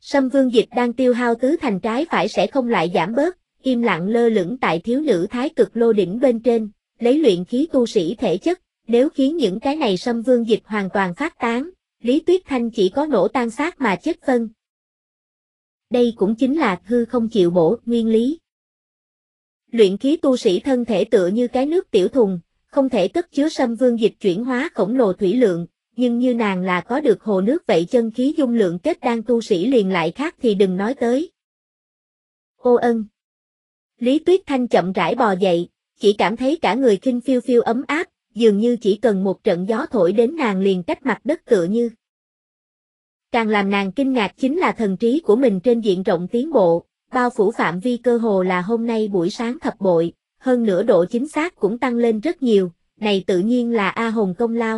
Sâm Vương Dịch đang tiêu hao tứ thành trái phải sẽ không lại giảm bớt, im lặng lơ lửng tại thiếu nữ thái cực lô đỉnh bên trên, lấy luyện khí tu sĩ thể chất, nếu khiến những cái này Sâm Vương Dịch hoàn toàn phát tán, Lý Tuyết Thanh chỉ có nổ tan xác mà chết phân. Đây cũng chính là hư không chịu bổ nguyên lý. Luyện khí tu sĩ thân thể tựa như cái nước tiểu thùng, không thể cất chứa Sâm Vương Dịch chuyển hóa khổng lồ thủy lượng, nhưng như nàng là có được hồ nước vậy chân khí dung lượng kết đan tu sĩ liền lại khác thì đừng nói tới. Ô ân. Lý Tuyết Thanh chậm rãi bò dậy, chỉ cảm thấy cả người khinh phiêu phiêu ấm áp, dường như chỉ cần một trận gió thổi đến nàng liền cách mặt đất tựa như. Càng làm nàng kinh ngạc chính là thần trí của mình trên diện rộng tiến bộ, bao phủ phạm vi cơ hồ là hôm nay buổi sáng thập bội, hơn nữa độ chính xác cũng tăng lên rất nhiều, này tự nhiên là A Hồn công lao.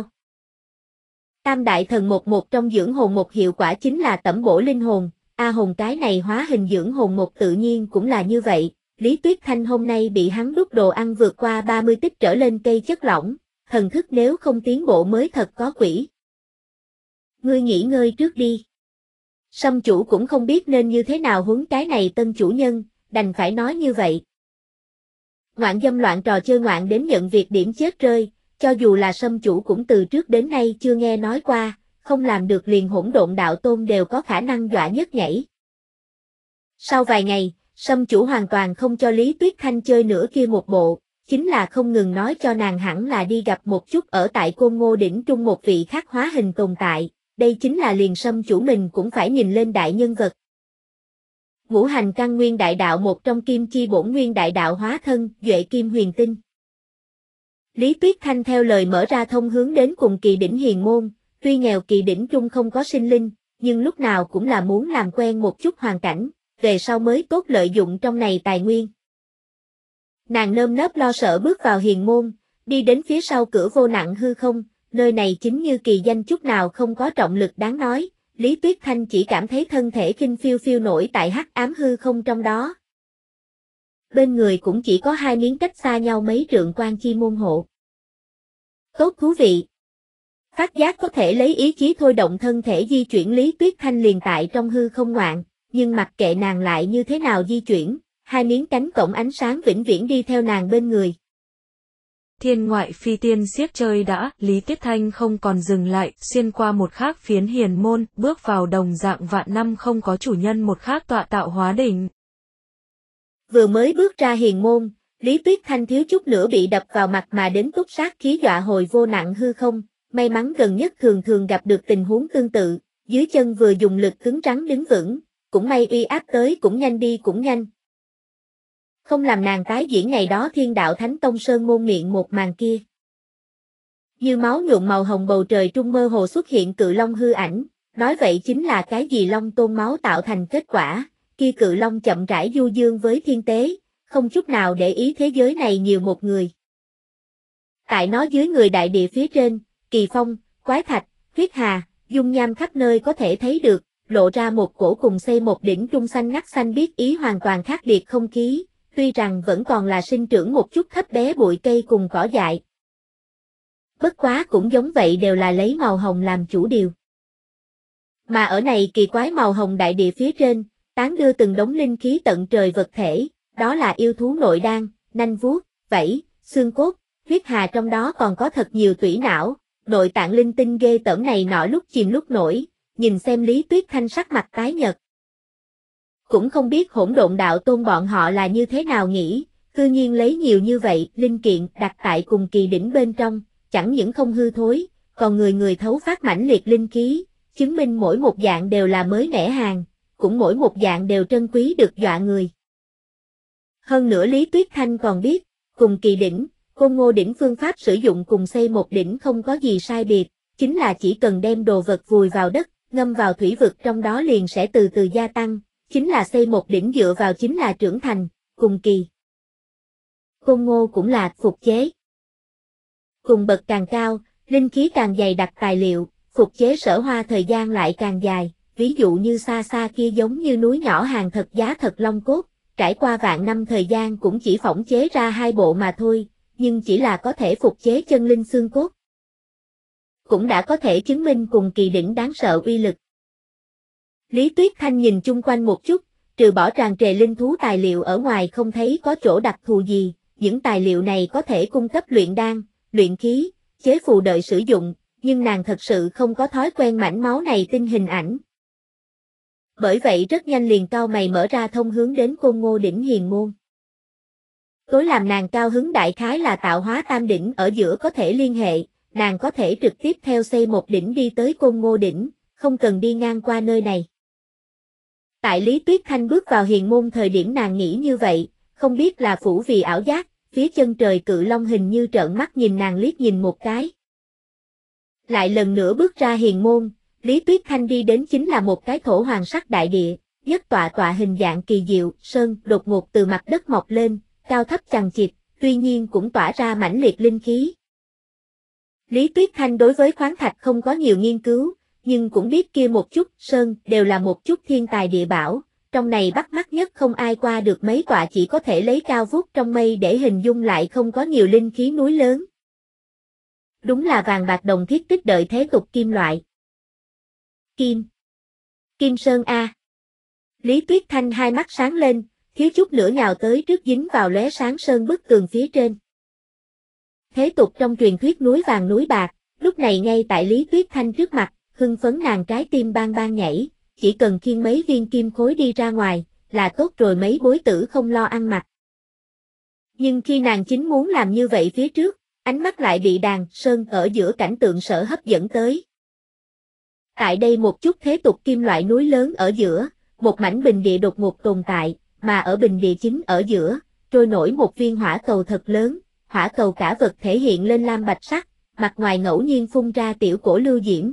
Tam đại thần một trong dưỡng hồn một hiệu quả chính là tẩm bổ linh hồn, A Hồn cái này hóa hình dưỡng hồn một tự nhiên cũng là như vậy, Lý Tuyết Thanh hôm nay bị hắn đút đồ ăn vượt qua 30 tích trở lên cây chất lỏng, thần thức nếu không tiến bộ mới thật có quỷ. Ngươi nghỉ ngơi trước đi. Sâm chủ cũng không biết nên như thế nào huấn cái này tân chủ nhân, đành phải nói như vậy. Ngoạn dâm loạn trò chơi ngoạn đến nhận việc điểm chết rơi, cho dù là Sâm chủ cũng từ trước đến nay chưa nghe nói qua, không làm được liền hỗn độn đạo tôn đều có khả năng dọa nhấc nhảy. Sau vài ngày, Sâm chủ hoàn toàn không cho Lý Tuyết Thanh chơi nữa kia một bộ, chính là không ngừng nói cho nàng hẳn là đi gặp một chút ở tại Côn Ngô đỉnh trung một vị khác hóa hình tồn tại, đây chính là liền Sâm chủ mình cũng phải nhìn lên đại nhân vật. Ngũ hành căn nguyên đại đạo một trong kim chi bổn nguyên đại đạo hóa thân, Duệ Kim Huyền Tinh. Lý Tuyết Thanh theo lời mở ra thông hướng đến cùng kỳ đỉnh hiền môn, tuy nghèo kỳ đỉnh trung không có sinh linh, nhưng lúc nào cũng là muốn làm quen một chút hoàn cảnh, về sau mới tốt lợi dụng trong này tài nguyên. Nàng nơm nớp lo sợ bước vào hiền môn, đi đến phía sau cửa vô nặng hư không, nơi này chính như kỳ danh chút nào không có trọng lực đáng nói, Lý Tuyết Thanh chỉ cảm thấy thân thể khinh phiêu phiêu nổi tại hắc ám hư không trong đó. Bên người cũng chỉ có hai miếng cách xa nhau mấy trượng quan chi môn hộ. Tốt thú vị. Phát giác có thể lấy ý chí thôi động thân thể di chuyển Lý Tuyết Thanh liền tại trong hư không ngoạn, nhưng mặc kệ nàng lại như thế nào di chuyển, hai miếng cánh cổng ánh sáng vĩnh viễn đi theo nàng bên người. Thiên ngoại phi tiên siết chơi đã, Lý Tuyết Thanh không còn dừng lại, xuyên qua một khác phiến hiền môn, bước vào đồng dạng vạn năm không có chủ nhân một khác tọa tạo hóa đỉnh. Vừa mới bước ra hiền môn, Lý Tuyết Thanh thiếu chút nữa bị đập vào mặt mà đến túc sát khí dọa hồi vô nặng hư không, may mắn gần nhất thường gặp được tình huống tương tự, dưới chân vừa dùng lực cứng rắn đứng vững, cũng may uy áp tới cũng nhanh đi cũng nhanh. Không làm nàng tái diễn ngày đó Thiên Đạo Thánh Tông Sơn môn miệng một màn kia. Như máu nhuộm màu hồng bầu trời trung mơ hồ xuất hiện cự long hư ảnh, nói vậy chính là cái gì long tôn máu tạo thành kết quả, kia cự long chậm rãi du dương với thiên tế, không chút nào để ý thế giới này nhiều một người. Tại nó dưới người đại địa phía trên, kỳ phong, quái thạch, huyết hà, dung nham khắp nơi có thể thấy được, lộ ra một cổ cùng xây một đỉnh trung xanh ngắt xanh biết ý hoàn toàn khác biệt không khí, tuy rằng vẫn còn là sinh trưởng một chút thấp bé bụi cây cùng cỏ dại. Bất quá cũng giống vậy đều là lấy màu hồng làm chủ điều. Mà ở này kỳ quái màu hồng đại địa phía trên, tán đưa từng đống linh khí tận trời vật thể, đó là yêu thú nội đan, nanh vuốt, vảy, xương cốt, huyết hà trong đó còn có thật nhiều tủy não, nội tạng linh tinh ghê tởm này nọ lúc chìm lúc nổi, nhìn xem Lý Tuyết Thanh sắc mặt tái nhợt. Cũng không biết hỗn độn đạo tôn bọn họ là như thế nào nghĩ, cư nhiên lấy nhiều như vậy, linh kiện đặt tại cùng kỳ đỉnh bên trong, chẳng những không hư thối, còn người thấu phát mãnh liệt linh khí, chứng minh mỗi một dạng đều là mới mẻ hàng, cũng mỗi một dạng đều trân quý được dọa người. Hơn nữa Lý Tuyết Thanh còn biết, cùng kỳ đỉnh, Côn Ngô đỉnh phương pháp sử dụng cùng xây một đỉnh không có gì sai biệt, chính là chỉ cần đem đồ vật vùi vào đất, ngâm vào thủy vực trong đó liền sẽ từ từ gia tăng, chính là xây một đỉnh dựa vào chính là trưởng thành, cùng kỳ. Côn Ngô cũng là phục chế. Cùng bậc càng cao, linh khí càng dày đặc tài liệu, phục chế sở hoa thời gian lại càng dài, ví dụ như xa xa kia giống như núi nhỏ hàng thật giá thật long cốt, trải qua vạn năm thời gian cũng chỉ phỏng chế ra 2 bộ mà thôi, nhưng chỉ là có thể phục chế chân linh xương cốt. Cũng đã có thể chứng minh cùng kỳ đỉnh đáng sợ uy lực. Lý Tuyết Thanh nhìn chung quanh một chút, trừ bỏ tràn trề linh thú tài liệu ở ngoài không thấy có chỗ đặc thù gì, những tài liệu này có thể cung cấp luyện đan, luyện khí, chế phù đợi sử dụng, nhưng nàng thật sự không có thói quen mảnh máu này tin hình ảnh. Bởi vậy rất nhanh liền cau mày mở ra thông hướng đến Côn Ngô đỉnh Hiền Môn. Tối làm nàng cao hứng đại khái là tạo hóa tam đỉnh ở giữa có thể liên hệ, nàng có thể trực tiếp theo xây một đỉnh đi tới Côn Ngô đỉnh, không cần đi ngang qua nơi này. Tại Lý Tuyết Thanh bước vào Hiền Môn thời điểm nàng nghĩ như vậy, không biết là phủ vì ảo giác, phía chân trời cự long hình như trợn mắt nhìn nàng liếc nhìn một cái. Lại lần nữa bước ra Hiền Môn, Lý Tuyết Thanh đi đến chính là một cái thổ hoàng sắc đại địa, nhất tọa hình dạng kỳ diệu, sơn đột ngột từ mặt đất mọc lên, cao thấp chằng chịt, tuy nhiên cũng tỏa ra mãnh liệt linh khí. Lý Tuyết Thanh đối với khoáng thạch không có nhiều nghiên cứu, nhưng cũng biết kia một chút sơn đều là một chút thiên tài địa bảo, trong này bắt mắt nhất không ai qua được mấy tọa chỉ có thể lấy cao vút trong mây để hình dung lại không có nhiều linh khí núi lớn. Đúng là vàng bạc đồng thiết tích đợi thế tục kim loại. Kim Sơn A. Lý Tuyết Thanh hai mắt sáng lên, thiếu chút nữa nhào tới trước dính vào lóe sáng sơn bức tường phía trên. Thế tục trong truyền thuyết núi vàng núi bạc, lúc này ngay tại Lý Tuyết Thanh trước mặt, hưng phấn nàng trái tim bang nhảy, chỉ cần khiêng mấy viên kim khối đi ra ngoài, là tốt rồi mấy bối tử không lo ăn mặc. Nhưng khi nàng chính muốn làm như vậy phía trước, ánh mắt lại bị đàn sơn ở giữa cảnh tượng sở hấp dẫn tới. Tại đây một chút thế tục kim loại núi lớn ở giữa, một mảnh bình địa đột ngột tồn tại, mà ở bình địa chính ở giữa, trôi nổi một viên hỏa cầu thật lớn, hỏa cầu cả vật thể hiện lên lam bạch sắc, mặt ngoài ngẫu nhiên phun ra tiểu cổ lưu diễm.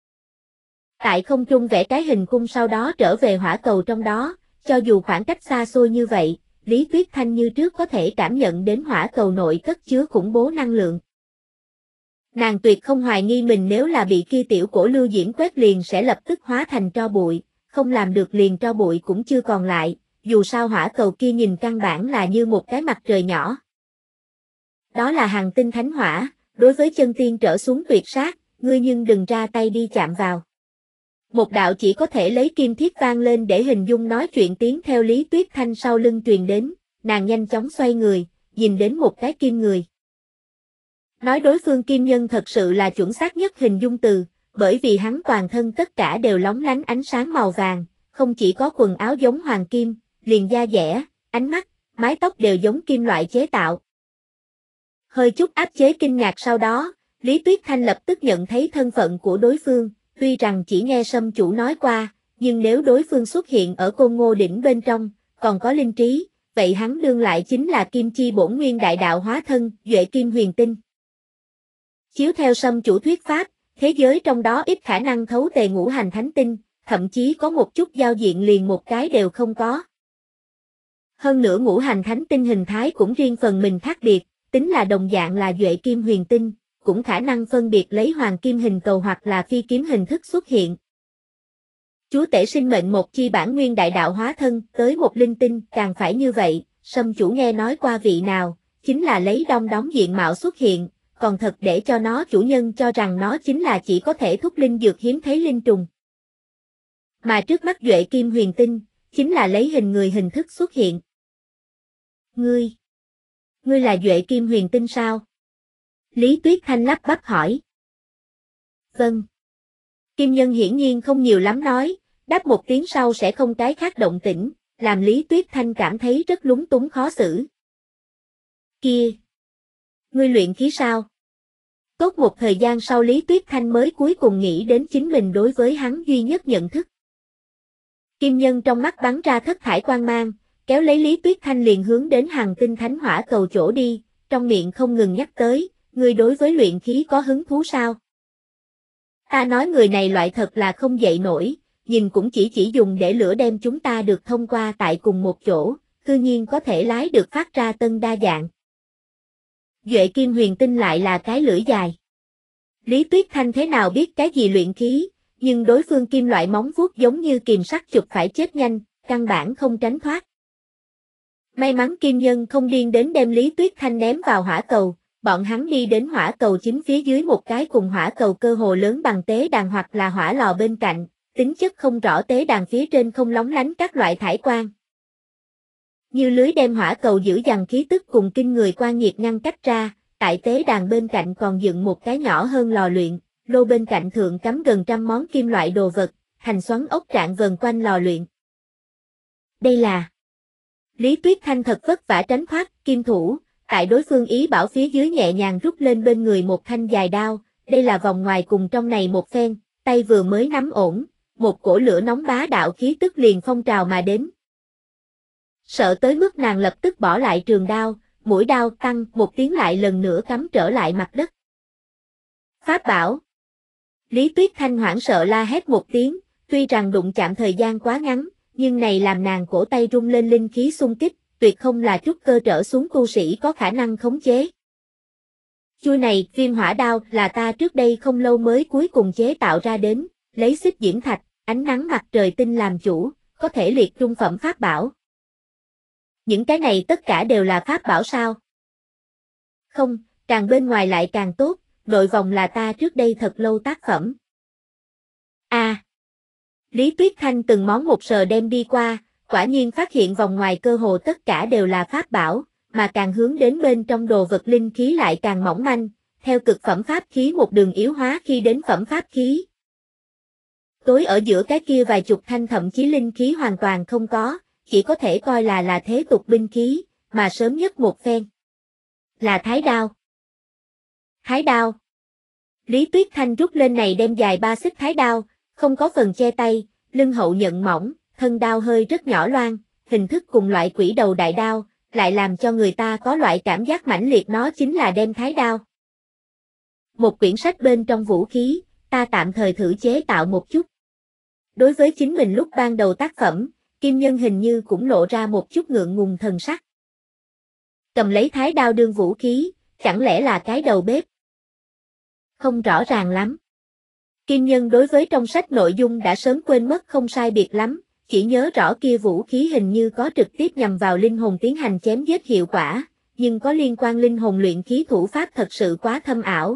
Tại không trung vẽ cái hình cung sau đó trở về hỏa cầu trong đó, cho dù khoảng cách xa xôi như vậy, Lý Tuyết Thanh như trước có thể cảm nhận đến hỏa cầu nội cất chứa khủng bố năng lượng. Nàng tuyệt không hoài nghi mình nếu là bị kia tiểu cổ lưu diễm quét liền sẽ lập tức hóa thành tro bụi, không làm được liền tro bụi cũng chưa còn lại, dù sao hỏa cầu kia nhìn căn bản là như một cái mặt trời nhỏ. Đó là hằng tinh thánh hỏa, đối với chân tiên trở xuống tuyệt sát, ngươi nhưng đừng ra tay đi chạm vào. Một đạo chỉ có thể lấy kim thiết vang lên để hình dung nói chuyện tiếng theo Lý Tuyết Thanh sau lưng truyền đến, nàng nhanh chóng xoay người, nhìn đến một cái kim người. Nói đối phương kim nhân thật sự là chuẩn xác nhất hình dung từ, bởi vì hắn toàn thân tất cả đều lóng lánh ánh sáng màu vàng, không chỉ có quần áo giống hoàng kim, liền da dẻ, ánh mắt, mái tóc đều giống kim loại chế tạo. Hơi chút áp chế kinh ngạc sau đó, Lý Tuyết Thanh lập tức nhận thấy thân phận của đối phương, tuy rằng chỉ nghe Sâm chủ nói qua, nhưng nếu đối phương xuất hiện ở Côn Ngô đỉnh bên trong, còn có linh trí, vậy hắn đương lại chính là Kim Chi Bổn Nguyên Đại Đạo hóa thân, Duệ Kim Huyền Tinh. Chiếu theo Sâm chủ thuyết pháp, thế giới trong đó ít khả năng thấu tề ngũ hành thánh tinh, thậm chí có một chút giao diện liền một cái đều không có. Hơn nữa ngũ hành thánh tinh hình thái cũng riêng phần mình khác biệt, tính là đồng dạng là Duệ Kim Huyền Tinh, cũng khả năng phân biệt lấy hoàng kim hình cầu hoặc là phi kiếm hình thức xuất hiện. Chúa tể sinh mệnh một chi bản nguyên đại đạo hóa thân tới một linh tinh càng phải như vậy, Sâm chủ nghe nói qua vị nào, chính là lấy đong đóng diện mạo xuất hiện, còn thật để cho nó chủ nhân cho rằng nó chính là chỉ có thể thúc linh dược hiếm thấy linh trùng. Mà trước mắt Duệ Kim Huyền Tinh, chính là lấy hình người hình thức xuất hiện. Ngươi là Duệ Kim Huyền Tinh sao? Lý Tuyết Thanh lắp bắp hỏi. Vâng. Kim nhân hiển nhiên không nhiều lắm nói, đáp một tiếng sau sẽ không cái khác động tĩnh, làm Lý Tuyết Thanh cảm thấy rất lúng túng khó xử. Kia! Ngươi luyện khí sao? Tốt một thời gian sau Lý Tuyết Thanh mới cuối cùng nghĩ đến chính mình đối với hắn duy nhất nhận thức. Kim nhân trong mắt bắn ra thất thải quang mang, kéo lấy Lý Tuyết Thanh liền hướng đến Hằng Tinh Thánh Hỏa cầu chỗ đi, trong miệng không ngừng nhắc tới, ngươi đối với luyện khí có hứng thú sao? Ta nói người này loại thật là không dậy nổi, nhìn cũng chỉ dùng để lửa đem chúng ta được thông qua tại cùng một chỗ, cư nhiên có thể lái được phát ra tân đa dạng. Duệ Kim Huyền Tinh lại là cái lưỡi dài. Lý Tuyết Thanh thế nào biết cái gì luyện khí, nhưng đối phương kim loại móng vuốt giống như kìm sắt chụp phải chết nhanh, căn bản không tránh thoát. May mắn kim nhân không điên đến đem Lý Tuyết Thanh ném vào hỏa cầu, bọn hắn đi đến hỏa cầu chính phía dưới một cái cùng hỏa cầu cơ hồ lớn bằng tế đàn hoặc là hỏa lò bên cạnh, tính chất không rõ tế đàn phía trên không lóng lánh các loại thải quang. Như lưới đem hỏa cầu giữ dằn khí tức cùng kinh người quan nhiệt ngăn cách ra, tại tế đàn bên cạnh còn dựng một cái nhỏ hơn lò luyện, lô bên cạnh thượng cắm gần trăm món kim loại đồ vật, thành xoắn ốc trạng vần quanh lò luyện. Đây là Lý Tuyết Thanh thật vất vả tránh thoát kim thủ, tại đối phương ý bảo phía dưới nhẹ nhàng rút lên bên người một thanh dài đao, đây là vòng ngoài cùng trong này một phen, tay vừa mới nắm ổn, một cổ lửa nóng bá đạo khí tức liền phong trào mà đến. Sợ tới mức nàng lập tức bỏ lại trường đao, mũi đao tăng một tiếng lại lần nữa cắm trở lại mặt đất. Pháp bảo. Lý Tuyết Thanh hoảng sợ la hét một tiếng, tuy rằng đụng chạm thời gian quá ngắn, nhưng này làm nàng cổ tay rung lên linh khí xung kích, tuyệt không là trút cơ trở xuống tu sĩ có khả năng khống chế. Chuôi này, viêm hỏa đao, là ta trước đây không lâu mới cuối cùng chế tạo ra đến, lấy xích diễm thạch, ánh nắng mặt trời tinh làm chủ, có thể liệt trung phẩm pháp bảo. Những cái này tất cả đều là pháp bảo sao? Không, càng bên ngoài lại càng tốt, nội vòng là ta trước đây thật lâu tác phẩm. Lý Tuyết Thanh từng món một sờ đem đi qua, quả nhiên phát hiện vòng ngoài cơ hồ tất cả đều là pháp bảo, mà càng hướng đến bên trong đồ vật linh khí lại càng mỏng manh, theo cực phẩm pháp khí một đường yếu hóa khi đến phẩm pháp khí. Tối ở giữa cái kia vài chục thanh thậm chí linh khí hoàn toàn không có, chỉ có thể coi là thế tục binh khí, mà sớm nhất một phen là thái đao. Thái đao. Lý Tuyết Thanh rút lên này đem dài 3 xích thái đao, không có phần che tay, lưng hậu nhận mỏng, thân đao hơi rất nhỏ loan, hình thức cùng loại quỷ đầu đại đao, lại làm cho người ta có loại cảm giác mãnh liệt nó chính là đem thái đao. Một quyển sách bên trong vũ khí, ta tạm thời thử chế tạo một chút. Đối với chính mình lúc ban đầu tác phẩm, Kim Nhân hình như cũng lộ ra một chút ngượng ngùng thần sắc. Cầm lấy thái đao đương vũ khí, chẳng lẽ là cái đầu bếp? Không rõ ràng lắm. Kim Nhân đối với trong sách nội dung đã sớm quên mất không sai biệt lắm, chỉ nhớ rõ kia vũ khí hình như có trực tiếp nhằm vào linh hồn tiến hành chém giết hiệu quả, nhưng có liên quan linh hồn luyện khí thủ pháp thật sự quá thâm ảo.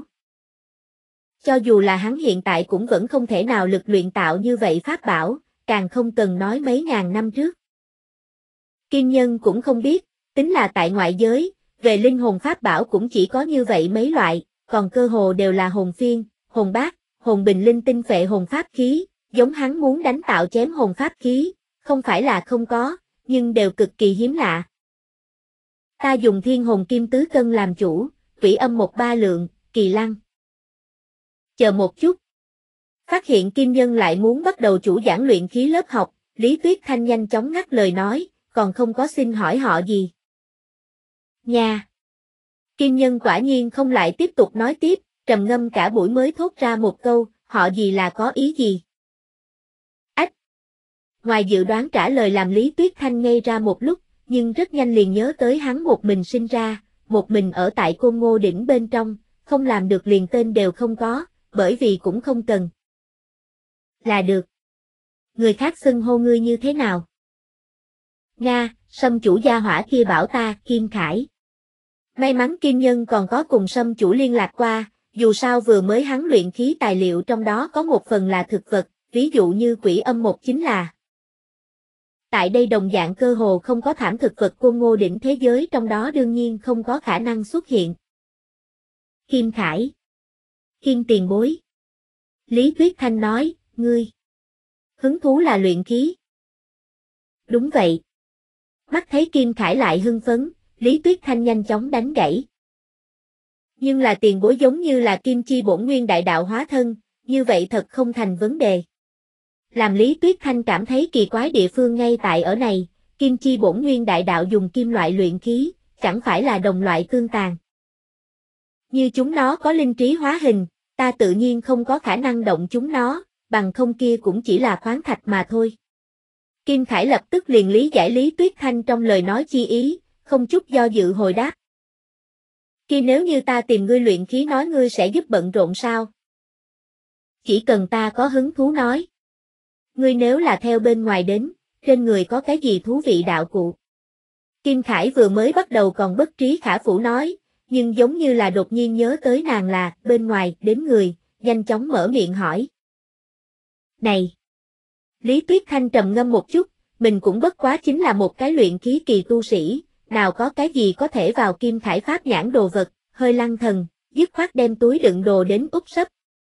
Cho dù là hắn hiện tại cũng vẫn không thể nào lực luyện tạo như vậy pháp bảo, càng không cần nói mấy ngàn năm trước. Kim Nhân cũng không biết, tính là tại ngoại giới, về linh hồn pháp bảo cũng chỉ có như vậy mấy loại, còn cơ hồ đều là hồn phiên, hồn bát, hồn bình linh tinh phệ hồn pháp khí, giống hắn muốn đánh tạo chém hồn pháp khí, không phải là không có, nhưng đều cực kỳ hiếm lạ. Ta dùng thiên hồn kim tứ cân làm chủ, quỷ âm 13 lượng, kỳ lăng. Chờ một chút. Phát hiện Kim Nhân lại muốn bắt đầu chủ giảng luyện khí lớp học, Lý Tuyết Thanh nhanh chóng ngắt lời nói, còn không có xin hỏi họ gì. Nha! Kim Nhân quả nhiên không lại tiếp tục nói tiếp, trầm ngâm cả buổi mới thốt ra một câu, họ gì là có ý gì? Ách! Ngoài dự đoán trả lời làm Lý Tuyết Thanh ngây ra một lúc, nhưng rất nhanh liền nhớ tới hắn một mình sinh ra, một mình ở tại Côn Ngô đỉnh bên trong, không làm được liền tên đều không có, bởi vì cũng không cần. Là được. Người khác xưng hô ngươi như thế nào? Nga, Sâm chủ gia hỏa kia bảo ta, Kim Khải. May mắn Kim Nhân còn có cùng Sâm chủ liên lạc qua, dù sao vừa mới hắn luyện khí tài liệu trong đó có một phần là thực vật, ví dụ như quỷ âm một chính là. Tại đây đồng dạng cơ hồ không có thảm thực vật Côn Ngô đỉnh thế giới trong đó đương nhiên không có khả năng xuất hiện. Kim Khải. Kim tiền bối. Lý Tuyết Thanh nói, ngươi. Hứng thú là luyện khí. Đúng vậy. Mắt thấy Kim Khải lại hưng phấn, Lý Tuyết Thanh nhanh chóng đánh gãy. Nhưng là tiền bối giống như là Kim Chi bổn nguyên đại đạo hóa thân, như vậy thật không thành vấn đề. Làm Lý Tuyết Thanh cảm thấy kỳ quái địa phương ngay tại ở này, Kim Chi bổn nguyên đại đạo dùng kim loại luyện khí, chẳng phải là đồng loại tương tàn. Như chúng nó có linh trí hóa hình, ta tự nhiên không có khả năng động chúng nó, bằng không kia cũng chỉ là khoáng thạch mà thôi. Kim Khải lập tức liền lý giải Lý Tuyết Thanh trong lời nói chi ý, không chút do dự hồi đáp. Khi nếu như ta tìm ngươi luyện khí nói ngươi sẽ giúp bận rộn sao? Chỉ cần ta có hứng thú nói. Ngươi nếu là theo bên ngoài đến, trên người có cái gì thú vị đạo cụ? Kim Khải vừa mới bắt đầu còn bất trí khả phủ nói, nhưng giống như là đột nhiên nhớ tới nàng là bên ngoài đến người, nhanh chóng mở miệng hỏi. Này! Lý Tuyết Thanh trầm ngâm một chút, mình cũng bất quá chính là một cái luyện khí kỳ tu sĩ, nào có cái gì có thể vào Kim Khải pháp nhãn đồ vật, hơi lăng thần, dứt khoát đem túi đựng đồ đến úp sấp.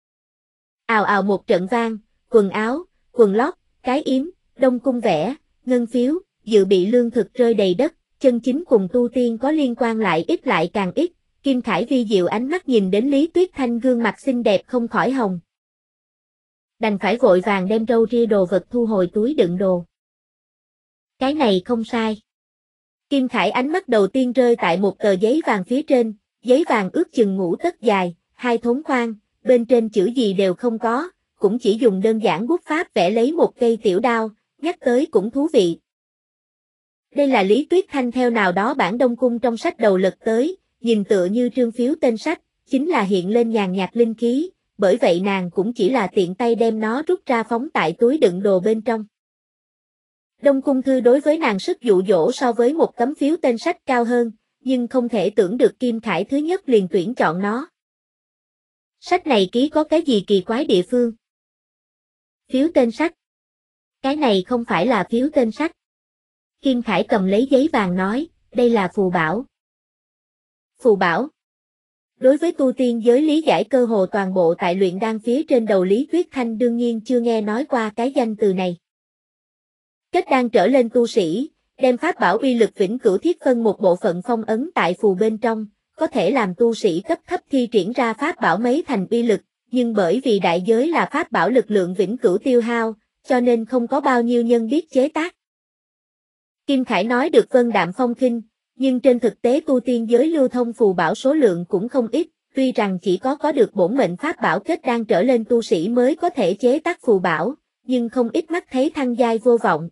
Ào ào một trận vang, quần áo, quần lót, cái yếm, đông cung vẽ, ngân phiếu, dự bị lương thực rơi đầy đất, chân chính cùng tu tiên có liên quan lại càng ít. Kim Khải vi diệu ánh mắt nhìn đến Lý Tuyết Thanh gương mặt xinh đẹp không khỏi hồng. Đành phải vội vàng đem râu ria đồ vật thu hồi túi đựng đồ. Cái này không sai. Kim Khải ánh mắt đầu tiên rơi tại một tờ giấy vàng phía trên, giấy vàng ước chừng ngũ tấc dài, 2 thốn khoan, bên trên chữ gì đều không có, cũng chỉ dùng đơn giản bút pháp vẽ lấy một cây tiểu đao, nhắc tới cũng thú vị. Đây là Lý Tuyết Thanh theo nào đó bản Đông Cung trong sách đầu lật tới, nhìn tựa như trương phiếu tên sách, chính là hiện lên nhàn nhạt linh khí, bởi vậy nàng cũng chỉ là tiện tay đem nó rút ra phóng tại túi đựng đồ bên trong. Đông Cung thư đối với nàng sức dụ dỗ so với một tấm phiếu tên sách cao hơn, nhưng không thể tưởng được Kim Khải thứ nhất liền tuyển chọn nó. Sách này ký có cái gì kỳ quái địa phương? Phiếu tên sách. Cái này không phải là phiếu tên sách. Kim Khải cầm lấy giấy vàng nói, đây là phù bảo. Phù bảo. Đối với tu tiên giới lý giải cơ hồ toàn bộ tại luyện đan phía trên đầu Lý Tuyết Thanh đương nhiên chưa nghe nói qua cái danh từ này. Kết đan trở lên tu sĩ, đem pháp bảo uy lực vĩnh cửu thiết phân một bộ phận phong ấn tại phù bên trong, có thể làm tu sĩ cấp thấp thi triển ra pháp bảo mấy thành uy lực, nhưng bởi vì đại giới là pháp bảo lực lượng vĩnh cửu tiêu hao, cho nên không có bao nhiêu nhân biết chế tác. Kim Khải nói được vân đạm phong khinh, nhưng trên thực tế tu tiên giới lưu thông phù bảo số lượng cũng không ít, tuy rằng chỉ có được bổn mệnh pháp bảo kết đan trở lên tu sĩ mới có thể chế tác phù bảo, nhưng không ít mắt thấy thăng giai vô vọng.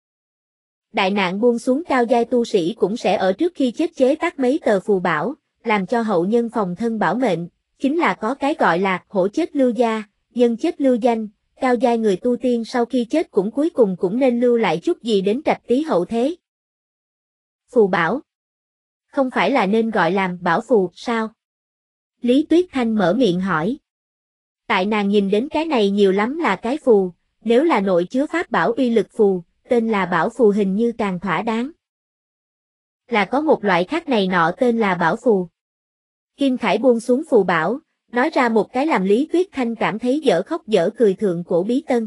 Đại nạn buông xuống cao giai tu sĩ cũng sẽ ở trước khi chết chế tác mấy tờ phù bảo, làm cho hậu nhân phòng thân bảo mệnh, chính là có cái gọi là hổ chết lưu gia, nhân chết lưu danh, cao giai người tu tiên sau khi chết cũng cuối cùng cũng nên lưu lại chút gì đến trạch tí hậu thế. Phù bảo. Không phải là nên gọi làm bảo phù, sao? Lý Tuyết Thanh mở miệng hỏi. Tại nàng nhìn đến cái này nhiều lắm là cái phù, nếu là nội chứa pháp bảo uy lực phù, tên là bảo phù hình như càng thỏa đáng. Là có một loại khác này nọ tên là bảo phù. Kim Khải buông xuống phù bảo, nói ra một cái làm Lý Tuyết Thanh cảm thấy dở khóc dở cười thượng cổ bí tân.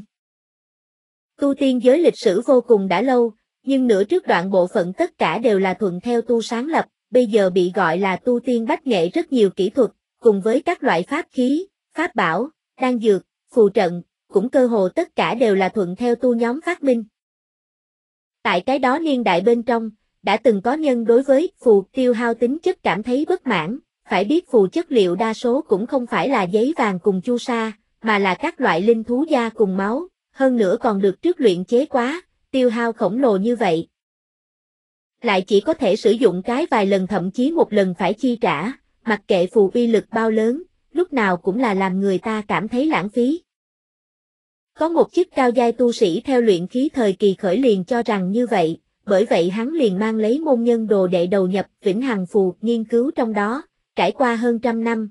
Tu tiên giới lịch sử vô cùng đã lâu, nhưng nửa trước đoạn bộ phận tất cả đều là thuận theo tu sáng lập, bây giờ bị gọi là tu tiên bách nghệ rất nhiều kỹ thuật, cùng với các loại pháp khí, pháp bảo, đan dược, phù trận, cũng cơ hồ tất cả đều là thuận theo tu nhóm phát minh. Tại cái đó niên đại bên trong, đã từng có nhân đối với phù tiêu hao tính chất cảm thấy bất mãn, phải biết phù chất liệu đa số cũng không phải là giấy vàng cùng chu sa, mà là các loại linh thú da cùng máu, hơn nữa còn được trước luyện chế quá, tiêu hao khổng lồ như vậy. Lại chỉ có thể sử dụng cái vài lần thậm chí một lần phải chi trả, mặc kệ phù uy lực bao lớn, lúc nào cũng là làm người ta cảm thấy lãng phí. Có một chức cao giai tu sĩ theo luyện khí thời kỳ khởi liền cho rằng như vậy, bởi vậy hắn liền mang lấy môn nhân đồ đệ đầu nhập Vĩnh Hằng Phù nghiên cứu trong đó, trải qua hơn 100 năm.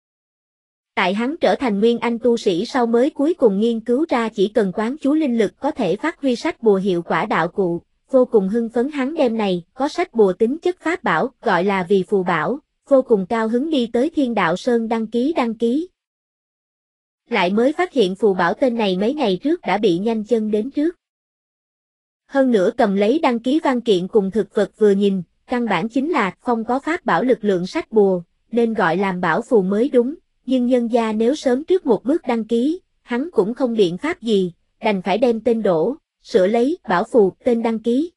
Tại hắn trở thành nguyên anh tu sĩ sau mới cuối cùng nghiên cứu ra chỉ cần quán chú linh lực có thể phát huy sách bùa hiệu quả đạo cụ, vô cùng hưng phấn hắn đem này, có sách bùa tính chất pháp bảo, gọi là vì phù bảo, vô cùng cao hứng đi tới Thiên Đạo Sơn đăng ký. Lại mới phát hiện phù bảo tên này mấy ngày trước đã bị nhanh chân đến trước. Hơn nữa cầm lấy đăng ký văn kiện cùng thực vật vừa nhìn, căn bản chính là không có pháp bảo lực lượng sách bùa, nên gọi làm bảo phù mới đúng, nhưng nhân gia nếu sớm trước một bước đăng ký, hắn cũng không biện pháp gì, đành phải đem tên đổ, sửa lấy bảo phù tên đăng ký.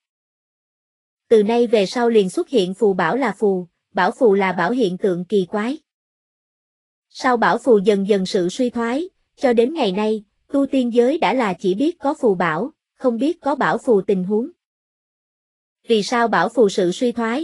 Từ nay về sau liền xuất hiện phù bảo là phù, bảo phù là bảo hiện tượng kỳ quái. Sau bảo phù dần dần sự suy thoái, cho đến ngày nay, tu tiên giới đã là chỉ biết có phù bảo, không biết có bảo phù tình huống. Vì sao bảo phù sự suy thoái?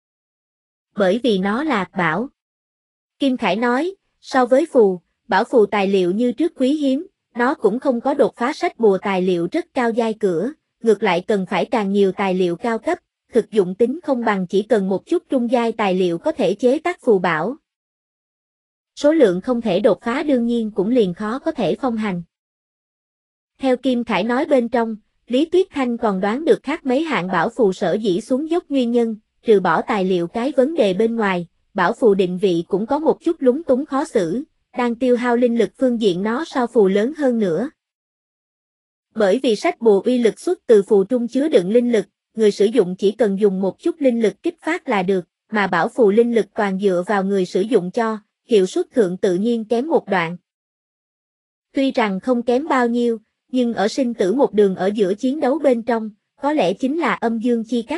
Bởi vì nó là bảo. Kim Khải nói, so với phù, bảo phù tài liệu như trước quý hiếm, nó cũng không có đột phá sách bùa tài liệu rất cao giai cửa, ngược lại cần phải càng nhiều tài liệu cao cấp, thực dụng tính không bằng chỉ cần một chút trung giai tài liệu có thể chế tác phù bảo. Số lượng không thể đột phá đương nhiên cũng liền khó có thể phong hành. Theo Kim Khải nói bên trong, Lý Tuyết Thanh còn đoán được khác mấy hạng bảo phù sở dĩ xuống dốc nguyên nhân, trừ bỏ tài liệu cái vấn đề bên ngoài, bảo phù định vị cũng có một chút lúng túng khó xử, đang tiêu hao linh lực phương diện nó sao phù lớn hơn nữa. Bởi vì sách bùa uy lực xuất từ phù trung chứa đựng linh lực, người sử dụng chỉ cần dùng một chút linh lực kích phát là được, mà bảo phù linh lực toàn dựa vào người sử dụng cho, hiệu suất thượng tự nhiên kém một đoạn. Tuy rằng không kém bao nhiêu, nhưng ở sinh tử một đường ở giữa chiến đấu bên trong, có lẽ chính là âm dương chi cách.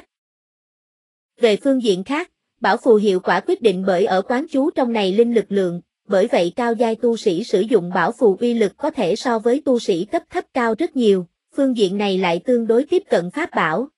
Về phương diện khác, bảo phù hiệu quả quyết định bởi ở quán chú trong này linh lực lượng, bởi vậy cao giai tu sĩ sử dụng bảo phù uy lực có thể so với tu sĩ cấp thấp cao rất nhiều, phương diện này lại tương đối tiếp cận pháp bảo.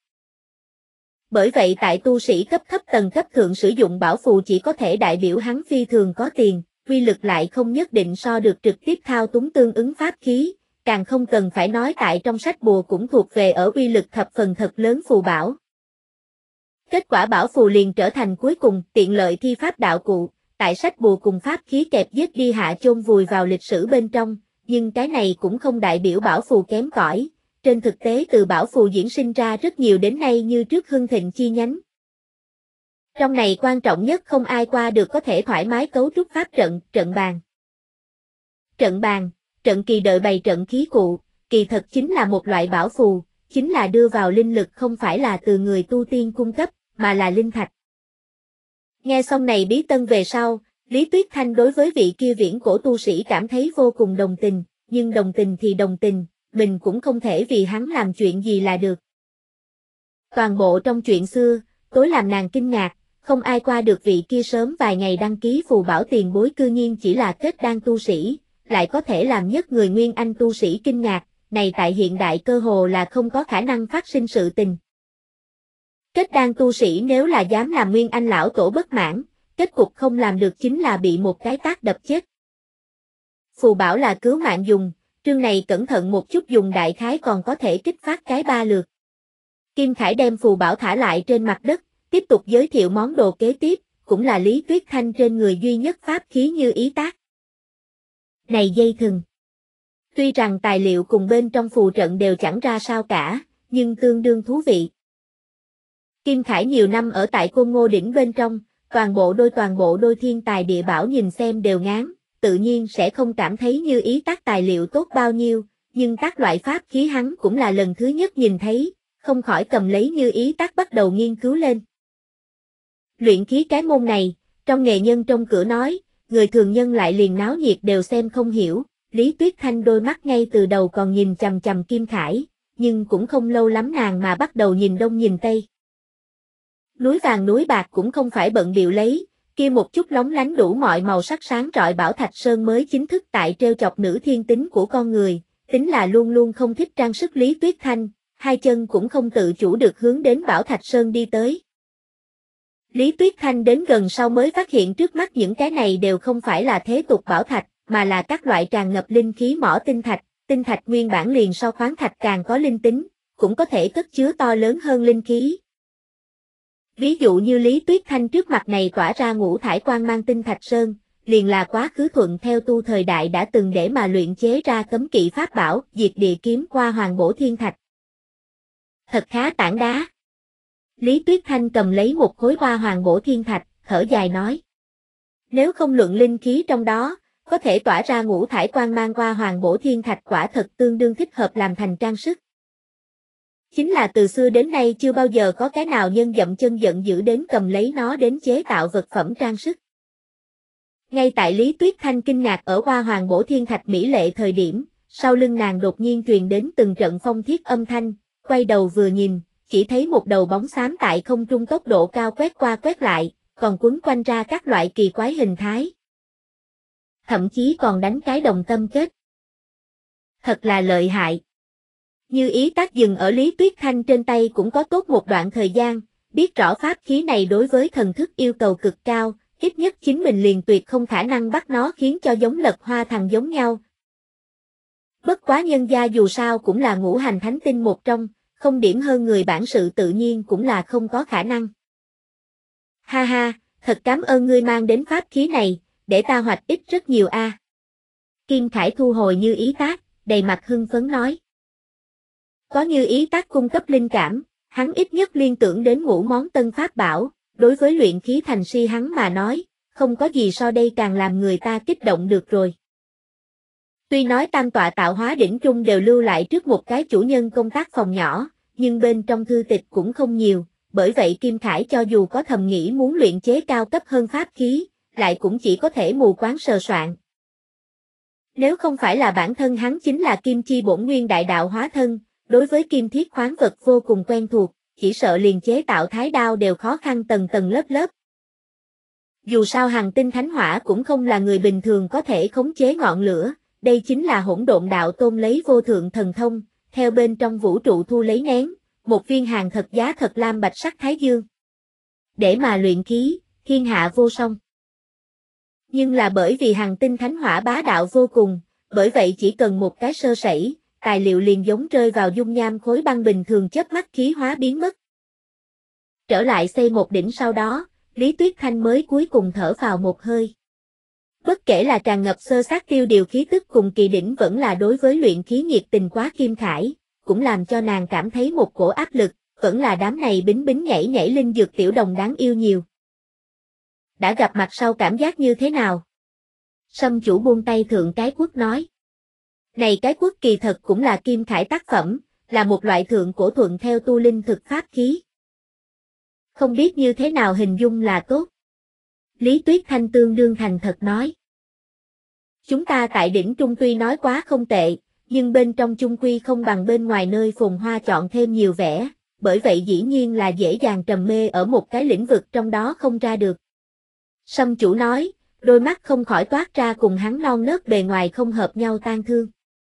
Bởi vậy tại tu sĩ cấp thấp tầng cấp thượng sử dụng bảo phù chỉ có thể đại biểu hắn phi thường có tiền, uy lực lại không nhất định so được trực tiếp thao túng tương ứng pháp khí, càng không cần phải nói tại trong sách bùa cũng thuộc về ở uy lực thập phần thật lớn phù bảo. Kết quả bảo phù liền trở thành cuối cùng tiện lợi thi pháp đạo cụ, tại sách bùa cùng pháp khí kẹp giết đi hạ chôn vùi vào lịch sử bên trong, nhưng cái này cũng không đại biểu bảo phù kém cỏi. Trên thực tế từ bảo phù diễn sinh ra rất nhiều đến nay như trước hưng thịnh chi nhánh. Trong này quan trọng nhất không ai qua được có thể thoải mái cấu trúc pháp trận, trận bàn. Trận bàn, trận kỳ đợi bày trận khí cụ, kỳ thật chính là một loại bảo phù, chính là đưa vào linh lực không phải là từ người tu tiên cung cấp, mà là linh thạch. Nghe xong này bí tân về sau, Lý Tuyết Thanh đối với vị kia viễn cổ tu sĩ cảm thấy vô cùng đồng tình, nhưng đồng tình thì đồng tình, mình cũng không thể vì hắn làm chuyện gì là được. Toàn bộ trong chuyện xưa, tối làm nàng kinh ngạc, không ai qua được vị kia sớm vài ngày đăng ký phù bảo tiền bối cư nhiên chỉ là kết đan tu sĩ, lại có thể làm nhất người Nguyên Anh tu sĩ kinh ngạc, này tại hiện đại cơ hồ là không có khả năng phát sinh sự tình. Kết đan tu sĩ nếu là dám làm Nguyên Anh lão tổ bất mãn, kết cục không làm được chính là bị một cái tát đập chết. Phù bảo là cứu mạng dùng, chương này cẩn thận một chút dùng đại khái còn có thể kích phát cái 3 lượt. Kim Khải đem phù bảo thả lại trên mặt đất, tiếp tục giới thiệu món đồ kế tiếp, cũng là Lý Tuyết Thanh trên người duy nhất pháp khí như ý tác. Này dây thừng. Tuy rằng tài liệu cùng bên trong phù trận đều chẳng ra sao cả, nhưng tương đương thú vị. Kim Khải nhiều năm ở tại Côn Ngô đỉnh bên trong, toàn bộ đôi thiên tài địa bảo nhìn xem đều ngán, tự nhiên sẽ không cảm thấy như ý tác tài liệu tốt bao nhiêu, nhưng các loại pháp khí hắn cũng là lần thứ nhất nhìn thấy, không khỏi cầm lấy như ý tác bắt đầu nghiên cứu lên. Luyện khí cái môn này, trong nghề nhân trong cửa nói, người thường nhân lại liền náo nhiệt đều xem không hiểu, Lý Tuyết Thanh đôi mắt ngay từ đầu còn nhìn chằm chằm Kim Khải, nhưng cũng không lâu lắm nàng mà bắt đầu nhìn đông nhìn tây. Núi vàng núi bạc cũng không phải bận bịu lấy, kia một chút lóng lánh đủ mọi màu sắc sáng rọi bảo thạch sơn mới chính thức tại trêu chọc nữ thiên tính của con người, tính là luôn luôn không thích trang sức Lý Tuyết Thanh, hai chân cũng không tự chủ được hướng đến bảo thạch sơn đi tới. Lý Tuyết Thanh đến gần sau mới phát hiện trước mắt những cái này đều không phải là thế tục bảo thạch, mà là các loại tràn ngập linh khí mỏ tinh thạch nguyên bản liền so khoáng thạch càng có linh tính, cũng có thể cất chứa to lớn hơn linh khí. Ví dụ như Lý Tuyết Thanh trước mặt này tỏa ra ngũ thải quang mang tinh thạch sơn, liền là quá khứ thuận theo tu thời đại đã từng để mà luyện chế ra cấm kỵ pháp bảo, diệt địa kiếm qua hoàng bổ thiên thạch. Thật khá tảng đá. Lý Tuyết Thanh cầm lấy một khối hoa hoàng bổ thiên thạch, thở dài nói. Nếu không luận linh khí trong đó, có thể tỏa ra ngũ thải quang mang qua hoàng bổ thiên thạch quả thật tương đương thích hợp làm thành trang sức. Chính là từ xưa đến nay chưa bao giờ có cái nào nhân dậm chân giận dữ đến cầm lấy nó đến chế tạo vật phẩm trang sức. Ngay tại Lý Tuyết Thanh kinh ngạc ở hoa hoàng bổ thiên thạch mỹ lệ thời điểm, sau lưng nàng đột nhiên truyền đến từng trận phong thiết âm thanh, quay đầu vừa nhìn, chỉ thấy một đầu bóng xám tại không trung tốc độ cao quét qua quét lại, còn quấn quanh ra các loại kỳ quái hình thái. Thậm chí còn đánh cái đồng tâm kết. Thật là lợi hại. Như ý tác dừng ở Lý Tuyết Thanh trên tay cũng có tốt một đoạn thời gian, biết rõ pháp khí này đối với thần thức yêu cầu cực cao, ít nhất chính mình liền tuyệt không khả năng bắt nó khiến cho giống Lật Hoa Thằng giống nhau. Bất quá nhân gia dù sao cũng là ngũ hành thánh tinh một trong, không điểm hơn người bản sự tự nhiên cũng là không có khả năng. Ha ha, thật cảm ơn ngươi mang đến pháp khí này, để ta hoạch ít rất nhiều a. Kim Khải thu hồi như ý tác, đầy mặt hưng phấn nói. Có Như Ý tác cung cấp linh cảm, hắn ít nhất liên tưởng đến ngũ món tân pháp bảo, đối với luyện khí thành si hắn mà nói, không có gì so đây càng làm người ta kích động được rồi. Tuy nói tam tọa tạo hóa đỉnh trung đều lưu lại trước một cái chủ nhân công tác phòng nhỏ, nhưng bên trong thư tịch cũng không nhiều, bởi vậy Kim Khải cho dù có thầm nghĩ muốn luyện chế cao cấp hơn pháp khí, lại cũng chỉ có thể mù quáng sờ soạn. Nếu không phải là bản thân hắn chính là Kim Chi bổn nguyên đại đạo hóa thân, đối với kim thiết khoáng vật vô cùng quen thuộc, chỉ sợ liền chế tạo thái đao đều khó khăn tầng tầng lớp lớp. Dù sao Hằng Tinh Thánh Hỏa cũng không là người bình thường có thể khống chế ngọn lửa, đây chính là Hỗn Độn Đạo Tôn lấy vô thượng thần thông, theo bên trong vũ trụ thu lấy nén, một viên hàng thật giá thật lam bạch sắc thái dương. Để mà luyện khí, thiên hạ vô song. Nhưng là bởi vì Hằng Tinh Thánh Hỏa bá đạo vô cùng, bởi vậy chỉ cần một cái sơ sẩy, tài liệu liền giống rơi vào dung nham khối băng bình thường chớp mắt khí hóa biến mất. Trở lại xây một đỉnh sau đó, Lý Tuyết Thanh mới cuối cùng thở vào một hơi. Bất kể là tràn ngập sơ sát tiêu điều khí tức cùng kỳ đỉnh vẫn là đối với luyện khí nhiệt tình quá Kim Khải, cũng làm cho nàng cảm thấy một cổ áp lực, vẫn là đám này bính bính nhảy nhảy linh dược tiểu đồng đáng yêu nhiều. Đã gặp mặt sau cảm giác như thế nào? Sâm chủ buông tay thượng cái quất nói. Này cái quất kỳ thật cũng là Kim Khải tác phẩm, là một loại thượng cổ thuận theo tu linh thực pháp khí. Không biết như thế nào hình dung là tốt. Lý Tuyết Thanh tương đương thành thật nói. Chúng ta tại đỉnh trung tuy nói quá không tệ, nhưng bên trong chung quy không bằng bên ngoài nơi phồn hoa chọn thêm nhiều vẻ, bởi vậy dĩ nhiên là dễ dàng trầm mê ở một cái lĩnh vực trong đó không ra được. Sâm chủ nói, đôi mắt không khỏi toát ra cùng hắn non nớt bề ngoài không hợp nhau tang thương.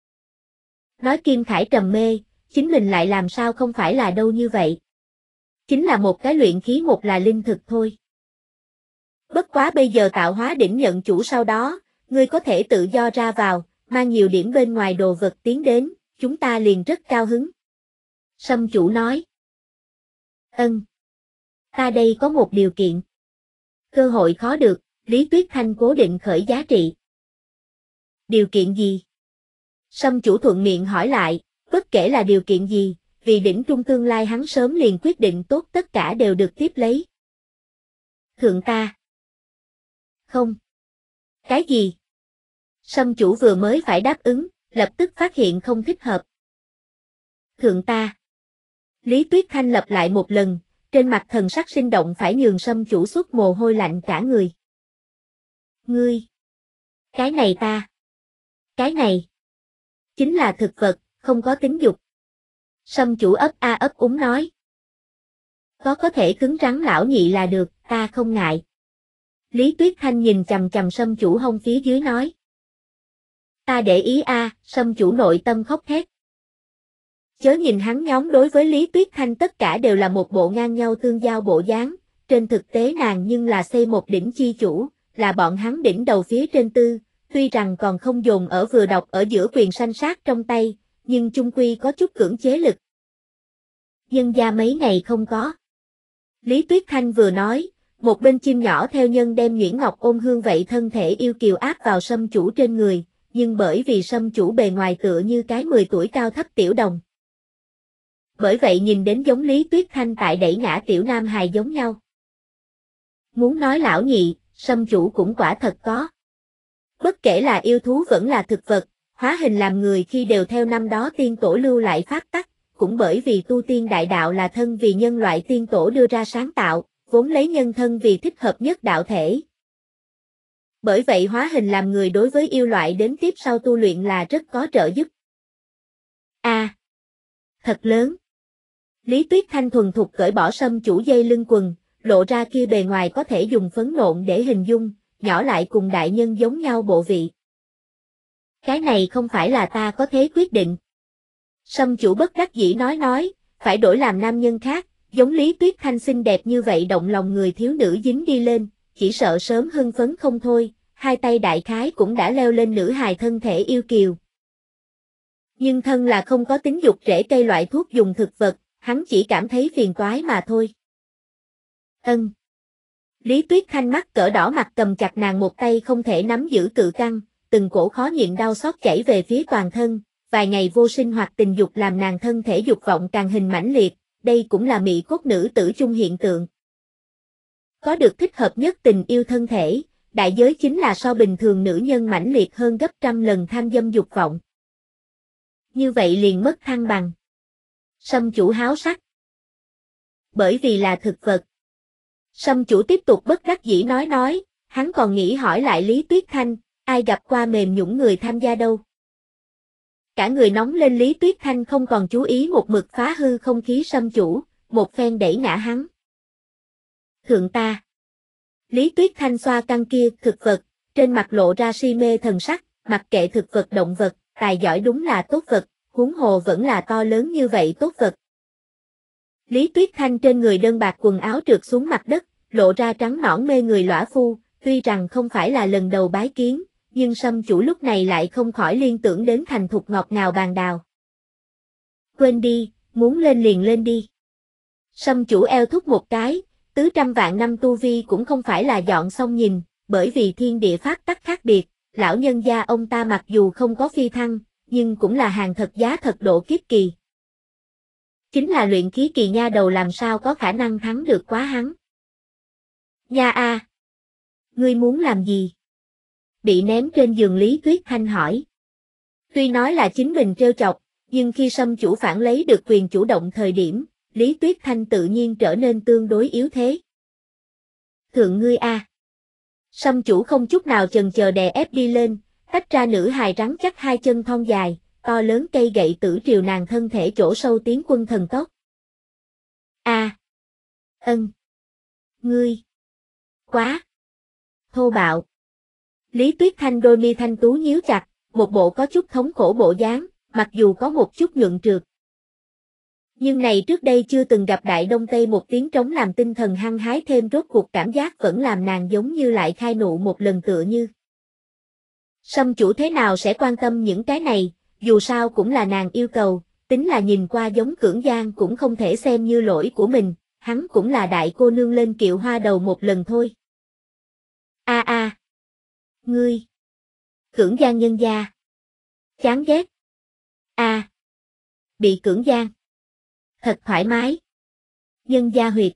Nói Kim Khải trầm mê, chính mình lại làm sao không phải là đâu như vậy. Chính là một cái luyện khí một là linh thực thôi. Bất quá bây giờ tạo hóa đỉnh nhận chủ sau đó, ngươi có thể tự do ra vào, mang nhiều điểm bên ngoài đồ vật tiến đến, chúng ta liền rất cao hứng. Sâm chủ nói. Ta đây có một điều kiện. Cơ hội khó được, Lý Tuyết Thanh cố định khởi giá trị. Điều kiện gì? Sâm chủ thuận miệng hỏi lại, bất kể là điều kiện gì, vì đỉnh trung tương lai hắn sớm liền quyết định tốt tất cả đều được tiếp lấy. Thượng ta. Không. Cái gì? Sâm chủ vừa mới phải đáp ứng, lập tức phát hiện không thích hợp. Thượng ta. Lý Tuyết Thanh lặp lại một lần, trên mặt thần sắc sinh động phải nhường Sâm chủ xuất mồ hôi lạnh cả người. Ngươi. Cái này ta. Cái này. Chính là thực vật, không có tính dục. Sâm chủ ấp a ấp úng nói. Có thể cứng rắn lão nhị là được, ta không ngại. Lý Tuyết Thanh nhìn chằm chằm Sâm chủ hông phía dưới nói. Ta để ý Sâm chủ nội tâm khóc thét. Chớ nhìn hắn nhóm đối với Lý Tuyết Thanh tất cả đều là một bộ ngang nhau tương giao bộ dáng, trên thực tế nàng nhưng là xây một đỉnh chi chủ, là bọn hắn đỉnh đầu phía trên tư, tuy rằng còn không dồn ở vừa đọc ở giữa quyền sanh sát trong tay, nhưng chung quy có chút cưỡng chế lực. Nhân gia mấy ngày không có. Lý Tuyết Thanh vừa nói, một bên chim nhỏ theo nhân đem nhuyễn ngọc ôn hương vậy thân thể yêu kiều áp vào Sâm chủ trên người, nhưng bởi vì Sâm chủ bề ngoài tựa như cái 10 tuổi cao thấp tiểu đồng. Bởi vậy nhìn đến giống Lý Tuyết Thanh tại đẩy ngã tiểu nam hài giống nhau. Muốn nói lão nhị, Sâm chủ cũng quả thật có. Bất kể là yêu thú vẫn là thực vật, hóa hình làm người khi đều theo năm đó tiên tổ lưu lại pháp tắc, cũng bởi vì tu tiên đại đạo là thân vì nhân loại tiên tổ đưa ra sáng tạo, vốn lấy nhân thân vì thích hợp nhất đạo thể. Bởi vậy hóa hình làm người đối với yêu loại đến tiếp sau tu luyện là rất có trợ giúp. Thật lớn. Lý Tuyết Thanh thuần thục cởi bỏ Sâm chủ dây lưng quần, lộ ra kia bề ngoài có thể dùng phấn nộn để hình dung, nhỏ lại cùng đại nhân giống nhau bộ vị. Cái này không phải là ta có thế quyết định. Sâm chủ bất đắc dĩ nói, phải đổi làm nam nhân khác, giống Lý Tuyết Thanh xinh đẹp như vậy động lòng người thiếu nữ dính đi lên, chỉ sợ sớm hưng phấn không thôi, hai tay đại khái cũng đã leo lên nữ hài thân thể yêu kiều. Nhưng thân là không có tính dục rễ cây loại thuốc dùng thực vật, hắn chỉ cảm thấy phiền toái mà thôi. Lý Tuyết Thanh mắt cỡ đỏ mặt cầm chặt nàng một tay không thể nắm giữ cự căng, từng cổ khó nhịn đau xót chảy về phía toàn thân, vài ngày vô sinh hoạt tình dục làm nàng thân thể dục vọng càng hình mãnh liệt, đây cũng là mỹ cốt nữ tử chung hiện tượng. Có được thích hợp nhất tình yêu thân thể, đại giới chính là so bình thường nữ nhân mãnh liệt hơn gấp trăm lần tham dâm dục vọng. Như vậy liền mất thăng bằng. Sâm chủ háo sắc. Bởi vì là thực vật. Sâm chủ tiếp tục bất đắc dĩ nói, hắn còn nghĩ hỏi lại Lý Tuyết Thanh, ai gặp qua mềm nhũn người tham gia đâu. Cả người nóng lên Lý Tuyết Thanh không còn chú ý một mực phá hư không khí sâm chủ, một phen đẩy ngã hắn. Thượng ta. Lý Tuyết Thanh xoa căng kia thực vật, trên mặt lộ ra si mê thần sắc, mặc kệ thực vật động vật, tài giỏi đúng là tốt vật, huống hồ vẫn là to lớn như vậy tốt vật. Lý Tuyết Thanh trên người đơn bạc quần áo trượt xuống mặt đất, lộ ra trắng nõn mê người lõa phu, tuy rằng không phải là lần đầu bái kiến, nhưng sâm chủ lúc này lại không khỏi liên tưởng đến thành thục ngọt ngào bàn đào. Quên đi, muốn lên liền lên đi. Sâm chủ eo thúc một cái, 400 vạn năm tu vi cũng không phải là dọn xong nhìn, bởi vì thiên địa pháp tắc khác biệt, lão nhân gia ông ta mặc dù không có phi thăng, nhưng cũng là hàng thật giá thật độ kiếp kỳ. Chính là luyện khí kỳ nha đầu làm sao có khả năng thắng được quá hắn. Nha a, ngươi muốn làm gì? Bị ném trên giường Lý Tuyết Thanh hỏi. Tuy nói là chính mình trêu chọc, nhưng khi sâm chủ phản lấy được quyền chủ động thời điểm, Lý Tuyết Thanh tự nhiên trở nên tương đối yếu thế. Thượng ngươi a. Sâm chủ không chút nào chần chờ đè ép đi lên, tách ra nữ hài rắn chắc hai chân thon dài, to lớn cây gậy tử triều nàng thân thể chỗ sâu tiến quân thần tốc. A. Ngươi. Quá. Thô bạo. Lý Tuyết Thanh đôi mi thanh tú nhíu chặt, một bộ có chút thống khổ bộ dáng, mặc dù có một chút nhuận trượt. Nhưng này trước đây chưa từng gặp Đại Đông Tây một tiếng trống làm tinh thần hăng hái thêm rốt cuộc cảm giác vẫn làm nàng giống như lại khai nụ một lần tựa như. Sâm chủ thế nào sẽ quan tâm những cái này, dù sao cũng là nàng yêu cầu, tính là nhìn qua giống cưỡng gian cũng không thể xem như lỗi của mình, hắn cũng là đại cô nương lên kiệu hoa đầu một lần thôi. Ngươi. Cưỡng gian nhân gia. Chán ghét. Bị cưỡng gian. Thật thoải mái. Nhân gia huyệt.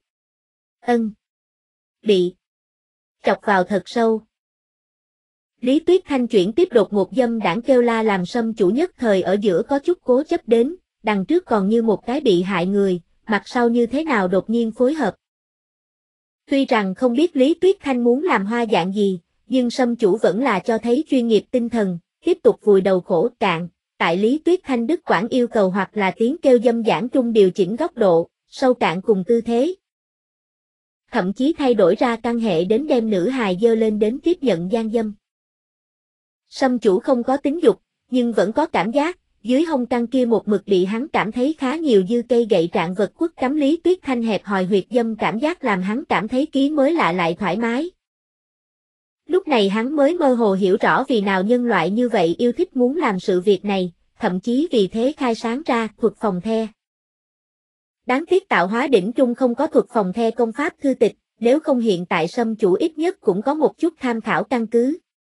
Bị. Chọc vào thật sâu. Lý Tuyết Thanh chuyển tiếp đột ngột dâm đảng kêu la làm sâm chủ nhất thời ở giữa có chút cố chấp đến, đằng trước còn như một cái bị hại người, mặt sau như thế nào đột nhiên phối hợp. Tuy rằng không biết Lý Tuyết Thanh muốn làm hoa dạng gì, nhưng sâm chủ vẫn là cho thấy chuyên nghiệp tinh thần, tiếp tục vùi đầu khổ cạn, tại Lý Tuyết Thanh đứt quãng yêu cầu hoặc là tiếng kêu dâm giảng trung điều chỉnh góc độ, sâu cạn cùng tư thế. Thậm chí thay đổi ra căn hệ đến đem nữ hài dơ lên đến tiếp nhận gian dâm. Sâm chủ không có tính dục, nhưng vẫn có cảm giác, dưới hông căn kia một mực bị hắn cảm thấy khá nhiều dư cây gậy trạng vật quất cắm Lý Tuyết Thanh hẹp hòi huyệt dâm cảm giác làm hắn cảm thấy ký mới lạ lại thoải mái. Lúc này hắn mới mơ hồ hiểu rõ vì nào nhân loại như vậy yêu thích muốn làm sự việc này, thậm chí vì thế khai sáng ra thuật phòng the. Đáng tiếc tạo hóa đỉnh trung không có thuật phòng the công pháp thư tịch, nếu không hiện tại sâm chủ ít nhất cũng có một chút tham khảo căn cứ.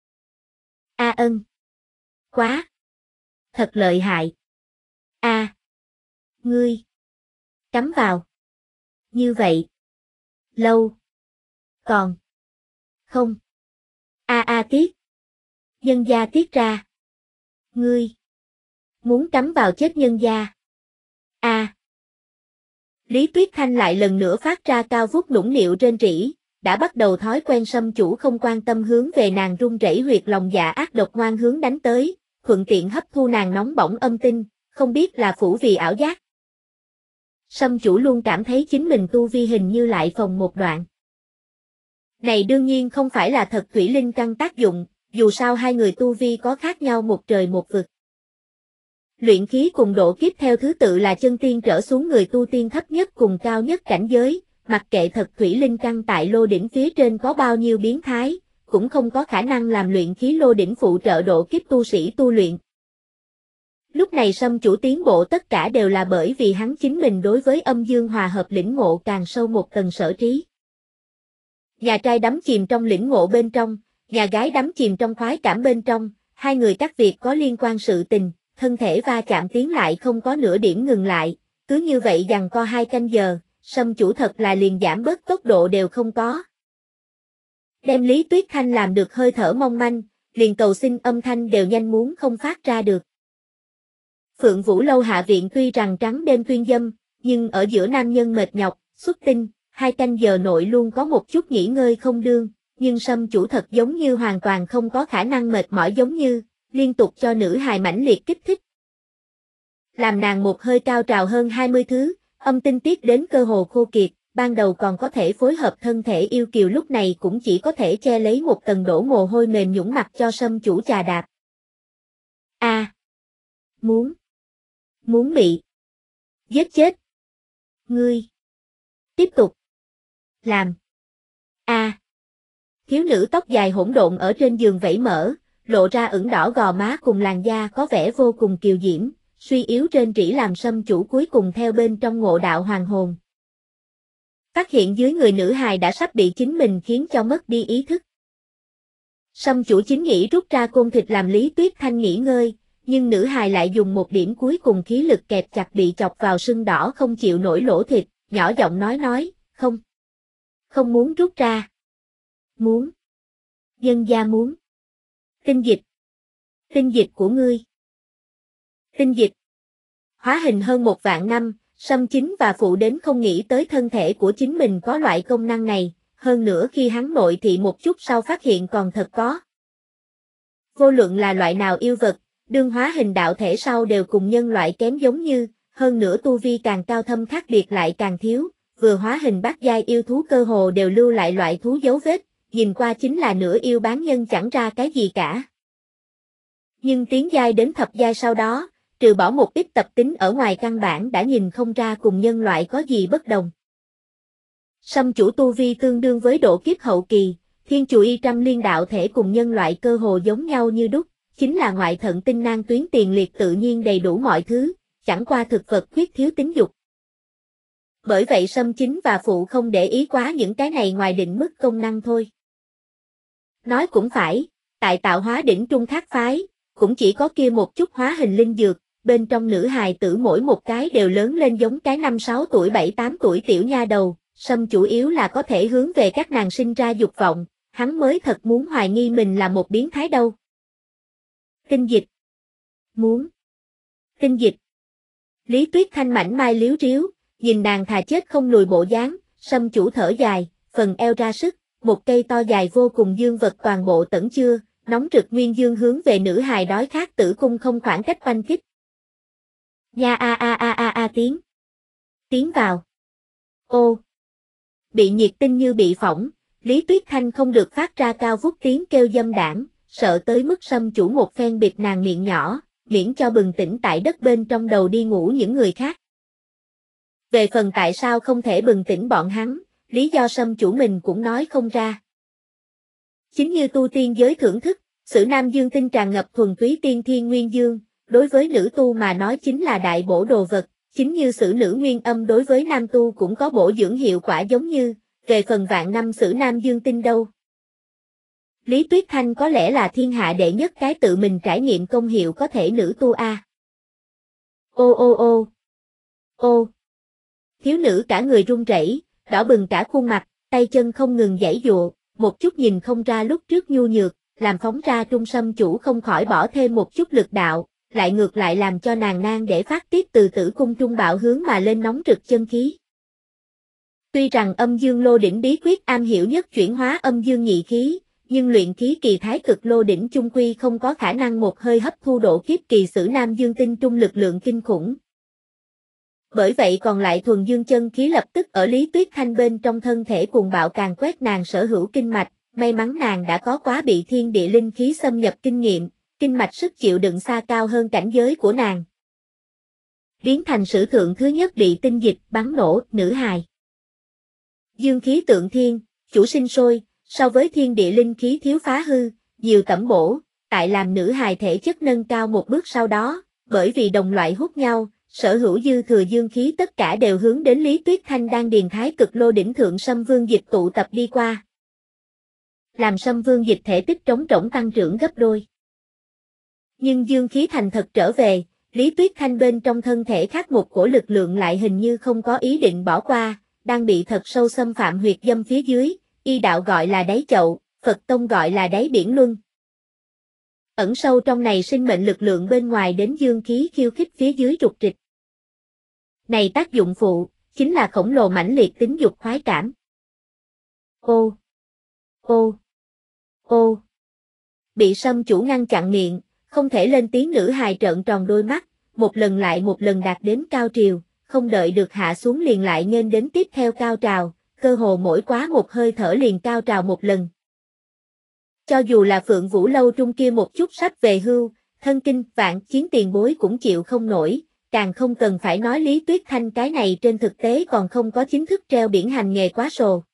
Quá. Thật lợi hại. Ngươi. Cắm vào. Như vậy. Lâu. Còn. Không. Tiết. Nhân gia tiết ra. Ngươi. Muốn cắm vào chết nhân gia. Lý Tuyết Thanh lại lần nữa phát ra cao vút nũng nịu rên rỉ, đã bắt đầu thói quen sâm chủ không quan tâm hướng về nàng run rẩy huyệt lòng dạ ác độc ngoan hướng đánh tới, thuận tiện hấp thu nàng nóng bỏng âm tinh, không biết là phủ vì ảo giác. Sâm chủ luôn cảm thấy chính mình tu vi hình như lại phồng một đoạn. Này đương nhiên không phải là thật thủy linh căn tác dụng, dù sao hai người tu vi có khác nhau một trời một vực. Luyện khí cùng độ kiếp theo thứ tự là chân tiên trở xuống người tu tiên thấp nhất cùng cao nhất cảnh giới, mặc kệ thật thủy linh căn tại lô đỉnh phía trên có bao nhiêu biến thái, cũng không có khả năng làm luyện khí lô đỉnh phụ trợ độ kiếp tu sĩ tu luyện. Lúc này sâm chủ tiến bộ tất cả đều là bởi vì hắn chính mình đối với âm dương hòa hợp lĩnh ngộ càng sâu một tầng sở trí. Nhà trai đắm chìm trong lĩnh ngộ bên trong, nhà gái đắm chìm trong khoái cảm bên trong, hai người các việc có liên quan sự tình, thân thể va chạm tiến lại không có nửa điểm ngừng lại, cứ như vậy giằng co 2 canh giờ, Sâm chủ thật là liền giảm bớt tốc độ đều không có. Đem Lý Tuyết Thanh làm được hơi thở mong manh, liền cầu xin âm thanh đều nhanh muốn không phát ra được. Phượng Vũ Lâu hạ viện tuy rằng trắng đêm tuyên dâm, nhưng ở giữa nam nhân mệt nhọc, xuất tinh, 2 canh giờ nội luôn có một chút nghỉ ngơi không đương, nhưng Sâm chủ thật giống như hoàn toàn không có khả năng mệt mỏi giống như, liên tục cho nữ hài mãnh liệt kích thích. Làm nàng một hơi cao trào hơn 20 thứ, âm tinh tiết đến cơ hồ khô kiệt, ban đầu còn có thể phối hợp thân thể yêu kiều lúc này cũng chỉ có thể che lấy một tầng đổ mồ hôi mềm nhũn mặt cho Sâm chủ chà đạp. Muốn bị giết chết. Ngươi tiếp tục làm. Thiếu nữ tóc dài hỗn độn ở trên giường vẫy mở, lộ ra ửng đỏ gò má cùng làn da có vẻ vô cùng kiều diễm, suy yếu trên trĩ làm Sâm chủ cuối cùng theo bên trong ngộ đạo hoàng hồn. Phát hiện dưới người nữ hài đã sắp bị chính mình khiến cho mất đi ý thức. Sâm chủ chính nghĩ rút ra côn thịt làm Lý Tuyết Thanh nghỉ ngơi, nhưng nữ hài lại dùng một điểm cuối cùng khí lực kẹp chặt bị chọc vào sưng đỏ không chịu nổi lỗ thịt, nhỏ giọng nói, không muốn rút ra. Muốn. Nhân gia muốn. Tinh dịch của ngươi. Tinh dịch. Hóa hình hơn 1.000 năm, Sâm chính và phụ đến không nghĩ tới thân thể của chính mình có loại công năng này, hơn nữa khi hắn nội thị một chút sau phát hiện còn thật có. Vô luận là loại nào yêu vật, đương hóa hình đạo thể sau đều cùng nhân loại kém giống như, hơn nữa tu vi càng cao thâm khác biệt lại càng thiếu, vừa hóa hình bát giai yêu thú cơ hồ đều lưu lại loại thú dấu vết, nhìn qua chính là nửa yêu bán nhân chẳng ra cái gì cả. Nhưng tiến giai đến thập giai sau đó, trừ bỏ một ít tập tính ở ngoài căn bản đã nhìn không ra cùng nhân loại có gì bất đồng. Sâm chủ tu vi tương đương với độ kiếp hậu kỳ, thiên chù y trăm liên đạo thể cùng nhân loại cơ hồ giống nhau như đúc, chính là ngoại thận tinh nang tuyến tiền liệt tự nhiên đầy đủ mọi thứ, chẳng qua thực vật khuyết thiếu tính dục. Bởi vậy Sâm chính và phụ không để ý quá những cái này ngoài định mức công năng thôi. Nói cũng phải, tại tạo hóa đỉnh trung thác phái, cũng chỉ có kia một chút hóa hình linh dược, bên trong nữ hài tử mỗi một cái đều lớn lên giống cái 5-6 tuổi 7-8 tuổi tiểu nha đầu, Sâm chủ yếu là có thể hướng về các nàng sinh ra dục vọng, hắn mới thật muốn hoài nghi mình là một biến thái đâu. Tinh dịch. Muốn. Tinh dịch. Lý Tuyết Thanh mảnh mai liếu riếu, nhìn nàng thà chết không lùi bộ dáng, Sâm chủ thở dài, phần eo ra sức, một cây to dài vô cùng dương vật toàn bộ tẩn chưa, nóng rực nguyên dương hướng về nữ hài đói khát tử cung không khoảng cách oanh kích. Nha tiến vào. Ô. Bị nhiệt tinh như bị phỏng, Lý Tuyết Thanh không được phát ra cao vút tiếng kêu dâm đảng, sợ tới mức Sâm chủ một phen bịt nàng miệng nhỏ, miễn cho bừng tỉnh tại đất bên trong đầu đi ngủ những người khác. Về phần tại sao không thể bừng tỉnh bọn hắn, lý do Sâm chủ mình cũng nói không ra. Chính như tu tiên giới thưởng thức, sử nam dương tinh tràn ngập thuần túy tiên thiên nguyên dương, đối với nữ tu mà nói chính là đại bổ đồ vật, chính như sử nữ nguyên âm đối với nam tu cũng có bổ dưỡng hiệu quả giống như, về phần vạn năm sử nam dương tinh đâu. Lý Tuyết Thanh có lẽ là thiên hạ đệ nhất cái tự mình trải nghiệm công hiệu có thể nữ tu a. Ô. Thiếu nữ cả người run rẩy, đỏ bừng cả khuôn mặt, tay chân không ngừng giãy giụa, một chút nhìn không ra lúc trước nhu nhược, làm phóng ra trung Sâm chủ không khỏi bỏ thêm một chút lực đạo, lại ngược lại làm cho nàng nan để phát tiết từ tử cung trung bạo hướng mà lên nóng rực chân khí. Tuy rằng âm dương lô đỉnh bí quyết am hiểu nhất chuyển hóa âm dương nhị khí, nhưng luyện khí kỳ thái cực lô đỉnh chung quy không có khả năng một hơi hấp thu độ kiếp kỳ sử nam dương tinh trung lực lượng kinh khủng. Bởi vậy còn lại thuần dương chân khí lập tức ở Lý Tuyết Thanh bên trong thân thể cuồng bạo càng quét nàng sở hữu kinh mạch, may mắn nàng đã có quá bị thiên địa linh khí xâm nhập kinh nghiệm, kinh mạch sức chịu đựng xa cao hơn cảnh giới của nàng. Biến thành sử thượng thứ nhất bị tinh dịch bắn nổ, nữ hài. Dương khí tượng thiên, chủ sinh sôi, so với thiên địa linh khí thiếu phá hư, nhiều tẩm bổ, tại làm nữ hài thể chất nâng cao một bước sau đó, bởi vì đồng loại hút nhau, sở hữu dư thừa dương khí tất cả đều hướng đến Lý Tuyết Thanh đang điền thái cực lô đỉnh thượng Sâm Vương dịch tụ tập đi qua. Làm Sâm Vương dịch thể tích trống rỗng tăng trưởng gấp đôi. Nhưng dương khí thành thật trở về, Lý Tuyết Thanh bên trong thân thể khác một cổ lực lượng lại hình như không có ý định bỏ qua, đang bị thật sâu xâm phạm huyệt dâm phía dưới, y đạo gọi là đáy chậu, Phật tông gọi là đáy biển luân. Ẩn sâu trong này sinh mệnh lực lượng bên ngoài đến dương khí khiêu khích phía dưới trục trịch. Này tác dụng phụ, chính là khổng lồ mãnh liệt tính dục khoái cảm. Ô! Ô! Ô! Bị sâm chủ ngăn chặn miệng, không thể lên tiếng nữ hài trợn tròn đôi mắt, một lần lại một lần đạt đến cao triều, không đợi được hạ xuống liền lại nghênh đến tiếp theo cao trào, cơ hồ mỗi quá một hơi thở liền cao trào một lần. Cho dù là Phượng Vũ Lâu trung kia một chút sắp về hưu, thân kinh vạn chiến tiền bối cũng chịu không nổi, càng không cần phải nói Lý Tuyết Thanh cái này trên thực tế còn không có chính thức treo biển hành nghề quá sồ.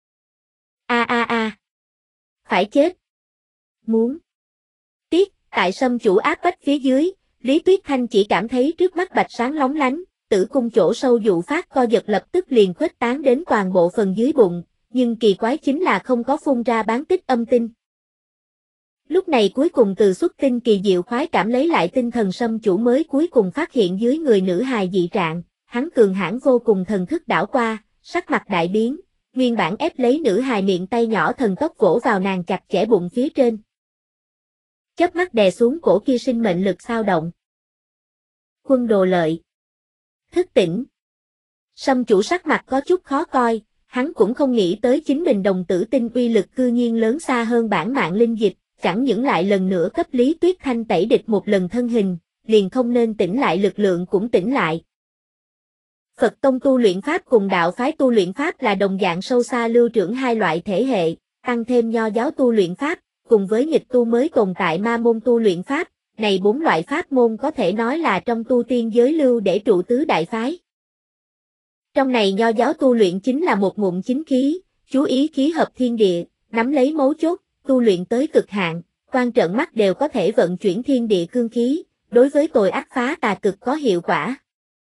Phải chết. Muốn. Tiếc, tại sâm chủ áp bách phía dưới, Lý Tuyết Thanh chỉ cảm thấy trước mắt bạch sáng lóng lánh, tử cung chỗ sâu dụ phát co giật lập tức liền khuếch tán đến toàn bộ phần dưới bụng, nhưng kỳ quái chính là không có phun ra bán tích âm tinh. Lúc này cuối cùng từ xuất tinh kỳ diệu khoái cảm lấy lại tinh thần sâm chủ mới cuối cùng phát hiện dưới người nữ hài dị trạng, hắn cường hãn vô cùng thần thức đảo qua, sắc mặt đại biến, nguyên bản ép lấy nữ hài miệng tay nhỏ thần tốc vỗ vào nàng chặt chẽ bụng phía trên. Chớp mắt đè xuống cổ kia sinh mệnh lực xao động. Quân Đồ Lợi. Thức tỉnh. Sâm chủ sắc mặt có chút khó coi, hắn cũng không nghĩ tới chính mình đồng tử tinh uy lực cư nhiên lớn xa hơn bản mạng linh dịch, chẳng những lại lần nữa cấp Lý Tuyết Thanh tẩy địch một lần thân hình, liền không nên tỉnh lại lực lượng cũng tỉnh lại. Phật tông tu luyện pháp cùng đạo phái tu luyện pháp là đồng dạng sâu xa lưu trưởng hai loại thể hệ, tăng thêm nho giáo tu luyện pháp, cùng với nghịch tu mới tồn tại ma môn tu luyện pháp, này bốn loại pháp môn có thể nói là trong tu tiên giới lưu để trụ tứ đại phái. Trong này nho giáo tu luyện chính là một ngụm chính khí, chú ý khí hợp thiên địa, nắm lấy mấu chốt, tu luyện tới cực hạn, quan trợn mắt đều có thể vận chuyển thiên địa cương khí, đối với tội ác phá tà cực có hiệu quả.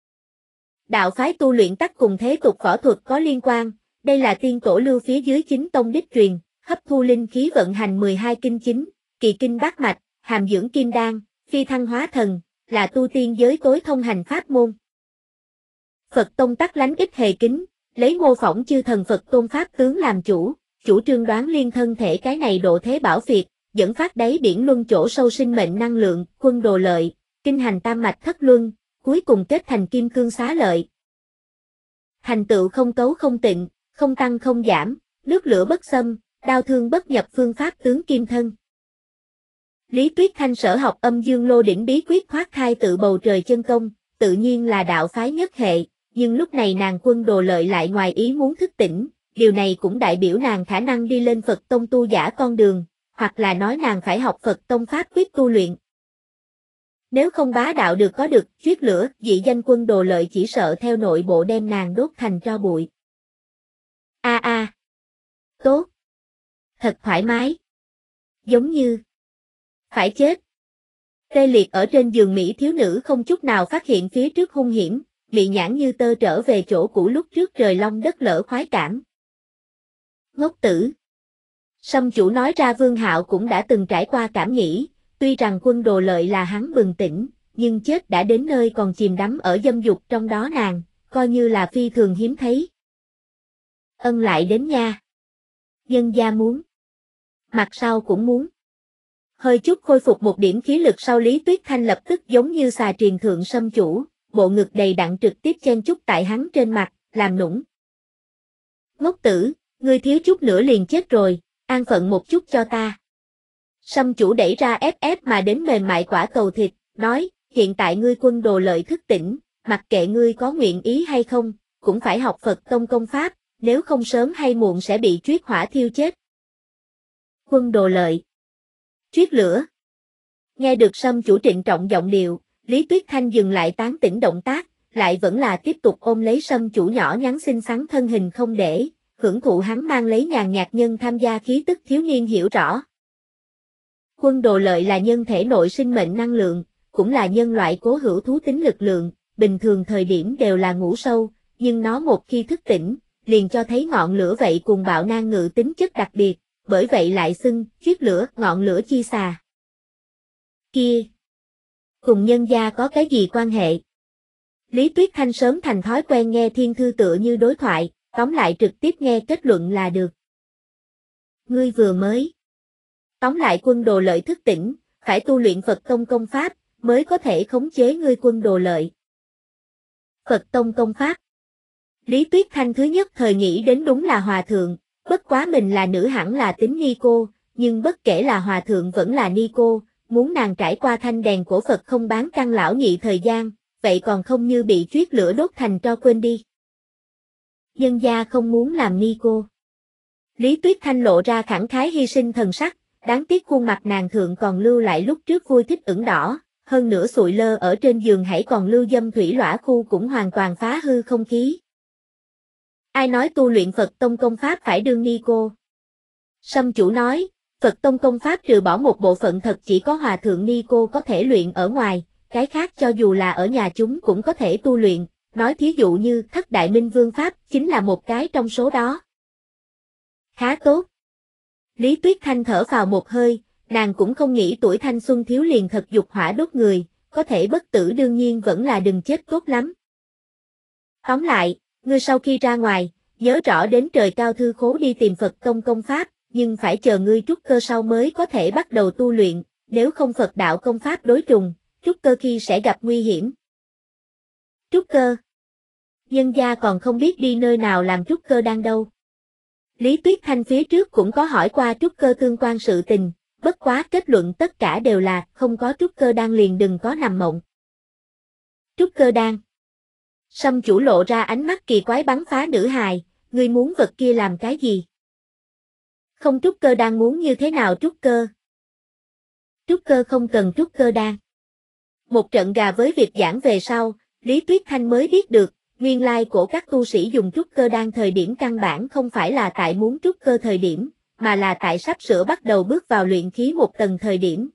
Đạo phái tu luyện tắc cùng thế tục võ thuật có liên quan, đây là tiên tổ lưu phía dưới chính tông đích truyền, hấp thu linh khí vận hành 12 kinh chính, kỳ kinh bát mạch, hàm dưỡng kim đan, phi thăng hóa thần, là tu tiên giới tối thông hành pháp môn. Phật tông tắc lánh ít hề kính, lấy mô phỏng chư thần Phật tôn pháp tướng làm chủ trương đoán liên thân thể cái này độ thế bảo việt, dẫn phát đáy biển luân chỗ sâu sinh mệnh năng lượng, Quân Đồ Lợi, kinh hành tam mạch thất luân, cuối cùng kết thành kim cương xá lợi. Thành tựu không cấu không tịnh, không tăng không giảm, nước lửa bất xâm, đao thương bất nhập phương pháp tướng kim thân. Lý Tuyết Thanh sở học âm dương lô đỉnh bí quyết thoát thai tự bầu trời chân công, tự nhiên là đạo phái nhất hệ, nhưng lúc này nàng Quân Đồ Lợi lại ngoài ý muốn thức tỉnh, điều này cũng đại biểu nàng khả năng đi lên Phật tông tu giả con đường, hoặc là nói nàng phải học Phật tông pháp quyết tu luyện. Nếu không bá đạo được có được, chuyết lửa, dị danh Quân Đồ Lợi chỉ sợ theo nội bộ đem nàng đốt thành tro bụi. Tốt. Thật thoải mái. Giống như phải chết. Tê liệt ở trên giường Mỹ thiếu nữ không chút nào phát hiện phía trước hung hiểm, mị nhãn như tơ trở về chỗ cũ lúc trước trời long đất lở khoái cảm. Ngốc tử. Sâm chủ nói ra Vương Hạo cũng đã từng trải qua cảm nghĩ, tuy rằng Quân Đồ Lợi là hắn bừng tỉnh, nhưng chết đã đến nơi còn chìm đắm ở dâm dục trong đó nàng, coi như là phi thường hiếm thấy. Ân lại đến nha. Nhân gia muốn. Mặt sau cũng muốn. Hơi chút khôi phục một điểm khí lực sau Lý Tuyết Thanh lập tức giống như xà triền thượng sâm chủ, bộ ngực đầy đặn trực tiếp chen chúc tại hắn trên mặt, làm nũng. Ngốc tử, ngươi thiếu chút nữa liền chết rồi, an phận một chút cho ta. Sâm chủ đẩy ra ép mà đến mềm mại quả cầu thịt, nói, hiện tại ngươi Quân Đồ Lợi thức tỉnh, mặc kệ ngươi có nguyện ý hay không, cũng phải học Phật tông công pháp, nếu không sớm hay muộn sẽ bị chuyết hỏa thiêu chết. Quân Đồ Lợi. Chuyết lửa. Nghe được Sâm chủ trịnh trọng giọng điệu, Lý Tuyết Thanh dừng lại tán tỉnh động tác, lại vẫn là tiếp tục ôm lấy Sâm chủ nhỏ nhắn xinh xắn thân hình không để, hưởng thụ hắn mang lấy nhàn nhạt nhân tham gia khí tức thiếu niên hiểu rõ. Quân Đồ Lợi là nhân thể nội sinh mệnh năng lượng, cũng là nhân loại cố hữu thú tính lực lượng, bình thường thời điểm đều là ngủ sâu, nhưng nó một khi thức tỉnh, liền cho thấy ngọn lửa vậy cùng bạo nan ngự tính chất đặc biệt, bởi vậy lại xưng, chuyết lửa, ngọn lửa chi xà. Kia! Cùng nhân gia có cái gì quan hệ? Lý Tuyết Thanh sớm thành thói quen nghe thiên thư tựa như đối thoại, tóm lại trực tiếp nghe kết luận là được. Ngươi vừa mới tóm lại quân đồ lợi thức tỉnh, phải tu luyện Phật tông công pháp, mới có thể khống chế ngươi quân đồ lợi. Phật tông công pháp. Lý Tuyết Thanh thứ nhất thời nghĩ đến đúng là hòa thượng, bất quá mình là nữ hẳn là tính ni cô, nhưng bất kể là hòa thượng vẫn là ni cô, muốn nàng trải qua thanh đèn của Phật không bán căn lão nhị thời gian, vậy còn không như bị chuyết lửa đốt thành tro quên đi. Nhân gia không muốn làm ni cô. Lý Tuyết Thanh lộ ra khẳng khái hy sinh thần sắc, đáng tiếc khuôn mặt nàng thượng còn lưu lại lúc trước vui thích ửng đỏ, hơn nữa sụi lơ ở trên giường hãy còn lưu dâm thủy lõa khu cũng hoàn toàn phá hư không khí. Ai nói tu luyện Phật tông công pháp phải đương ni cô? Sâm chủ nói, Phật tông công pháp trừ bỏ một bộ phận thật chỉ có hòa thượng ni cô có thể luyện ở ngoài, cái khác cho dù là ở nhà chúng cũng có thể tu luyện, nói thí dụ như Thất Đại Minh Vương Pháp chính là một cái trong số đó. Khá tốt. Lý Tuyết Thanh thở vào một hơi, nàng cũng không nghĩ tuổi thanh xuân thiếu liền thật dục hỏa đốt người, có thể bất tử đương nhiên vẫn là đừng chết tốt lắm. Tóm lại, ngươi sau khi ra ngoài, nhớ rõ đến trời cao thư khố đi tìm Phật tông công pháp, nhưng phải chờ ngươi trúc cơ sau mới có thể bắt đầu tu luyện, nếu không Phật đạo công pháp đối trùng, trúc cơ khi sẽ gặp nguy hiểm. Trúc cơ. Nhân gia còn không biết đi nơi nào làm trúc cơ đan đâu. Lý Tuyết Thanh phía trước cũng có hỏi qua trúc cơ tương quan sự tình, bất quá kết luận tất cả đều là không có trúc cơ đan liền đừng có nằm mộng. Trúc cơ đan. Sâm chủ lộ ra ánh mắt kỳ quái bắn phá nữ hài, ngươi muốn vật kia làm cái gì? Không trúc cơ đan muốn như thế nào trúc cơ? Trúc cơ không cần trúc cơ đan. Một trận gà với việc giảng về sau, Lý Tuyết Thanh mới biết được, nguyên lai của các tu sĩ dùng trúc cơ đan thời điểm căn bản không phải là tại muốn trúc cơ thời điểm, mà là tại sắp sửa bắt đầu bước vào luyện khí một tầng thời điểm.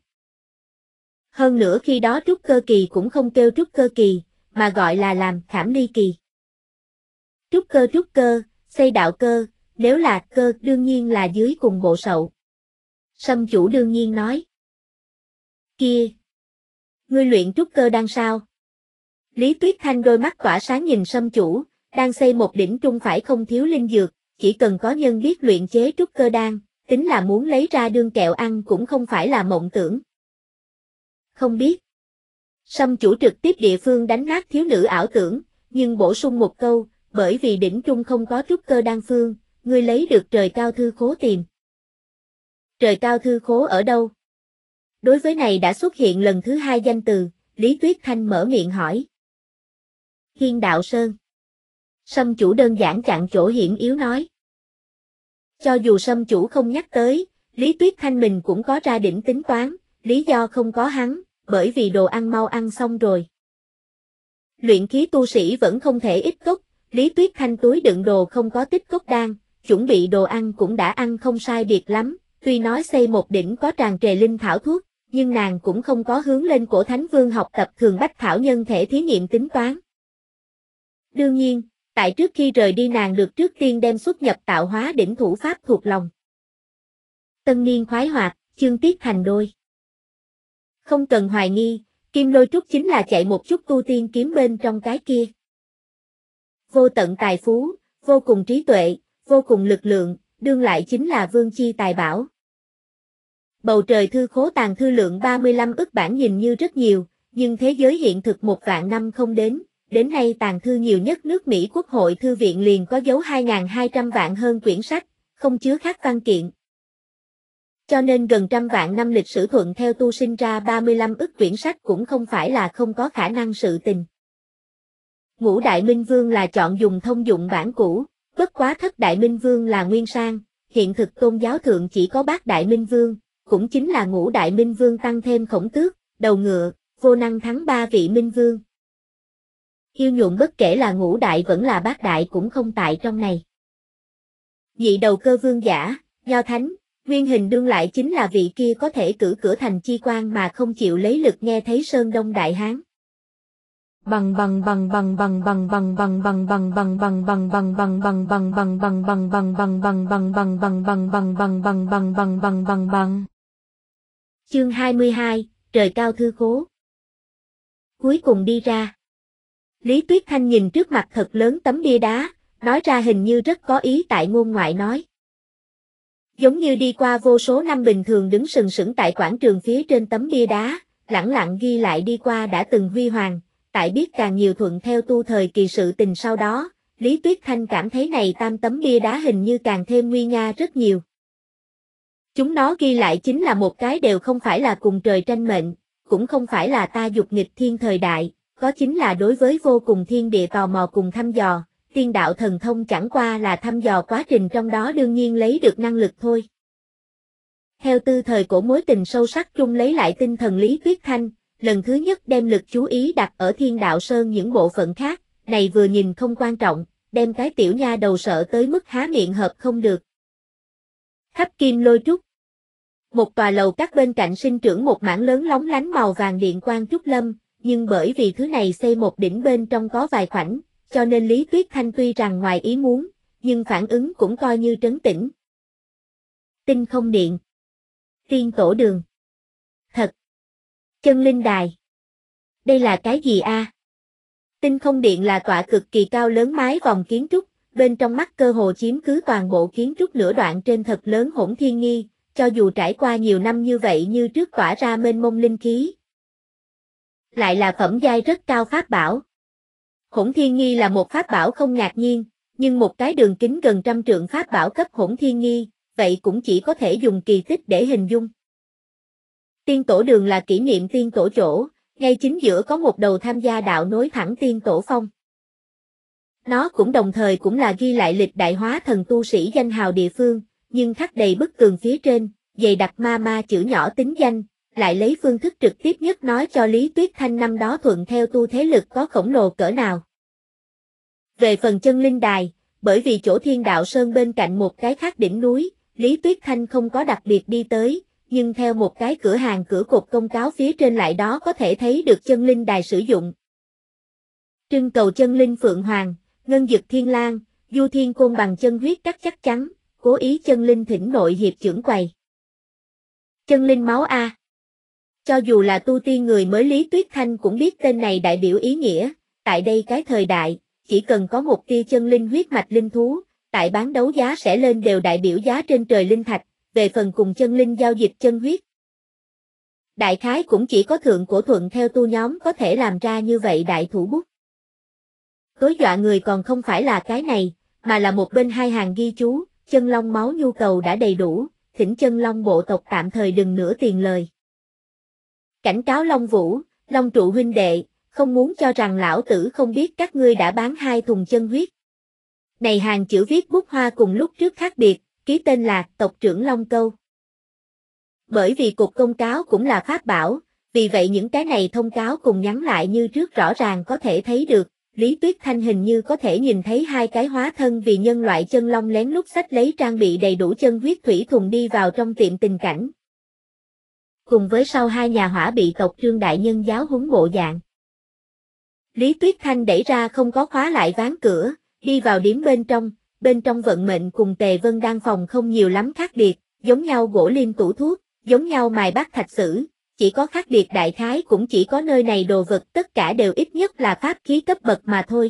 Hơn nữa khi đó trúc cơ kỳ cũng không kêu trúc cơ kỳ, mà gọi là làm khảm ly kỳ. Trúc cơ, xây đạo cơ, nếu là cơ đương nhiên là dưới cùng bộ sậu. Sâm chủ đương nhiên nói. Kia! Ngươi luyện trúc cơ đan sao? Lý Tuyết Thanh đôi mắt tỏa sáng nhìn Sâm chủ, đang xây một đỉnh trung phải không thiếu linh dược, chỉ cần có nhân biết luyện chế trúc cơ đan, tính là muốn lấy ra đương kẹo ăn cũng không phải là mộng tưởng. Không biết. Sâm chủ trực tiếp địa phương đánh nát thiếu nữ ảo tưởng, nhưng bổ sung một câu, bởi vì đỉnh trung không có trúc cơ đan phương, ngươi lấy được trời cao thư khố tìm. Trời cao thư khố ở đâu? Đối với này đã xuất hiện lần thứ hai danh từ, Lý Tuyết Thanh mở miệng hỏi. Hiên Đạo Sơn. Sâm chủ đơn giản chặn chỗ hiểm yếu nói. Cho dù Sâm chủ không nhắc tới, Lý Tuyết Thanh mình cũng có ra đỉnh tính toán, lý do không có hắn, bởi vì đồ ăn mau ăn xong rồi. Luyện khí tu sĩ vẫn không thể ít cốc, Lý Tuyết Thanh túi đựng đồ không có tích cốc đan, chuẩn bị đồ ăn cũng đã ăn không sai biệt lắm, tuy nói xây một đỉnh có tràn trề linh thảo thuốc, nhưng nàng cũng không có hướng lên cổ Thánh Vương học tập thường bách thảo nhân thể thí nghiệm tính toán. Đương nhiên, tại trước khi rời đi nàng được trước tiên đem xuất nhập tạo hóa đỉnh thủ pháp thuộc lòng. Tân niên khoái hoạt, chương tiết thành đôi. Không cần hoài nghi, Kim Lôi Trúc chính là chạy một chút tu tiên kiếm bên trong cái kia. Vô tận tài phú, vô cùng trí tuệ, vô cùng lực lượng, đương lại chính là vương chi tài bảo. Bầu trời thư khố tàng thư lượng 35 ức bản nhìn như rất nhiều, nhưng thế giới hiện thực 1.000 năm không đến nay tàng thư nhiều nhất nước Mỹ Quốc hội Thư viện liền có dấu 2.200 vạn hơn quyển sách, không chứa khác văn kiện. Cho nên gần 100 vạn năm lịch sử thuận theo tu sinh ra 35 ức quyển sách cũng không phải là không có khả năng sự tình. Ngũ Đại Minh Vương là chọn dùng thông dụng bản cũ, bất quá Thất Đại Minh Vương là nguyên sang, hiện thực tôn giáo thượng chỉ có Bát Đại Minh Vương, cũng chính là Ngũ Đại Minh Vương tăng thêm Khổng Tước, Đầu Ngựa, Vô Năng thắng 3 vị Minh Vương. Yêu nhuộm bất kể là Ngũ Đại vẫn là Bát Đại cũng không tại trong này. Nhị đầu cơ vương giả, Nho Thánh, nguyên hình đương lại chính là vị kia có thể cử cửa thành chi quan mà không chịu lấy lực nghe thấy Sơn Đông Đại Hán. Chương 22, trời cao thư khố. cuối cùng đi ra. Lý Tuyết Thanh nhìn trước mặt thật lớn tấm bia đá, nói ra hình như rất có ý tại ngôn ngoại nói. Giống như đi qua vô số năm bình thường đứng sừng sững tại quảng trường phía trên tấm bia đá, lẳng lặng ghi lại đi qua đã từng huy hoàng, tại biết càng nhiều thuận theo tu thời kỳ sự tình sau đó, Lý Tuyết Thanh cảm thấy này tam tấm bia đá hình như càng thêm nguy nga rất nhiều. Chúng nó ghi lại chính là một cái đều không phải là cùng trời tranh mệnh, cũng không phải là ta dục nghịch thiên thời đại, có chính là đối với vô cùng thiên địa tò mò cùng thăm dò, tiên đạo thần thông chẳng qua là thăm dò quá trình trong đó đương nhiên lấy được năng lực thôi. Theo tư thời cổ mối tình sâu sắc chung lấy lại tinh thần Lý Tuyết Thanh, lần thứ nhất đem lực chú ý đặt ở Thiên Đạo Sơn những bộ phận khác, này vừa nhìn không quan trọng, đem cái tiểu nha đầu sợ tới mức há miệng hợp không được. Tháp Kim Lôi Trúc. Một tòa lầu các bên cạnh sinh trưởng một mảng lớn lóng lánh màu vàng điện quang trúc lâm, nhưng bởi vì thứ này xây một đỉnh bên trong có vài khoảnh, cho nên Lý Tuyết Thanh tuy rằng ngoài ý muốn, nhưng phản ứng cũng coi như trấn tĩnh. Tinh Không Điện. Tiên Tổ Đường. Thật. Chân Linh Đài. Đây là cái gì a? Tinh Không Điện là tọa cực kỳ cao lớn mái vòng kiến trúc, bên trong mắt cơ hồ chiếm cứ toàn bộ kiến trúc nửa đoạn trên thật lớn Hỗn Thiên Nghi, cho dù trải qua nhiều năm như vậy như trước tỏa ra mênh mông linh khí. Lại là phẩm giai rất cao pháp bảo. Hỗn Thiên Nghi là một pháp bảo không ngạc nhiên, nhưng một cái đường kính gần 100 trượng pháp bảo cấp Hỗn Thiên Nghi, vậy cũng chỉ có thể dùng kỳ tích để hình dung. Tiên Tổ Đường là kỷ niệm tiên tổ chỗ, ngay chính giữa có một đầu tham gia đạo nối thẳng tiên tổ phong. Nó cũng đồng thời cũng là ghi lại lịch đại hóa thần tu sĩ danh hào địa phương, nhưng khắc đầy bức tường phía trên, dày đặc ma chữ nhỏ tính danh, lại lấy phương thức trực tiếp nhất nói cho Lý Tuyết Thanh năm đó thuận theo tu thế lực có khổng lồ cỡ nào. Về phần Chân Linh Đài, bởi vì chỗ Thiên Đạo Sơn bên cạnh một cái khác đỉnh núi, Lý Tuyết Thanh không có đặc biệt đi tới, nhưng theo một cái cửa hàng cửa cột công cáo phía trên lại đó có thể thấy được Chân Linh Đài sử dụng. Trưng cầu Chân Linh Phượng Hoàng, Ngân Dực Thiên Lang, Du Thiên Côn bằng chân huyết chắc chắn, cố ý Chân Linh thỉnh nội hiệp trưởng quầy. Chân Linh máu a. Cho dù là tu tiên người mới Lý Tuyết Thanh cũng biết tên này đại biểu ý nghĩa, tại đây cái thời đại, chỉ cần có một tia chân linh huyết mạch linh thú, tại bán đấu giá sẽ lên đều đại biểu giá trên trời linh thạch, về phần cùng chân linh giao dịch chân huyết. Đại khái cũng chỉ có thượng cổ thuận theo tu nhóm có thể làm ra như vậy đại thủ bút. Tối dọa người còn không phải là cái này, mà là một bên hai hàng ghi chú, chân long máu nhu cầu đã đầy đủ, thỉnh chân long bộ tộc tạm thời đừng nửa tiền lời. Cảnh cáo Long Vũ, Long Trụ huynh đệ, không muốn cho rằng lão tử không biết các ngươi đã bán 2 thùng chân huyết. Này hàng chữ viết bút hoa cùng lúc trước khác biệt, ký tên là tộc trưởng Long Câu. Bởi vì cục công cáo cũng là pháp bảo, vì vậy những cái này thông cáo cùng nhắn lại như trước rõ ràng có thể thấy được, Lý Tuyết Thanh hình như có thể nhìn thấy 2 cái hóa thân vì nhân loại chân long lén lút xách lấy trang bị đầy đủ chân huyết thủy thùng đi vào trong tiệm tình cảnh. Cùng với sau 2 nhà hỏa bị tộc Trương đại nhân giáo huấn bộ dạng. Lý Tuyết Thanh đẩy ra không có khóa lại ván cửa, đi vào điếm bên trong vận mệnh cùng Tề Vân Đan phòng không nhiều lắm khác biệt, giống nhau gỗ lim tủ thuốc, giống nhau mài bát thạch sử, chỉ có khác biệt đại khái cũng chỉ có nơi này đồ vật tất cả đều ít nhất là pháp khí cấp bậc mà thôi.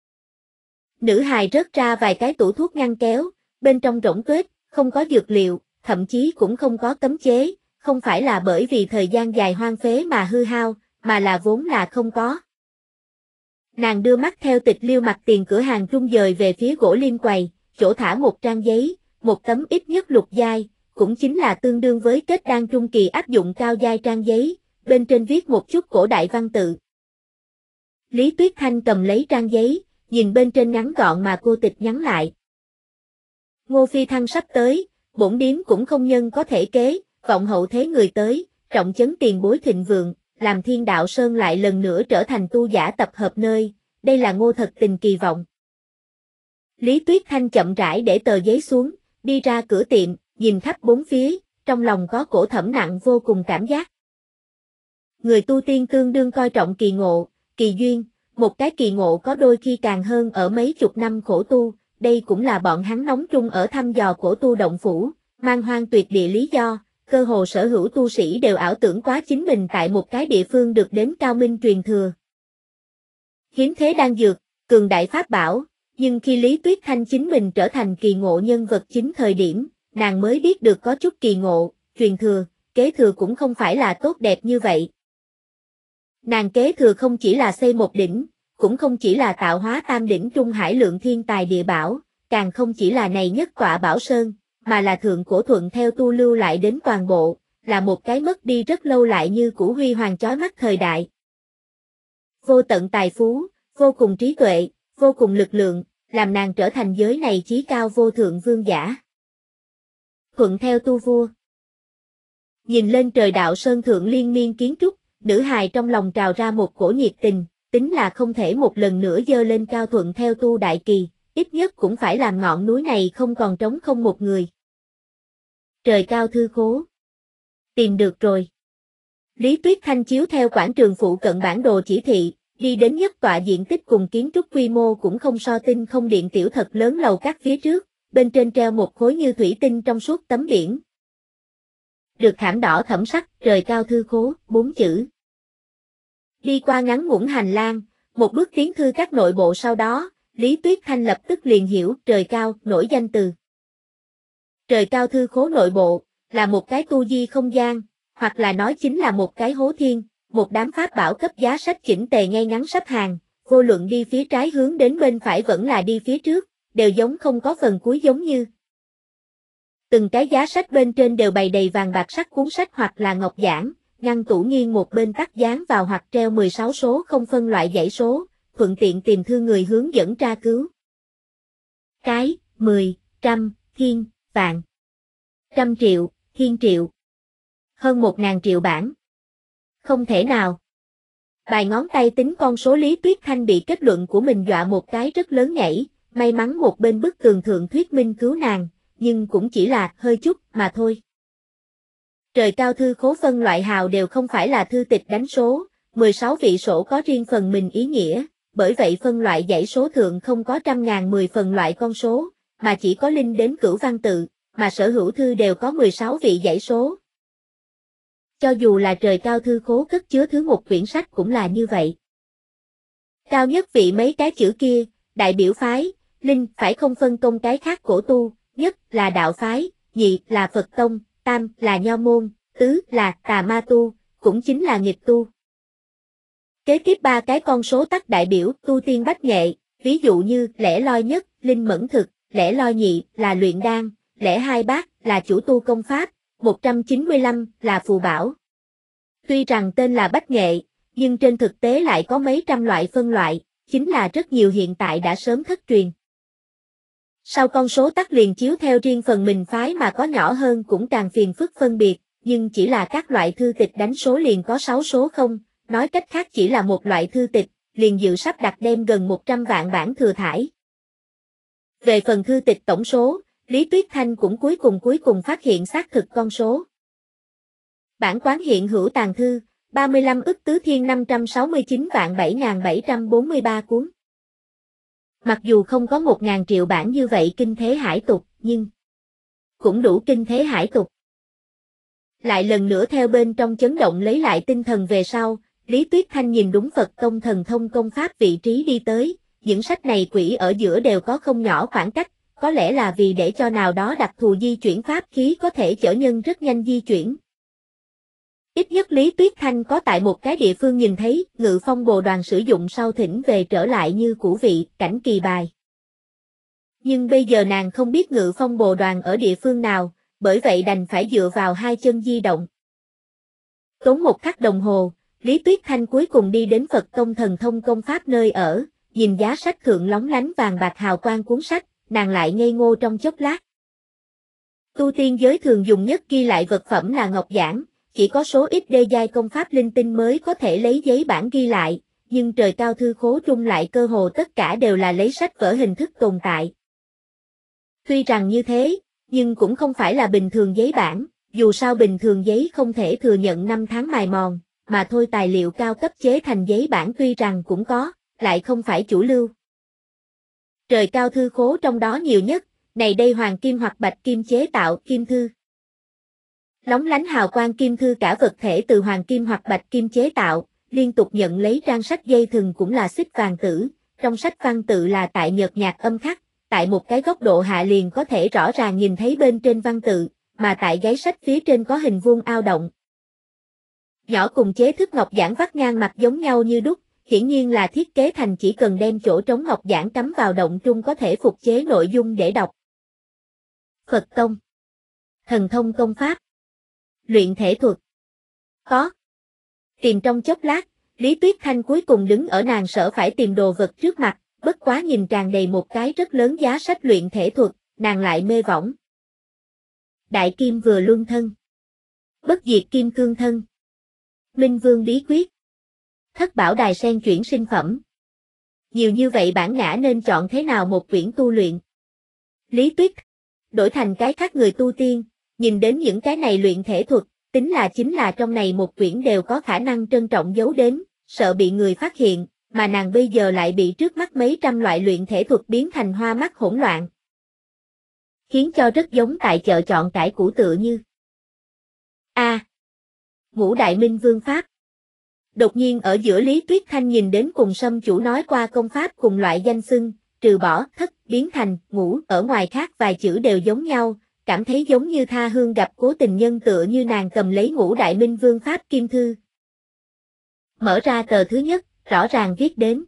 Nữ hài rớt ra vài cái tủ thuốc ngăn kéo, bên trong rỗng tuếch, không có dược liệu, thậm chí cũng không có cấm chế, không phải là bởi vì thời gian dài hoang phế mà hư hao, mà là vốn là không có. Nàng đưa mắt theo tịch liêu mặt tiền cửa hàng trung dời về phía gỗ lim quầy, chỗ thả một trang giấy, một tấm ít nhất lục giai, cũng chính là tương đương với kết đan trung kỳ áp dụng cao giai trang giấy, bên trên viết một chút cổ đại văn tự. Lý Tuyết Thanh cầm lấy trang giấy, nhìn bên trên ngắn gọn mà cô tịch nhắn lại. Ngô Phi Thăng sắp tới, bổn điếm cũng không nhân có thể kế, vọng hậu thế người tới, trọng chấn tiền bối thịnh vượng, làm Thiên Đạo Sơn lại lần nữa trở thành tu giả tập hợp nơi, đây là Ngô thật tình kỳ vọng. Lý Tuyết Thanh chậm rãi để tờ giấy xuống, đi ra cửa tiệm, nhìn khắp bốn phía, trong lòng có cổ thẩm nặng vô cùng cảm giác. Người tu tiên tương đương coi trọng kỳ ngộ, kỳ duyên, một cái kỳ ngộ có đôi khi càng hơn ở mấy chục năm khổ tu, đây cũng là bọn hắn nóng trung ở thăm dò cổ tu động phủ, man hoang tuyệt địa lý do, cơ hồ sở hữu tu sĩ đều ảo tưởng quá chính mình tại một cái địa phương được đến cao minh truyền thừa. Hiếm thế đan dược, cường đại pháp bảo, nhưng khi Lý Tuyết Thanh chính mình trở thành kỳ ngộ nhân vật chính thời điểm, nàng mới biết được có chút kỳ ngộ, truyền thừa, kế thừa cũng không phải là tốt đẹp như vậy. Nàng kế thừa không chỉ là xây một đỉnh, cũng không chỉ là tạo hóa tam đỉnh trung hải lượng thiên tài địa bảo, càng không chỉ là này nhất tọa bảo sơn, mà là thượng cổ thuận theo tu lưu lại đến toàn bộ, là một cái mất đi rất lâu lại như cũ huy hoàng chói mắt thời đại. Vô tận tài phú, vô cùng trí tuệ, vô cùng lực lượng, làm nàng trở thành giới này chí cao vô thượng vương giả. Thuận theo tu vua. Nhìn lên trời đạo sơn thượng liên miên kiến trúc, nữ hài trong lòng trào ra một cổ nhiệt tình, tính là không thể một lần nữa dơ lên cao thuận theo tu đại kỳ, ít nhất cũng phải làm ngọn núi này không còn trống không một người. Trời cao thư khố. Tìm được rồi. Lý Tuyết Thanh chiếu theo quảng trường phụ cận bản đồ chỉ thị, đi đến nhất tọa diện tích cùng kiến trúc quy mô cũng không so tinh không điện tiểu thật lớn lầu các phía trước, bên trên treo một khối như thủy tinh trong suốt tấm biển. Được thảm đỏ thẫm sắc, trời cao thư khố, 4 chữ. Đi qua ngắn ngủn hành lang, một bước tiến thư các nội bộ sau đó, Lý Tuyết Thanh lập tức liền hiểu trời cao, nổi danh từ. Trời cao thư khố nội bộ, là một cái tu di không gian, hoặc là nói chính là một cái hố thiên, một đám pháp bảo cấp giá sách chỉnh tề ngay ngắn sắp hàng, vô luận đi phía trái hướng đến bên phải vẫn là đi phía trước, đều giống không có phần cuối giống như. Từng cái giá sách bên trên đều bày đầy vàng bạc sắc cuốn sách hoặc là ngọc giản, ngăn tủ nghiêng một bên tắt dán vào hoặc treo 16 số không phân loại dãy số, thuận tiện tìm thư người hướng dẫn tra cứu. Cái, 10, trăm, thiên, vạn, trăm triệu, thiên triệu. Hơn 1.000 triệu bản. Không thể nào. Vài ngón tay tính con số Lý Tuyết Thanh bị kết luận của mình dọa một cái rất lớn nhảy, may mắn một bên bức tường thượng thuyết minh cứu nàng, nhưng cũng chỉ là hơi chút mà thôi. Trời cao thư khố phân loại hào đều không phải là thư tịch đánh số, 16 vị sổ có riêng phần mình ý nghĩa, bởi vậy phân loại dãy số thượng không có 100.000 10 phần loại con số, mà chỉ có linh đến cửu văn tự, mà sở hữu thư đều có 16 vị dãy số. Cho dù là trời cao thư khố cất chứa thứ một quyển sách cũng là như vậy. Cao nhất vị mấy cái chữ kia, đại biểu phái, linh phải không phân công cái khác cổ tu, nhất là đạo phái, nhị là Phật tông, tam là nho môn, tứ là tà ma tu, cũng chính là nghịch tu. Kế tiếp ba cái con số tắc đại biểu tu tiên bách nghệ, ví dụ như lẻ loi nhất, linh mẫn thực, lẻ loi nhị là luyện đan, lẻ hai bát là chủ tu công pháp, 195 là phù bảo. Tuy rằng tên là bách nghệ, nhưng trên thực tế lại có mấy trăm loại phân loại, chính là rất nhiều hiện tại đã sớm thất truyền. Sau con số tắc liền chiếu theo riêng phần mình phái mà có nhỏ hơn cũng càng phiền phức phân biệt, nhưng chỉ là các loại thư tịch đánh số liền có 6 số không, nói cách khác chỉ là một loại thư tịch, liền dự sắp đặt đem gần 100 vạn bản thừa thải. Về phần thư tịch tổng số, Lý Tuyết Thanh cũng cuối cùng phát hiện xác thực con số. Bản quán hiện hữu tàng thư, 35 ức tứ thiên 569 vạn 7.743 cuốn. Mặc dù không có 1.000 triệu bản như vậy kinh thế hải tục, nhưng cũng đủ kinh thế hải tục. Lại lần nữa theo bên trong chấn động lấy lại tinh thần về sau, Lý Tuyết Thanh nhìn đúng Phật tông thần thông công pháp vị trí đi tới, những sách này quỷ ở giữa đều có không nhỏ khoảng cách, có lẽ là vì để cho nào đó đặc thù di chuyển pháp khí có thể chở nhân rất nhanh di chuyển. Ít nhất Lý Tuyết Thanh có tại một cái địa phương nhìn thấy Ngự Phong Bồ Đoàn sử dụng sau thỉnh về trở lại như cũ vị, cảnh kỳ bài. Nhưng bây giờ nàng không biết Ngự Phong Bồ Đoàn ở địa phương nào, bởi vậy đành phải dựa vào hai chân di động. Tốn một khắc đồng hồ, Lý Tuyết Thanh cuối cùng đi đến Phật tông thần thông công pháp nơi ở, nhìn giá sách thượng lóng lánh vàng bạc hào quang cuốn sách, nàng lại ngây ngô trong chốc lát. Tu tiên giới thường dùng nhất ghi lại vật phẩm là ngọc giản, chỉ có số ít đê giai công pháp linh tinh mới có thể lấy giấy bản ghi lại, nhưng trời cao thư khố trung lại cơ hồ tất cả đều là lấy sách vở hình thức tồn tại. Tuy rằng như thế, nhưng cũng không phải là bình thường giấy bản, dù sao bình thường giấy không thể thừa nhận năm tháng mài mòn, mà thôi tài liệu cao cấp chế thành giấy bản tuy rằng cũng có, lại không phải chủ lưu. Trời cao thư khố trong đó nhiều nhất, này đây hoàng kim hoặc bạch kim chế tạo kim thư. Lóng lánh hào quang kim thư cả vật thể từ hoàng kim hoặc bạch kim chế tạo, liên tục nhận lấy trang sách dây thừng cũng là xích vàng tử, trong sách văn tự là tại nhợt nhạt âm khắc, tại một cái góc độ hạ liền có thể rõ ràng nhìn thấy bên trên văn tự, mà tại gáy sách phía trên có hình vuông ao động. Nhỏ cùng chế thức ngọc giản vắt ngang mặt giống nhau như đúc, hiển nhiên là thiết kế thành chỉ cần đem chỗ trống ngọc giản cắm vào động trung có thể phục chế nội dung để đọc. Phật tông. Thần thông công pháp. Luyện thể thuật. Có. Tìm trong chốc lát, Lý Tuyết Thanh cuối cùng đứng ở nàng sở phải tìm đồ vật trước mặt, bất quá nhìn tràn đầy một cái rất lớn giá sách luyện thể thuật, nàng lại mê võng. Đại kim vừa luân thân. Bất diệt kim cương thân. Minh vương bí quyết. Thất bảo đài sen chuyển sinh phẩm. Nhiều như vậy bản ngã nên chọn thế nào một quyển tu luyện? Lý Tuyết đổi thành cái khác người tu tiên, nhìn đến những cái này luyện thể thuật, chính là trong này một quyển đều có khả năng trân trọng giấu đến, sợ bị người phát hiện, mà nàng bây giờ lại bị trước mắt mấy trăm loại luyện thể thuật biến thành hoa mắt hỗn loạn. Khiến cho rất giống tại chợ chọn cải củ tựa như. Ngũ đại minh vương pháp. Đột nhiên ở giữa Lý Tuyết Thanh nhìn đến cùng Sâm chủ nói qua công pháp cùng loại danh xưng, trừ bỏ thất biến thành ngũ ở ngoài khác vài chữ đều giống nhau, cảm thấy giống như tha hương gặp cố tình nhân tựa như nàng cầm lấy ngũ đại minh vương pháp kim thư. Mở ra tờ thứ nhất, rõ ràng viết đến.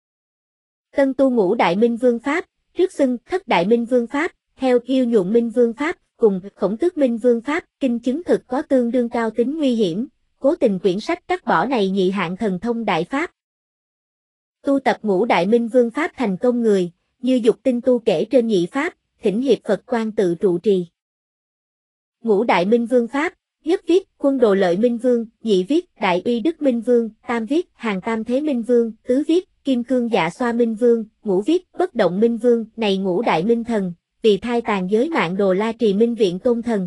Tân tu ngũ đại minh vương pháp, trước xưng thất đại minh vương pháp, theo yêu nhuận minh vương pháp, cùng khổng tước minh vương pháp, kinh chứng thực có tương đương cao tính nguy hiểm, cố tình quyển sách cắt bỏ này nhị hạng thần thông đại pháp. Tu tập ngũ đại minh vương pháp thành công người, như dục tinh tu kể trên nhị pháp, thỉnh hiệp Phật quan tự trụ trì. Ngũ đại minh vương pháp, nhất viết quân đồ lợi minh vương, nhị viết đại uy đức minh vương, tam viết hàng tam thế minh vương, tứ viết kim cương dạ xoa minh vương, ngũ viết bất động minh vương, này ngũ đại minh thần, vì thai tàn giới mạng đồ la trì minh viện tôn thần.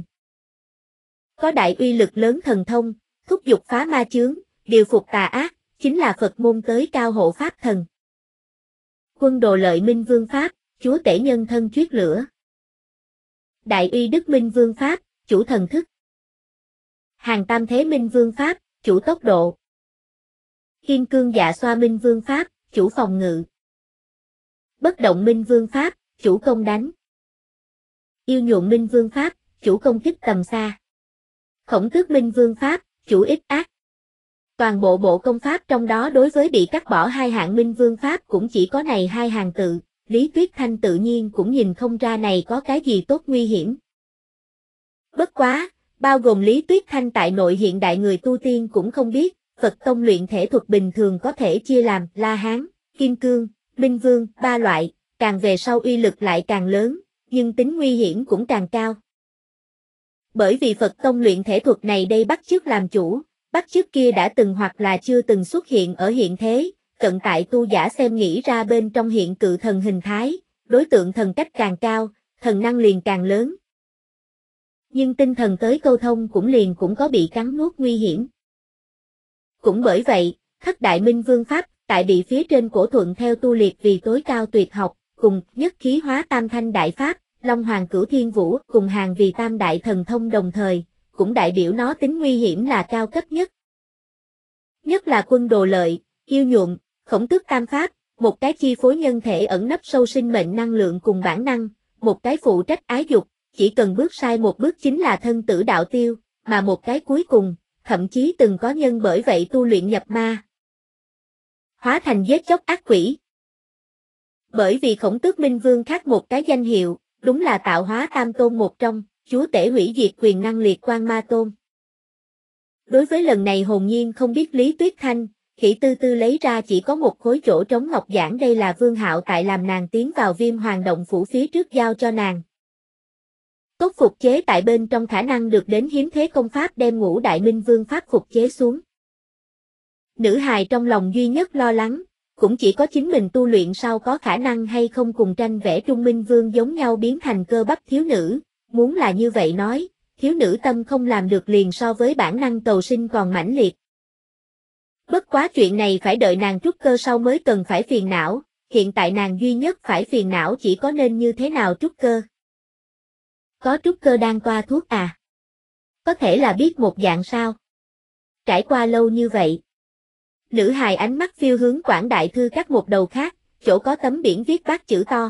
Có đại uy lực lớn thần thông, thúc dục phá ma chướng, điều phục tà ác, chính là Phật môn tới cao hộ pháp thần. Quân đồ lợi minh vương pháp, chúa tể nhân thân chuyết lửa. Đại uy đức minh vương pháp, chủ thần thức. Hàng tam thế minh vương pháp, chủ tốc độ. Kim cương dạ xoa minh vương pháp, chủ phòng ngự. Bất động minh vương pháp, chủ công đánh. Yêu nhuận minh vương pháp, chủ công kích tầm xa. Khổng tước minh vương pháp, chủ ít ác. Toàn bộ bộ công pháp trong đó đối với bị cắt bỏ hai hạng minh vương pháp cũng chỉ có này hai hàng tự, Lý Tuyết Thanh tự nhiên cũng nhìn không ra này có cái gì tốt nguy hiểm. Bất quá, bao gồm Lý Tuyết Thanh tại nội hiện đại người tu tiên cũng không biết, Phật tông luyện thể thuật bình thường có thể chia làm La Hán, Kim Cương, Minh Vương, ba loại, càng về sau uy lực lại càng lớn, nhưng tính nguy hiểm cũng càng cao. Bởi vì Phật tông luyện thể thuật này đây bắt chước làm chủ, bắt chước kia đã từng hoặc là chưa từng xuất hiện ở hiện thế, cận tại tu giả xem nghĩ ra bên trong hiện cự thần hình thái, đối tượng thần cách càng cao, thần năng liền càng lớn. Nhưng tinh thần tới câu thông cũng có bị cắn nuốt nguy hiểm. Cũng bởi vậy, thất đại minh vương pháp, tại bị phía trên cổ thuận theo tu liệt vì tối cao tuyệt học, cùng nhất khí hóa tam thanh đại pháp, Long Hoàng Cửu Thiên Vũ cùng hàng vì tam đại thần thông đồng thời, cũng đại biểu nó tính nguy hiểm là cao cấp nhất. Nhất là quân đồ lợi, yêu nhuận, khổng tước tam pháp, một cái chi phối nhân thể ẩn nấp sâu sinh mệnh năng lượng cùng bản năng, một cái phụ trách ái dục, chỉ cần bước sai một bước chính là thân tử đạo tiêu, mà một cái cuối cùng, thậm chí từng có nhân bởi vậy tu luyện nhập ma. Hóa thành giết chóc ác quỷ. Bởi vì khổng tước minh vương khác một cái danh hiệu, đúng là tạo hóa tam tôn một trong, chúa tể hủy diệt quyền năng liệt quan ma tôn. Đối với lần này hồn nhiên không biết Lý Tuyết Thanh, Khỉ Tư Tư lấy ra chỉ có một khối chỗ trống ngọc giản, đây là Vương Hạo tại làm nàng tiến vào Viêm Hoàng động phủ phía trước giao cho nàng. Tốt phục chế tại bên trong khả năng được đến hiếm thế công pháp đem ngũ đại minh vương pháp phục chế xuống. Nữ hài trong lòng duy nhất lo lắng, cũng chỉ có chính mình tu luyện sau có khả năng hay không cùng tranh vẽ Trung Minh Vương giống nhau biến thành cơ bắp thiếu nữ, muốn là như vậy nói, thiếu nữ tâm không làm được liền so với bản năng cầu sinh còn mãnh liệt. Bất quá chuyện này phải đợi nàng trúc cơ sau mới cần phải phiền não, hiện tại nàng duy nhất phải phiền não chỉ có nên như thế nào trúc cơ. Có trúc cơ đan toa thuốc à? Có thể là biết một dạng sao? Trải qua lâu như vậy. Nữ hài ánh mắt phiêu hướng Quảng đại thư các một đầu khác, chỗ có tấm biển viết bát chữ to.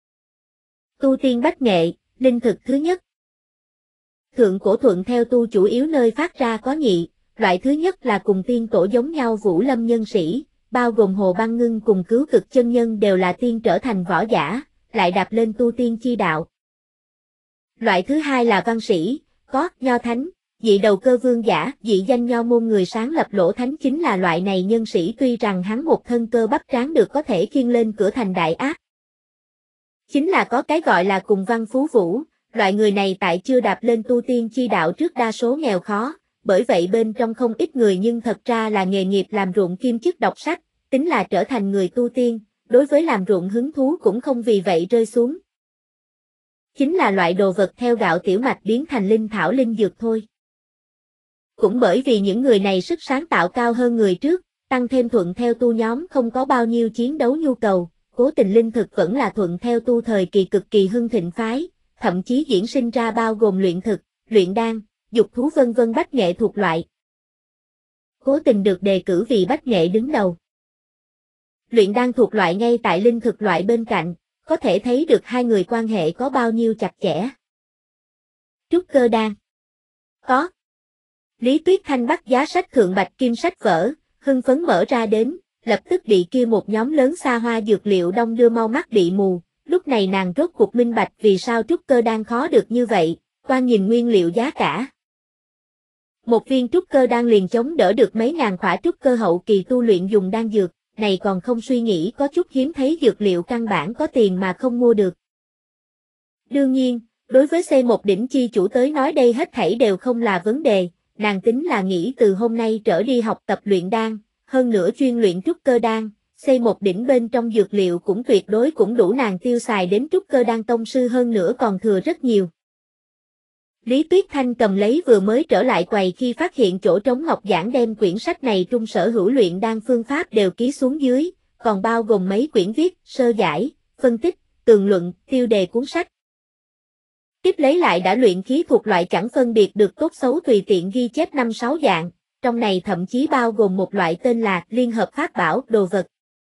Tu tiên bách nghệ, linh thực thứ nhất. Thượng cổ thuận theo tu chủ yếu nơi phát ra có nhị, loại thứ nhất là cùng tiên tổ giống nhau Vũ Lâm nhân sĩ, bao gồm Hồ Băng Ngưng cùng Cứu Cực chân nhân đều là tiên trở thành võ giả, lại đạp lên tu tiên chi đạo. Loại thứ hai là văn sĩ, có nho thánh, dị đầu cơ vương giả, dị danh nho môn người sáng lập Lỗ Thánh chính là loại này nhân sĩ, tuy rằng hắn một thân cơ bắp tráng được có thể khiêng lên cửa thành đại ác. Chính là có cái gọi là cùng văn phú vũ, loại người này tại chưa đạp lên tu tiên chi đạo trước đa số nghèo khó, bởi vậy bên trong không ít người nhưng thật ra là nghề nghiệp làm ruộng kiêm chức đọc sách, tính là trở thành người tu tiên, đối với làm ruộng hứng thú cũng không vì vậy rơi xuống. Chính là loại đồ vật theo gạo tiểu mạch biến thành linh thảo linh dược thôi. Cũng bởi vì những người này sức sáng tạo cao hơn người trước, tăng thêm thuận theo tu nhóm không có bao nhiêu chiến đấu nhu cầu, cố tình linh thực vẫn là thuận theo tu thời kỳ cực kỳ hưng thịnh phái, thậm chí diễn sinh ra bao gồm luyện thực, luyện đan, dục thú vân vân bách nghệ thuộc loại. Cố tình được đề cử vì bách nghệ đứng đầu. Luyện đan thuộc loại ngay tại linh thực loại bên cạnh, có thể thấy được hai người quan hệ có bao nhiêu chặt chẽ. Trúc cơ đan. Có. Lý Tuyết Thanh bắt giá sách thượng bạch kim sách vở, hưng phấn mở ra đến, lập tức bị kia một nhóm lớn xa hoa dược liệu đông đưa mau mắt bị mù, lúc này nàng rốt cuộc minh bạch vì sao trúc cơ đan khó được như vậy, quan nhìn nguyên liệu giá cả. Một viên trúc cơ đan liền chống đỡ được mấy ngàn khỏa trúc cơ hậu kỳ tu luyện dùng đan dược, này còn không suy nghĩ có chút hiếm thấy dược liệu căn bản có tiền mà không mua được. Đương nhiên, đối với C1 đỉnh chi chủ tới nói đây hết thảy đều không là vấn đề, nàng tính là nghĩ từ hôm nay trở đi học tập luyện đan, hơn nữa chuyên luyện trúc cơ đan, C1 đỉnh bên trong dược liệu cũng tuyệt đối cũng đủ nàng tiêu xài đến trúc cơ đan tông sư, hơn nữa còn thừa rất nhiều. Lý Tuyết Thanh cầm lấy vừa mới trở lại quầy khi phát hiện chỗ trống ngọc giảng đem quyển sách này trung sở hữu luyện đan phương pháp đều ký xuống dưới, còn bao gồm mấy quyển viết, sơ giải, phân tích, tường luận, tiêu đề cuốn sách. Tiếp lấy lại đã luyện khí thuộc loại chẳng phân biệt được tốt xấu tùy tiện ghi chép 5-6 dạng, trong này thậm chí bao gồm một loại tên là liên hợp pháp bảo, đồ vật.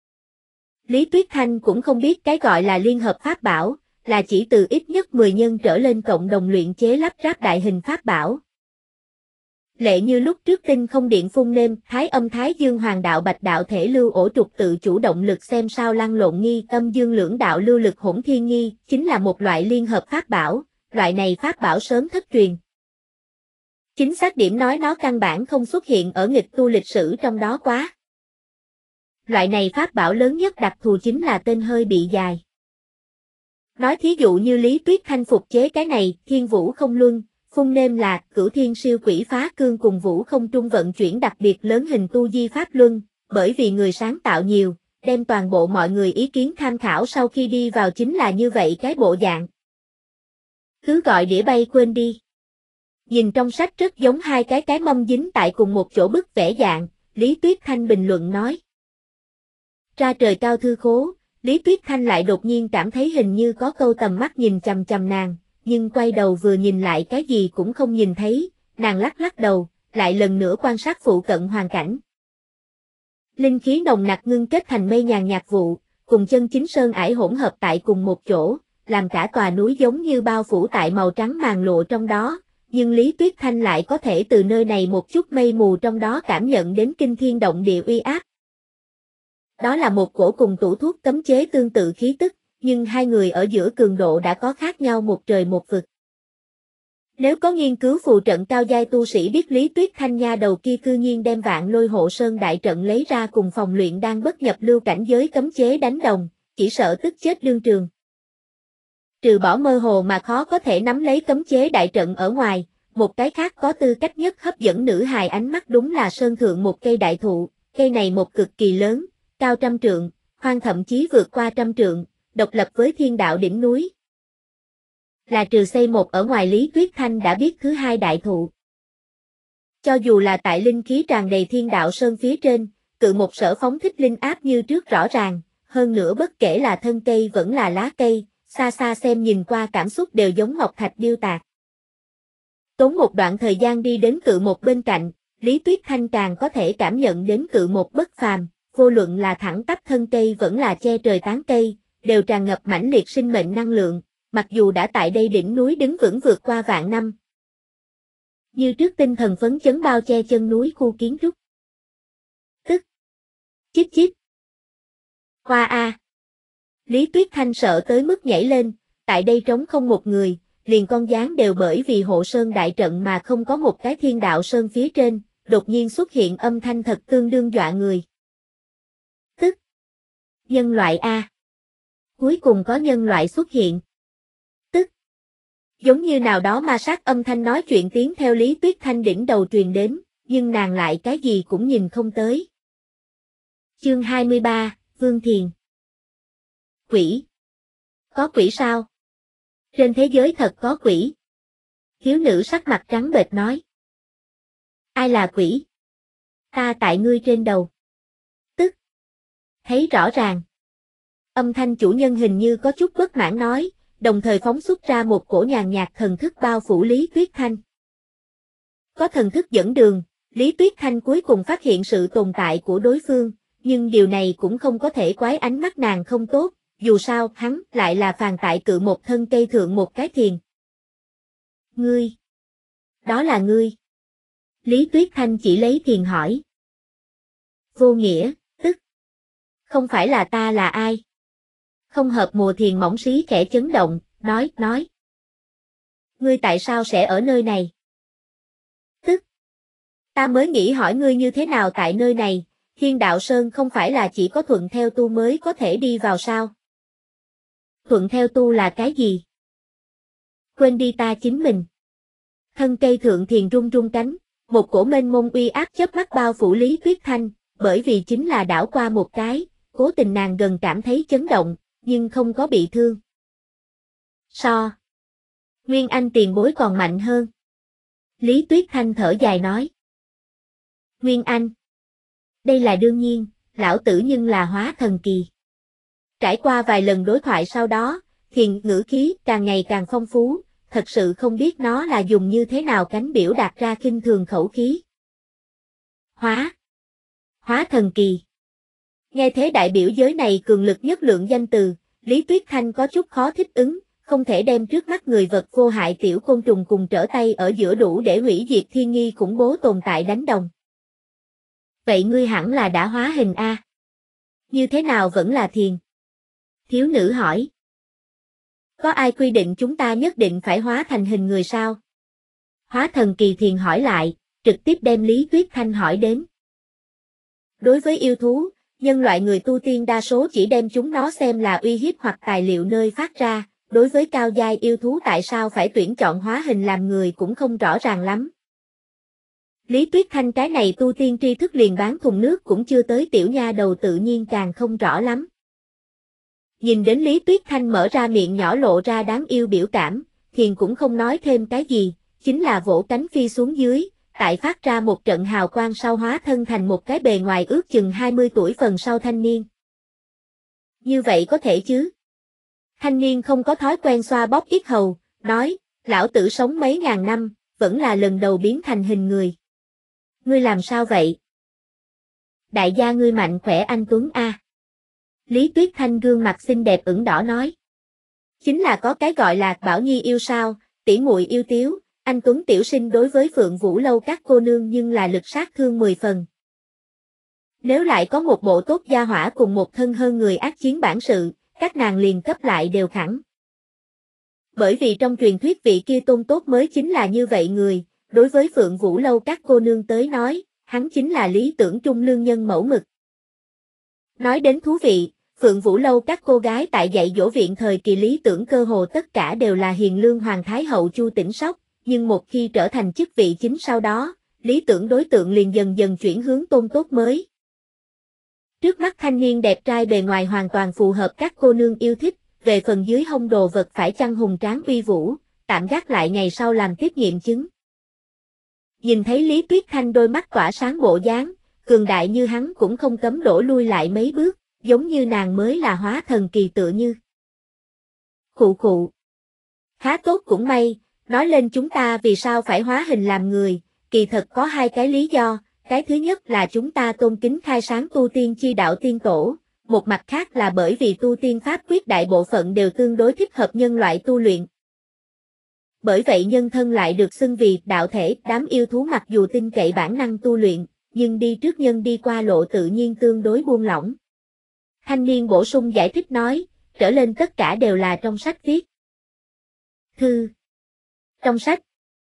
Lý Tuyết Thanh cũng không biết cái gọi là liên hợp pháp bảo, là chỉ từ ít nhất 10 nhân trở lên cộng đồng luyện chế lắp ráp đại hình pháp bảo. Lệ như lúc trước Tinh Không Điện phun nêm, Thái Âm Thái Dương Hoàng đạo Bạch đạo thể lưu ổ trục tự chủ động lực xem sao lăn lộn nghi, Âm Dương lưỡng đạo lưu lực hỗn thiên nghi, chính là một loại liên hợp pháp bảo, loại này pháp bảo sớm thất truyền. Chính xác điểm nói nó căn bản không xuất hiện ở nghịch tu lịch sử trong đó quá. Loại này pháp bảo lớn nhất đặc thù chính là tên hơi bị dài. Nói thí dụ như Lý Tuyết Thanh phục chế cái này, Thiên Vũ không luân, phun nêm là Cửu Thiên siêu quỷ phá cương cùng Vũ không trung vận chuyển đặc biệt lớn hình tu di pháp luân, bởi vì người sáng tạo nhiều, đem toàn bộ mọi người ý kiến tham khảo sau khi đi vào chính là như vậy cái bộ dạng. Cứ gọi đĩa bay quên đi. Nhìn trong sách rất giống hai cái mâm dính tại cùng một chỗ bức vẽ dạng, Lý Tuyết Thanh bình luận nói. Ra trời cao thư khố, Lý Tuyết Thanh lại đột nhiên cảm thấy hình như có câu tầm mắt nhìn chằm chằm nàng, nhưng quay đầu vừa nhìn lại cái gì cũng không nhìn thấy, nàng lắc lắc đầu, lại lần nữa quan sát phụ cận hoàn cảnh. Linh khí nồng nặc ngưng kết thành mây nhàn nhạt vụ, cùng chân chính sơn ải hỗn hợp tại cùng một chỗ, làm cả tòa núi giống như bao phủ tại màu trắng màn lộ trong đó, nhưng Lý Tuyết Thanh lại có thể từ nơi này một chút mây mù trong đó cảm nhận đến kinh thiên động địa uy áp. Đó là một cổ cùng tủ thuốc cấm chế tương tự khí tức, nhưng hai người ở giữa cường độ đã có khác nhau một trời một vực. Nếu có nghiên cứu phù trận cao giai tu sĩ biết Lý Tuyết Thanh nha đầu kia cư nhiên đem Vạn Lôi Hộ Sơn đại trận lấy ra cùng phòng luyện đang bất nhập lưu cảnh giới cấm chế đánh đồng, chỉ sợ tức chết đương trường. Trừ bỏ mơ hồ mà khó có thể nắm lấy cấm chế đại trận ở ngoài, một cái khác có tư cách nhất hấp dẫn nữ hài ánh mắt đúng là sơn thượng một cây đại thụ, cây này một cực kỳ lớn, cao 100 trượng, hoang thậm chí vượt qua 100 trượng, độc lập với thiên đạo đỉnh núi. Là trừ C1 ở ngoài Lý Tuyết Thanh đã biết thứ hai đại thụ. Cho dù là tại linh khí tràn đầy thiên đạo sơn phía trên, cự một sở phóng thích linh áp như trước rõ ràng, hơn nữa bất kể là thân cây vẫn là lá cây, xa xa xem nhìn qua cảm xúc đều giống ngọc thạch điêu tạc. Tốn một đoạn thời gian đi đến cự một bên cạnh, Lý Tuyết Thanh càng có thể cảm nhận đến cự một bất phàm, vô luận là thẳng tắp thân cây vẫn là che trời tán cây, đều tràn ngập mãnh liệt sinh mệnh năng lượng, mặc dù đã tại đây đỉnh núi đứng vững vượt qua vạn năm. Như trước tinh thần phấn chấn bao che chân núi khu kiến trúc. Tức. Chít chít. Hoa a. Lý Tuyết Thanh sợ tới mức nhảy lên, tại đây trống không một người, liền con gián đều bởi vì hộ sơn đại trận mà không có một cái thiên đạo sơn phía trên, đột nhiên xuất hiện âm thanh thật tương đương dọa người. Tức. Nhân loại a. Cuối cùng có nhân loại xuất hiện. Tức. Giống như nào đó ma sát âm thanh nói chuyện tiếng theo Lý Tuyết Thanh đỉnh đầu truyền đến, nhưng nàng lại cái gì cũng nhìn không tới. Chương 23, Vương Thiền. Quỷ. Có quỷ sao? Trên thế giới thật có quỷ. Thiếu nữ sắc mặt trắng bệch nói. Ai là quỷ? Ta tại ngươi trên đầu. Tức. Thấy rõ ràng. Âm thanh chủ nhân hình như có chút bất mãn nói, đồng thời phóng xuất ra một cổ nhàn nhạt thần thức bao phủ Lý Tuyết Thanh. Có thần thức dẫn đường, Lý Tuyết Thanh cuối cùng phát hiện sự tồn tại của đối phương, nhưng điều này cũng không có thể quái ánh mắt nàng không tốt, dù sao hắn lại là phàn tại cự một thân cây thượng một cái thiền. Ngươi. Đó là ngươi. Lý Tuyết Thanh chỉ lấy thiền hỏi. Vô nghĩa, tức. Không phải là ta là ai? Không hợp mùa thiền mỏng xí khẽ chấn động, nói. Ngươi tại sao sẽ ở nơi này? Tức. Ta mới nghĩ hỏi ngươi như thế nào tại nơi này, Thiên Đạo Sơn không phải là chỉ có thuận theo tu mới có thể đi vào sao? Thuận theo tu là cái gì? Quên đi ta chính mình. Thân cây thượng thiền rung rung cánh, một cổ mênh mông uy áp chớp mắt bao phủ Lý Tuyết Thanh, bởi vì chính là đảo qua một cái, cố tình nàng gần cảm thấy chấn động, nhưng không có bị thương. So. Nguyên Anh tiền bối còn mạnh hơn. Lý Tuyết Thanh thở dài nói. Nguyên Anh. Đây là đương nhiên, lão tử nhưng là hóa thần kỳ. Trải qua vài lần đối thoại sau đó, thiền ngữ khí càng ngày càng phong phú, thật sự không biết nó là dùng như thế nào cánh biểu đạt ra khinh thường khẩu khí. Hóa thần kỳ. Nghe thế đại biểu giới này cường lực nhất lượng danh từ, Lý Tuyết Thanh có chút khó thích ứng, không thể đem trước mắt người vật vô hại tiểu côn trùng cùng trở tay ở giữa đủ để hủy diệt thiên nghi khủng bố tồn tại đánh đồng. Vậy ngươi hẳn là đã hóa hình a? Như thế nào vẫn là thiền? Thiếu nữ hỏi. Có ai quy định chúng ta nhất định phải hóa thành hình người sao? Hóa thần kỳ thiền hỏi lại, trực tiếp đem Lý Tuyết Thanh hỏi đến. Đối với yêu thú, nhân loại người tu tiên đa số chỉ đem chúng nó xem là uy hiếp hoặc tài liệu nơi phát ra, đối với cao giai yêu thú tại sao phải tuyển chọn hóa hình làm người cũng không rõ ràng lắm. Lý Tuyết Thanh cái này tu tiên tri thức liền bán thùng nước cũng chưa tới tiểu nha đầu tự nhiên càng không rõ lắm. Nhìn đến Lý Tuyết Thanh mở ra miệng nhỏ lộ ra đáng yêu biểu cảm, thiền cũng không nói thêm cái gì, chính là vỗ cánh phi xuống dưới, tại phát ra một trận hào quang sau hóa thân thành một cái bề ngoài ước chừng 20 tuổi phần sau thanh niên. Như vậy có thể chứ? Thanh niên không có thói quen xoa bóp yết hầu, nói, lão tử sống mấy ngàn năm, vẫn là lần đầu biến thành hình người. Ngươi làm sao vậy? Đại gia ngươi mạnh khỏe anh Tuấn a. Lý Tuyết Thanh gương mặt xinh đẹp ửng đỏ nói. Chính là có cái gọi là Bảo Nhi yêu sao, tỷ muội yêu tiếu, anh Tuấn tiểu sinh đối với Phượng Vũ Lâu các cô nương nhưng là lực sát thương 10 phần. Nếu lại có một bộ tốt gia hỏa cùng một thân hơn người ác chiến bản sự, các nàng liền cấp lại đều khẳng. Bởi vì trong truyền thuyết vị kia tôn tốt mới chính là như vậy người, đối với Phượng Vũ Lâu các cô nương tới nói, hắn chính là lý tưởng trung lương nhân mẫu mực. Nói đến thú vị, Phượng Vũ Lâu các cô gái tại dạy dỗ viện thời kỳ lý tưởng cơ hồ tất cả đều là hiền lương hoàng thái hậu Chu Tĩnh Sóc, nhưng một khi trở thành chức vị chính sau đó, lý tưởng đối tượng liền dần dần chuyển hướng tôn tốt mới. Trước mắt thanh niên đẹp trai bề ngoài hoàn toàn phù hợp các cô nương yêu thích, về phần dưới hông đồ vật phải chăng hùng tráng uy vũ, tạm gác lại ngày sau làm tiếp nghiệm chứng. Nhìn thấy Lý Tuyết Thanh đôi mắt tỏa sáng bộ dáng, cường đại như hắn cũng không cấm đổ lui lại mấy bước, giống như nàng mới là hóa thần kỳ tựa như. Khụ khụ. Khá tốt cũng may, nói lên chúng ta vì sao phải hóa hình làm người, kỳ thật có hai cái lý do, cái thứ nhất là chúng ta tôn kính khai sáng tu tiên chi đạo tiên tổ, một mặt khác là bởi vì tu tiên pháp quyết đại bộ phận đều tương đối thích hợp nhân loại tu luyện. Bởi vậy nhân thân lại được xưng vì đạo thể, đám yêu thú mặc dù tin cậy bản năng tu luyện, nhưng đi trước nhân đi qua lộ tự nhiên tương đối buông lỏng. Thanh niên bổ sung giải thích nói, trở lên tất cả đều là trong sách viết. Thư. Trong sách.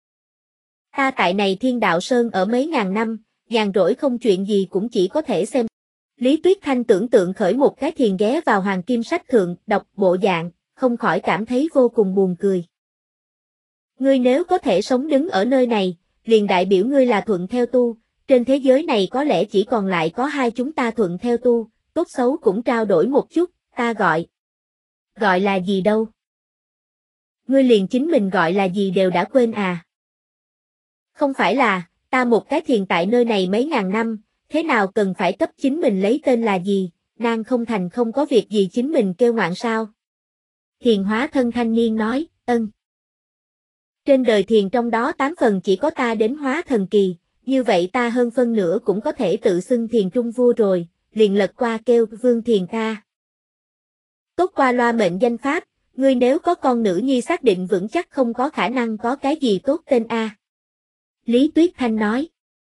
Ta tại này Thiên Đạo Sơn ở mấy ngàn năm, nhàn rỗi không chuyện gì cũng chỉ có thể xem. Lý Tuyết Thanh tưởng tượng khởi một cái thiền ghé vào Hoàng Kim Sách Thượng, đọc bộ dạng, không khỏi cảm thấy vô cùng buồn cười. Ngươi nếu có thể sống đứng ở nơi này, liền đại biểu ngươi là thuận theo tu, trên thế giới này có lẽ chỉ còn lại có hai chúng ta thuận theo tu, tốt xấu cũng trao đổi một chút, ta gọi. Gọi là gì đâu? Ngươi liền chính mình gọi là gì đều đã quên à? Không phải là, ta một cái thiền tại nơi này mấy ngàn năm, thế nào cần phải cấp chính mình lấy tên là gì, nàng không thành không có việc gì chính mình kêu ngoạn sao? Thiền hóa thân thanh niên nói, ân. Trên đời thiền trong đó 8 phần chỉ có ta đến hóa thần kỳ, như vậy ta hơn phân nửa cũng có thể tự xưng thiền trung vua rồi, liền lật qua kêu vương thiền ca. Tốt qua loa mệnh danh pháp, ngươi nếu có con nữ nhi xác định vững chắc không có khả năng có cái gì tốt tên A. Lý Tuyết Thanh nói.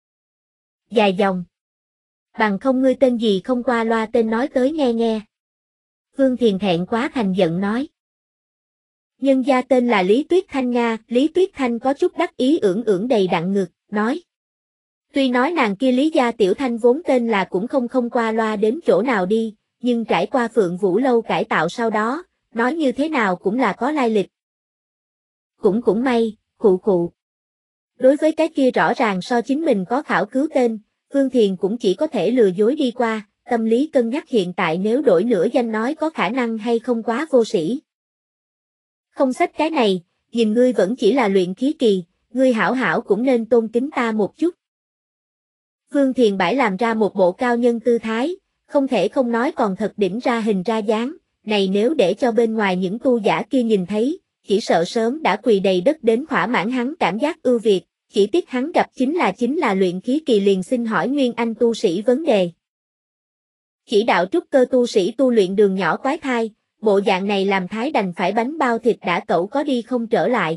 Dài dòng. Bằng không ngươi tên gì không qua loa tên nói tới nghe nghe. Vương Thiền thẹn quá thành giận nói. Nhân gia tên là Lý Tuyết Thanh Nga, Lý Tuyết Thanh có chút đắc ý ưỡn đầy đặn ngực, nói. Tuy nói nàng kia Lý gia tiểu thanh vốn tên là cũng không qua loa đến chỗ nào đi, nhưng trải qua Phượng Vũ Lâu cải tạo sau đó, nói như thế nào cũng là có lai lịch. Cũng may, khụ. Đối với cái kia rõ ràng so chính mình có khảo cứu tên, Vương Thiền cũng chỉ có thể lừa dối đi qua, tâm lý cân nhắc hiện tại nếu đổi nửa danh nói có khả năng hay không quá vô sĩ. Không sách cái này, nhìn ngươi vẫn chỉ là luyện khí kỳ, ngươi hảo cũng nên tôn kính ta một chút. Vương Thiền bãi làm ra một bộ cao nhân tư thái, không thể không nói còn thật đỉnh ra hình ra dáng, này nếu để cho bên ngoài những tu giả kia nhìn thấy, chỉ sợ sớm đã quỳ đầy đất đến thỏa mãn hắn cảm giác ưu việt, chỉ tiếc hắn gặp chính là luyện khí kỳ liền xin hỏi Nguyên Anh tu sĩ vấn đề. Chỉ đạo trúc cơ tu sĩ tu luyện đường nhỏ quái thai, bộ dạng này làm thái đành phải bánh bao thịt đã cẩu có đi không trở lại.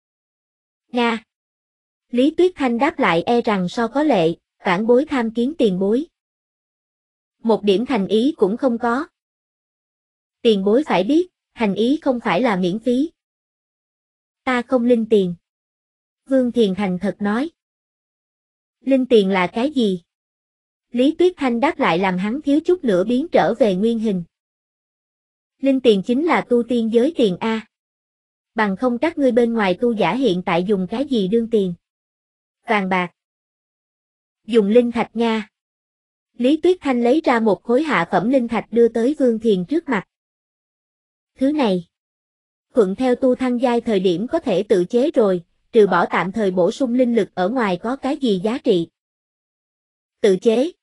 Nga. Lý Tuyết Thanh đáp lại e rằng so có lệ, vãn bối tham kiến tiền bối. Một điểm thành ý cũng không có. Tiền bối phải biết, thành ý không phải là miễn phí. Ta không linh tiền. Vương Thiền thành thật nói. Linh tiền là cái gì? Lý Tuyết Thanh đáp lại làm hắn thiếu chút nữa biến trở về nguyên hình. Linh tiền chính là tu tiên giới tiền A. Bằng không các ngươi bên ngoài tu giả hiện tại dùng cái gì đương tiền? Vàng bạc. Dùng linh thạch nha. Lý Tuyết Thanh lấy ra một khối hạ phẩm linh thạch đưa tới Vương Thiền trước mặt. Thứ này. Thuận theo tu thăng giai thời điểm có thể tự chế rồi, trừ bỏ tạm thời bổ sung linh lực ở ngoài có cái gì giá trị? Tự chế.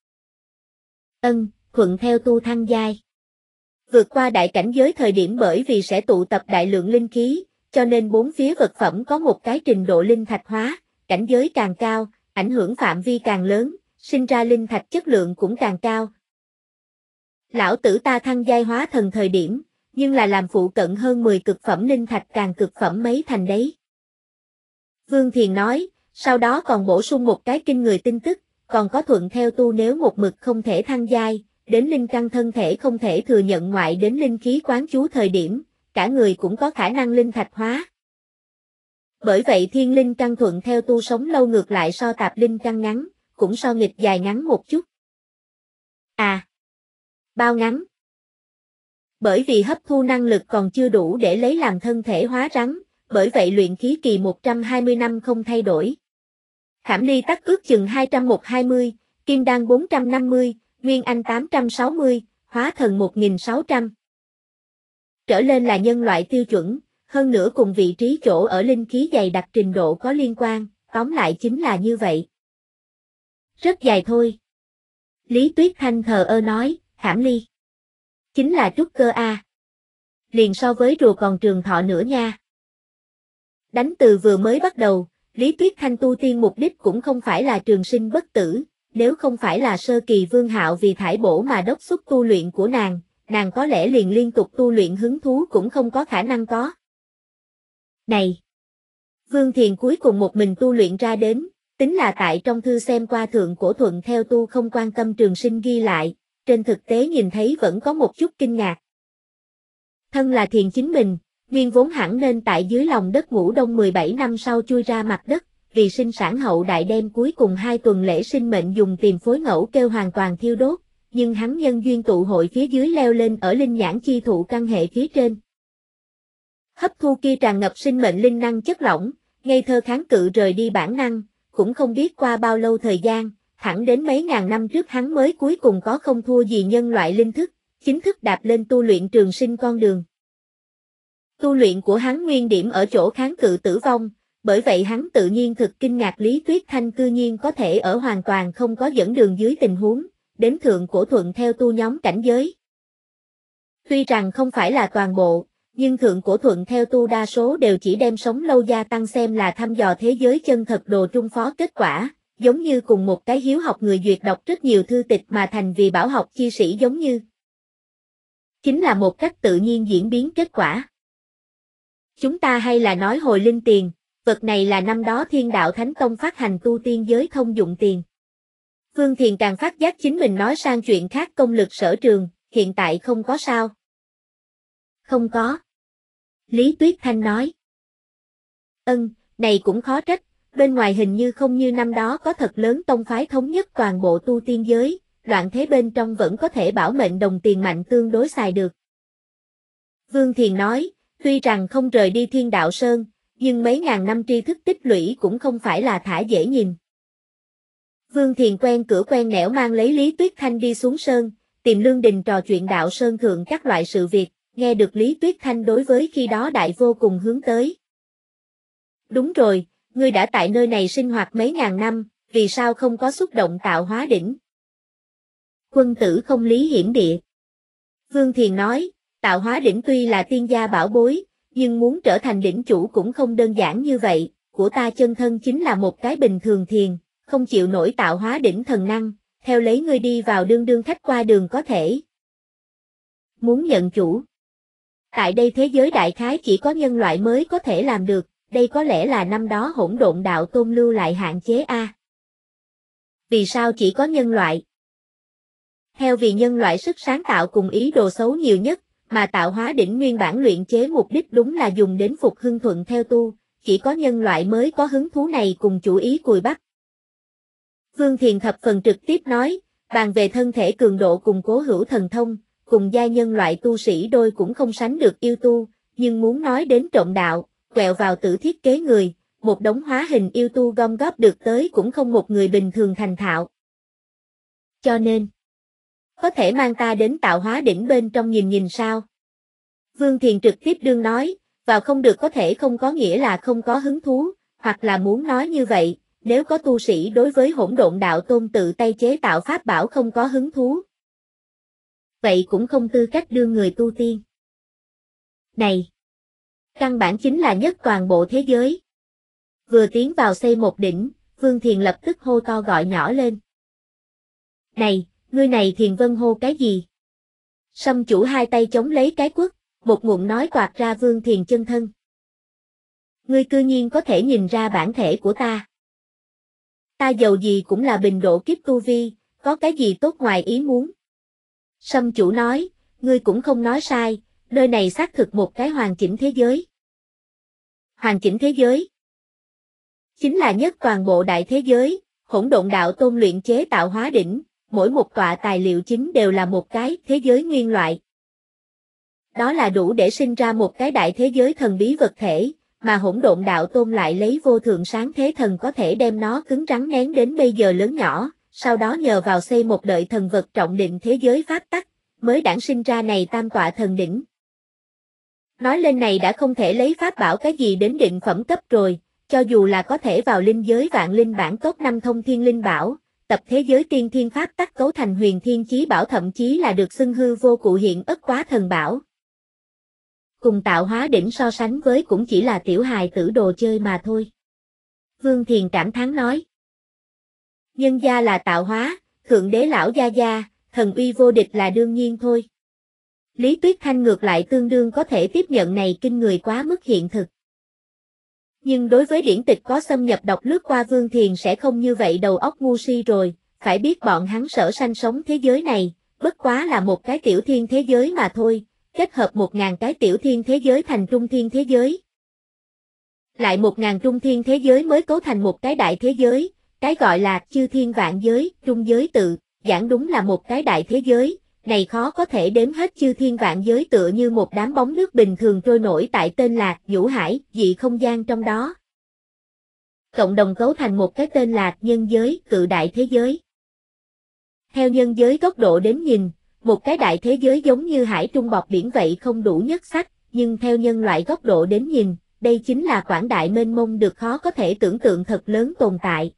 Thuận theo tu thăng giai. Vượt qua đại cảnh giới thời điểm bởi vì sẽ tụ tập đại lượng linh khí, cho nên bốn phía vật phẩm có một cái trình độ linh thạch hóa, cảnh giới càng cao, ảnh hưởng phạm vi càng lớn, sinh ra linh thạch chất lượng cũng càng cao. Lão tử ta thăng giai hóa thần thời điểm, nhưng là làm phụ cận hơn 10 cực phẩm linh thạch càng cực phẩm mấy thành đấy. Vương Thiền nói, sau đó còn bổ sung một cái kinh người tin tức, còn có thuận theo tu nếu một mực không thể thăng giai, đến linh căn thân thể không thể thừa nhận ngoại đến linh khí quán chú thời điểm, cả người cũng có khả năng linh thạch hóa. Bởi vậy thiên linh căn thuận theo tu sống lâu ngược lại so tạp linh căn ngắn, cũng so nghịch dài ngắn một chút. À! Bao ngắn? Bởi vì hấp thu năng lực còn chưa đủ để lấy làm thân thể hóa rắn, bởi vậy luyện khí kỳ 120 năm không thay đổi. Khảm ly tắc ước chừng 220, kim đan 450, nguyên anh 860, hóa thần 1600. Trở lên là nhân loại tiêu chuẩn, hơn nữa cùng vị trí chỗ ở linh khí dày đặc trình độ có liên quan, tóm lại chính là như vậy. Rất dài thôi. Lý Tuyết Thanh thờ ơ nói, khảm ly. Chính là trúc cơ A. Liền so với rùa còn trường thọ nữa nha. Đánh từ vừa mới bắt đầu, Lý Tuyết Thanh tu tiên mục đích cũng không phải là trường sinh bất tử, nếu không phải là sơ kỳ Vương Hạo vì thải bổ mà đốc thúc tu luyện của nàng có lẽ liền liên tục tu luyện hứng thú cũng không có khả năng có. Này! Vương Thiền cuối cùng một mình tu luyện ra đến, tính là tại trong thư xem qua thượng cổ thuận theo tu không quan tâm trường sinh ghi lại, trên thực tế nhìn thấy vẫn có một chút kinh ngạc. Thân là Thiền chính mình, nguyên vốn hẳn nên tại dưới lòng đất ngủ đông 17 năm sau chui ra mặt đất, vì sinh sản hậu đại đem cuối cùng 2 tuần lễ sinh mệnh dùng tìm phối ngẫu kêu hoàn toàn thiêu đốt, nhưng hắn nhân duyên tụ hội phía dưới leo lên ở linh nhãn chi thụ căn hệ phía trên. Hấp thu kia tràn ngập sinh mệnh linh năng chất lỏng, ngây thơ kháng cự rời đi bản năng, cũng không biết qua bao lâu thời gian, thẳng đến mấy ngàn năm trước hắn mới cuối cùng có không thua gì nhân loại linh thức, chính thức đạp lên tu luyện trường sinh con đường. Tu luyện của hắn nguyên điểm ở chỗ kháng cự tử vong, bởi vậy hắn tự nhiên thực kinh ngạc Lý Tuyết Thanh cư nhiên có thể ở hoàn toàn không có dẫn đường dưới tình huống, đến thượng cổ thuận theo tu nhóm cảnh giới. Tuy rằng không phải là toàn bộ, nhưng thượng cổ thuận theo tu đa số đều chỉ đem sống lâu gia tăng xem là thăm dò thế giới chân thật đồ trung phó kết quả, giống như cùng một cái hiếu học người duyệt đọc rất nhiều thư tịch mà thành vì bảo học chi sĩ giống như. Chính là một cách tự nhiên diễn biến kết quả. Chúng ta hay là nói hồi linh tiền, vật này là năm đó Thiên Đạo Thánh Tông phát hành tu tiên giới thông dụng tiền. Vương Thiền càng phát giác chính mình nói sang chuyện khác công lực sở trường, hiện tại không có sao. Không có. Lý Tuyết Thanh nói. Này cũng khó trách, bên ngoài hình như không như năm đó có thật lớn tông phái thống nhất toàn bộ tu tiên giới, loạn thế bên trong vẫn có thể bảo mệnh đồng tiền mạnh tương đối xài được. Vương Thiền nói, tuy rằng không rời đi Thiên Đạo Sơn, nhưng mấy ngàn năm tri thức tích lũy cũng không phải là thả dễ nhìn. Vương Thiền quen cửa quen nẻo mang lấy Lý Tuyết Thanh đi xuống sơn, tìm Lương Đình trò chuyện đạo sơn thượng các loại sự việc, nghe được Lý Tuyết Thanh đối với khi đó đại vô cùng hướng tới. Đúng rồi, ngươi đã tại nơi này sinh hoạt mấy ngàn năm, vì sao không có xúc động tạo hóa đỉnh? Quân tử không lý hiểm địa. Vương Thiền nói, tạo hóa đỉnh tuy là tiên gia bảo bối, nhưng muốn trở thành đỉnh chủ cũng không đơn giản như vậy, của ta chân thân chính là một cái bình thường thiền, không chịu nổi tạo hóa đỉnh thần năng, theo lấy ngươi đi vào đương khách qua đường có thể. Muốn nhận chủ. Tại đây thế giới đại khái chỉ có nhân loại mới có thể làm được, đây có lẽ là năm đó hỗn độn đạo tôn lưu lại hạn chế a. Vì sao chỉ có nhân loại? Theo vì nhân loại sức sáng tạo cùng ý đồ xấu nhiều nhất, mà tạo hóa đỉnh nguyên bản luyện chế mục đích đúng là dùng đến phục hưng thuận theo tu, chỉ có nhân loại mới có hứng thú này cùng chủ ý cùi bắp. Vương Thiền thập phần trực tiếp nói, bàn về thân thể cường độ cùng cố hữu thần thông, cùng giai nhân loại tu sĩ đôi cũng không sánh được yêu tu, nhưng muốn nói đến trộm đạo, quẹo vào tử thiết kế người, một đống hóa hình yêu tu gom góp được tới cũng không một người bình thường thành thạo. Cho nên, có thể mang ta đến tạo hóa đỉnh bên trong nhìn sao? Vương Thiền trực tiếp đương nói, vào không được có thể không có nghĩa là không có hứng thú, hoặc là muốn nói như vậy, nếu có tu sĩ đối với hỗn độn đạo tôn tự tay chế tạo pháp bảo không có hứng thú. Vậy cũng không tư cách đưa người tu tiên. Này! Căn bản chính là nhất toàn bộ thế giới. Vừa tiến vào xây một đỉnh, Vương Thiền lập tức hô to gọi nhỏ lên. Này, ngươi này Thiền Vân hô cái gì? Sâm chủ hai tay chống lấy cái quất, một ngụm nói toạc ra Vương Thiền chân thân. Ngươi cư nhiên có thể nhìn ra bản thể của ta. Ta dầu gì cũng là bình độ kiếp tu vi, có cái gì tốt ngoài ý muốn. Sâm chủ nói, ngươi cũng không nói sai, nơi này xác thực một cái hoàn chỉnh thế giới. Hoàn chỉnh thế giới chính là nhất toàn bộ đại thế giới, hỗn độn đạo tôn luyện chế tạo hóa đỉnh, mỗi một tọa tài liệu chính đều là một cái thế giới nguyên loại. Đó là đủ để sinh ra một cái đại thế giới thần bí vật thể, mà hỗn độn đạo tôn lại lấy vô thượng sáng thế thần có thể đem nó cứng rắn nén đến bây giờ lớn nhỏ, sau đó nhờ vào xây một đợi thần vật trọng định thế giới pháp tắc, mới đản sinh ra này tam tọa thần đỉnh. Nói lên này đã không thể lấy pháp bảo cái gì đến định phẩm cấp rồi, cho dù là có thể vào linh giới vạn linh bản top 5 thông thiên linh bảo, tập thế giới tiên thiên pháp tắc cấu thành huyền thiên chí bảo thậm chí là được xưng hư vô cụ hiện ất quá thần bảo. cùng tạo hóa đỉnh so sánh với cũng chỉ là tiểu hài tử đồ chơi mà thôi. Vương Thiền cảm thán nói. Nhân gia là tạo hóa, thượng đế lão gia gia, thần uy vô địch là đương nhiên thôi. Lý Tuyết Thanh ngược lại tương đương có thể tiếp nhận này kinh người quá mức hiện thực. Nhưng đối với điển tịch có xâm nhập đọc lướt qua Vương Thiền sẽ không như vậy đầu óc ngu si rồi, phải biết bọn hắn sở sanh sống thế giới này, bất quá là một cái tiểu thiên thế giới mà thôi, kết hợp 1000 cái tiểu thiên thế giới thành trung thiên thế giới. Lại 1000 trung thiên thế giới mới cấu thành một cái đại thế giới, cái gọi là chư thiên vạn giới, trung giới tự, giảng đúng là một cái đại thế giới, này khó có thể đếm hết chư thiên vạn giới tựa như một đám bóng nước bình thường trôi nổi tại tên là Vũ Hải, dị không gian trong đó. Cộng đồng cấu thành một cái tên là nhân giới, cự đại thế giới. Theo nhân giới góc độ đến nhìn, một cái đại thế giới giống như hải trung bọt biển vậy không đủ nhất sách, nhưng theo nhân loại góc độ đến nhìn, đây chính là quảng đại mênh mông được khó có thể tưởng tượng thật lớn tồn tại.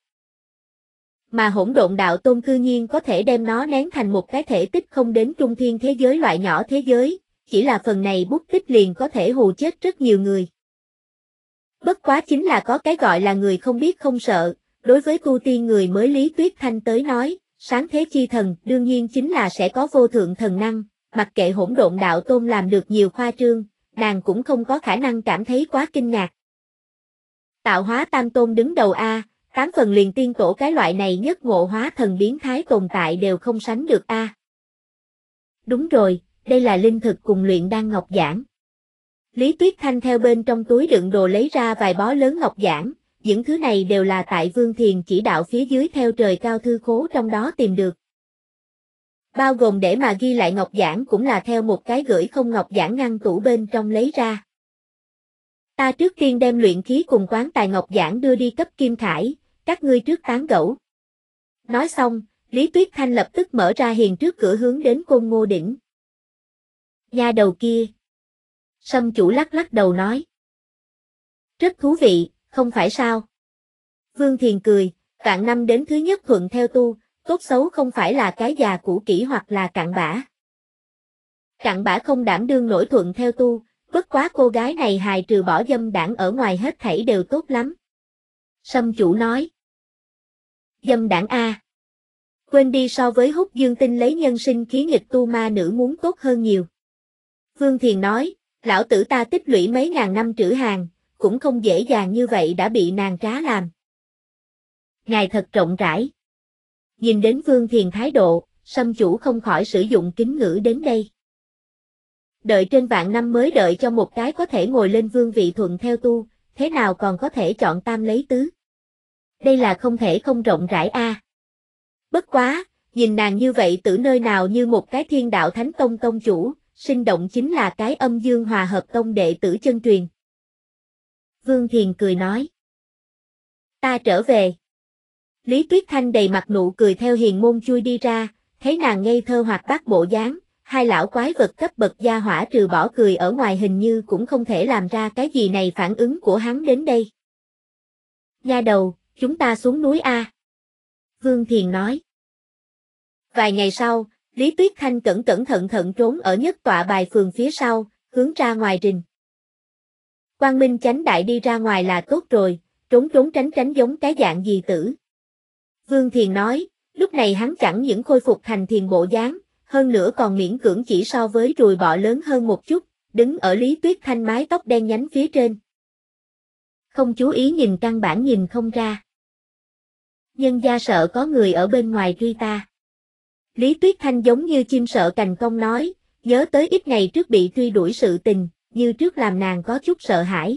Mà hỗn độn đạo tôn cư nhiên có thể đem nó nén thành một cái thể tích không đến trung thiên thế giới loại nhỏ thế giới, chỉ là phần này bút tích liền có thể hù chết rất nhiều người. Bất quá chính là có cái gọi là người không biết không sợ, đối với tu tiên người mới Lý Tuyết Thanh tới nói, sáng thế chi thần đương nhiên chính là sẽ có vô thượng thần năng, mặc kệ hỗn độn đạo tôn làm được nhiều khoa trương, nàng cũng không có khả năng cảm thấy quá kinh ngạc. Tạo hóa tam tôn đứng đầu A, 8 phần liền tiên tổ cái loại này nhất ngộ hóa thần biến thái tồn tại đều không sánh được A. Đúng rồi, đây là linh thực cùng luyện đan ngọc giản. Lý Tuyết Thanh theo bên trong túi đựng đồ lấy ra vài bó lớn ngọc giản, những thứ này đều là tại Vương Thiền chỉ đạo phía dưới theo trời cao thư khố trong đó tìm được. Bao gồm để mà ghi lại ngọc giản cũng là theo một cái gửi không ngọc giản ngăn tủ bên trong lấy ra. Ta trước tiên đem luyện khí cùng quán tài ngọc giản đưa đi cấp Kim Khải, các ngươi trước tán gẫu. Nói xong, Lý Tuyết Thanh lập tức mở ra hiền trước cửa hướng đến Côn Ngô đỉnh. Nha đầu kia. Sâm chủ lắc lắc đầu nói. Rất thú vị, không phải sao? Vương Thiền cười, vạn năm đến thứ nhất thuận theo tu, tốt xấu không phải là cái già cũ kỹ hoặc là cặn bã. Cặn bã không đảm đương nổi thuận theo tu, bất quá cô gái này hài trừ bỏ dâm đảng ở ngoài hết thảy đều tốt lắm. Sâm chủ nói. Dâm đảng A. Quên đi, so với hút dương tinh lấy nhân sinh khí nghịch tu ma nữ muốn tốt hơn nhiều. Vương Thiền nói, lão tử ta tích lũy mấy ngàn năm trữ hàng, cũng không dễ dàng như vậy đã bị nàng trá làm. Ngài thật rộng rãi. Nhìn đến Vương Thiền thái độ, Sâm chủ không khỏi sử dụng kính ngữ đến đây. Đợi trên vạn năm mới đợi cho một cái có thể ngồi lên vương vị thuận theo tu, thế nào còn có thể chọn tam lấy tứ. Đây là không thể không rộng rãi A. Bất quá, nhìn nàng như vậy từ nơi nào như một cái thiên đạo thánh tông tông chủ, sinh động chính là cái âm dương hòa hợp tông đệ tử chân truyền. Vương Thiền cười nói. Ta trở về. Lý Tuyết Thanh đầy mặt nụ cười theo hiền môn chui đi ra, thấy nàng ngây thơ hoạt bát bộ dáng, hai lão quái vật cấp bậc gia hỏa trừ bỏ cười ở ngoài hình như cũng không thể làm ra cái gì này phản ứng của hắn đến đây. Nha đầu, chúng ta xuống núi A. Vương Thiền nói. Vài ngày sau, Lý Tuyết Thanh cẩn thận trốn ở nhất tọa bài phường phía sau, hướng ra ngoài rình. Quang Minh Chánh Đại đi ra ngoài là tốt rồi, trốn tránh giống cái dạng gì tử. Vương Thiền nói, lúc này hắn chẳng những khôi phục thành thiền bộ dáng, hơn nữa còn miễn cưỡng chỉ so với ruồi bọ lớn hơn một chút, đứng ở Lý Tuyết Thanh mái tóc đen nhánh phía trên. Không chú ý nhìn căn bản nhìn không ra. Nhân gia sợ có người ở bên ngoài truy ta. Lý Tuyết Thanh giống như chim sợ cành cong nói, nhớ tới ít ngày trước bị truy đuổi sự tình, như trước làm nàng có chút sợ hãi.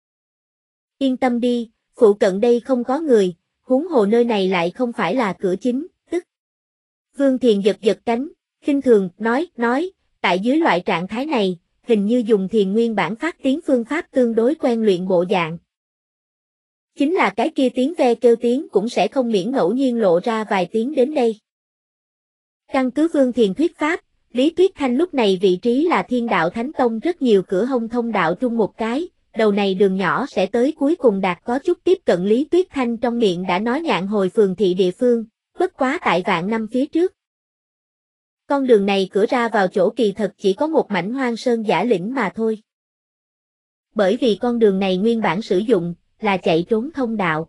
Yên tâm đi, phụ cận đây không có người, huống hồ nơi này lại không phải là cửa chính, tức. Vương Thiền giật cánh, khinh thường, nói, tại dưới loại trạng thái này, hình như dùng thiền nguyên bản phát tiếng phương pháp tương đối quen luyện bộ dạng. Chính là cái kia tiếng ve kêu tiếng cũng sẽ không miễn ngẫu nhiên lộ ra vài tiếng đến đây. Căn cứ Vương Thiền thuyết pháp, Lý Tuyết Thanh lúc này vị trí là Thiên Đạo Thánh Tông rất nhiều cửa hông thông đạo trung một cái, đầu này đường nhỏ sẽ tới cuối cùng đạt có chút tiếp cận Lý Tuyết Thanh trong miệng đã nói Nhạn Hồi phường thị địa phương, bất quá tại vạn năm phía trước. Con đường này cửa ra vào chỗ kỳ thật chỉ có một mảnh hoang sơn giả lĩnh mà thôi. bởi vì con đường này nguyên bản sử dụng là chạy trốn thông đạo.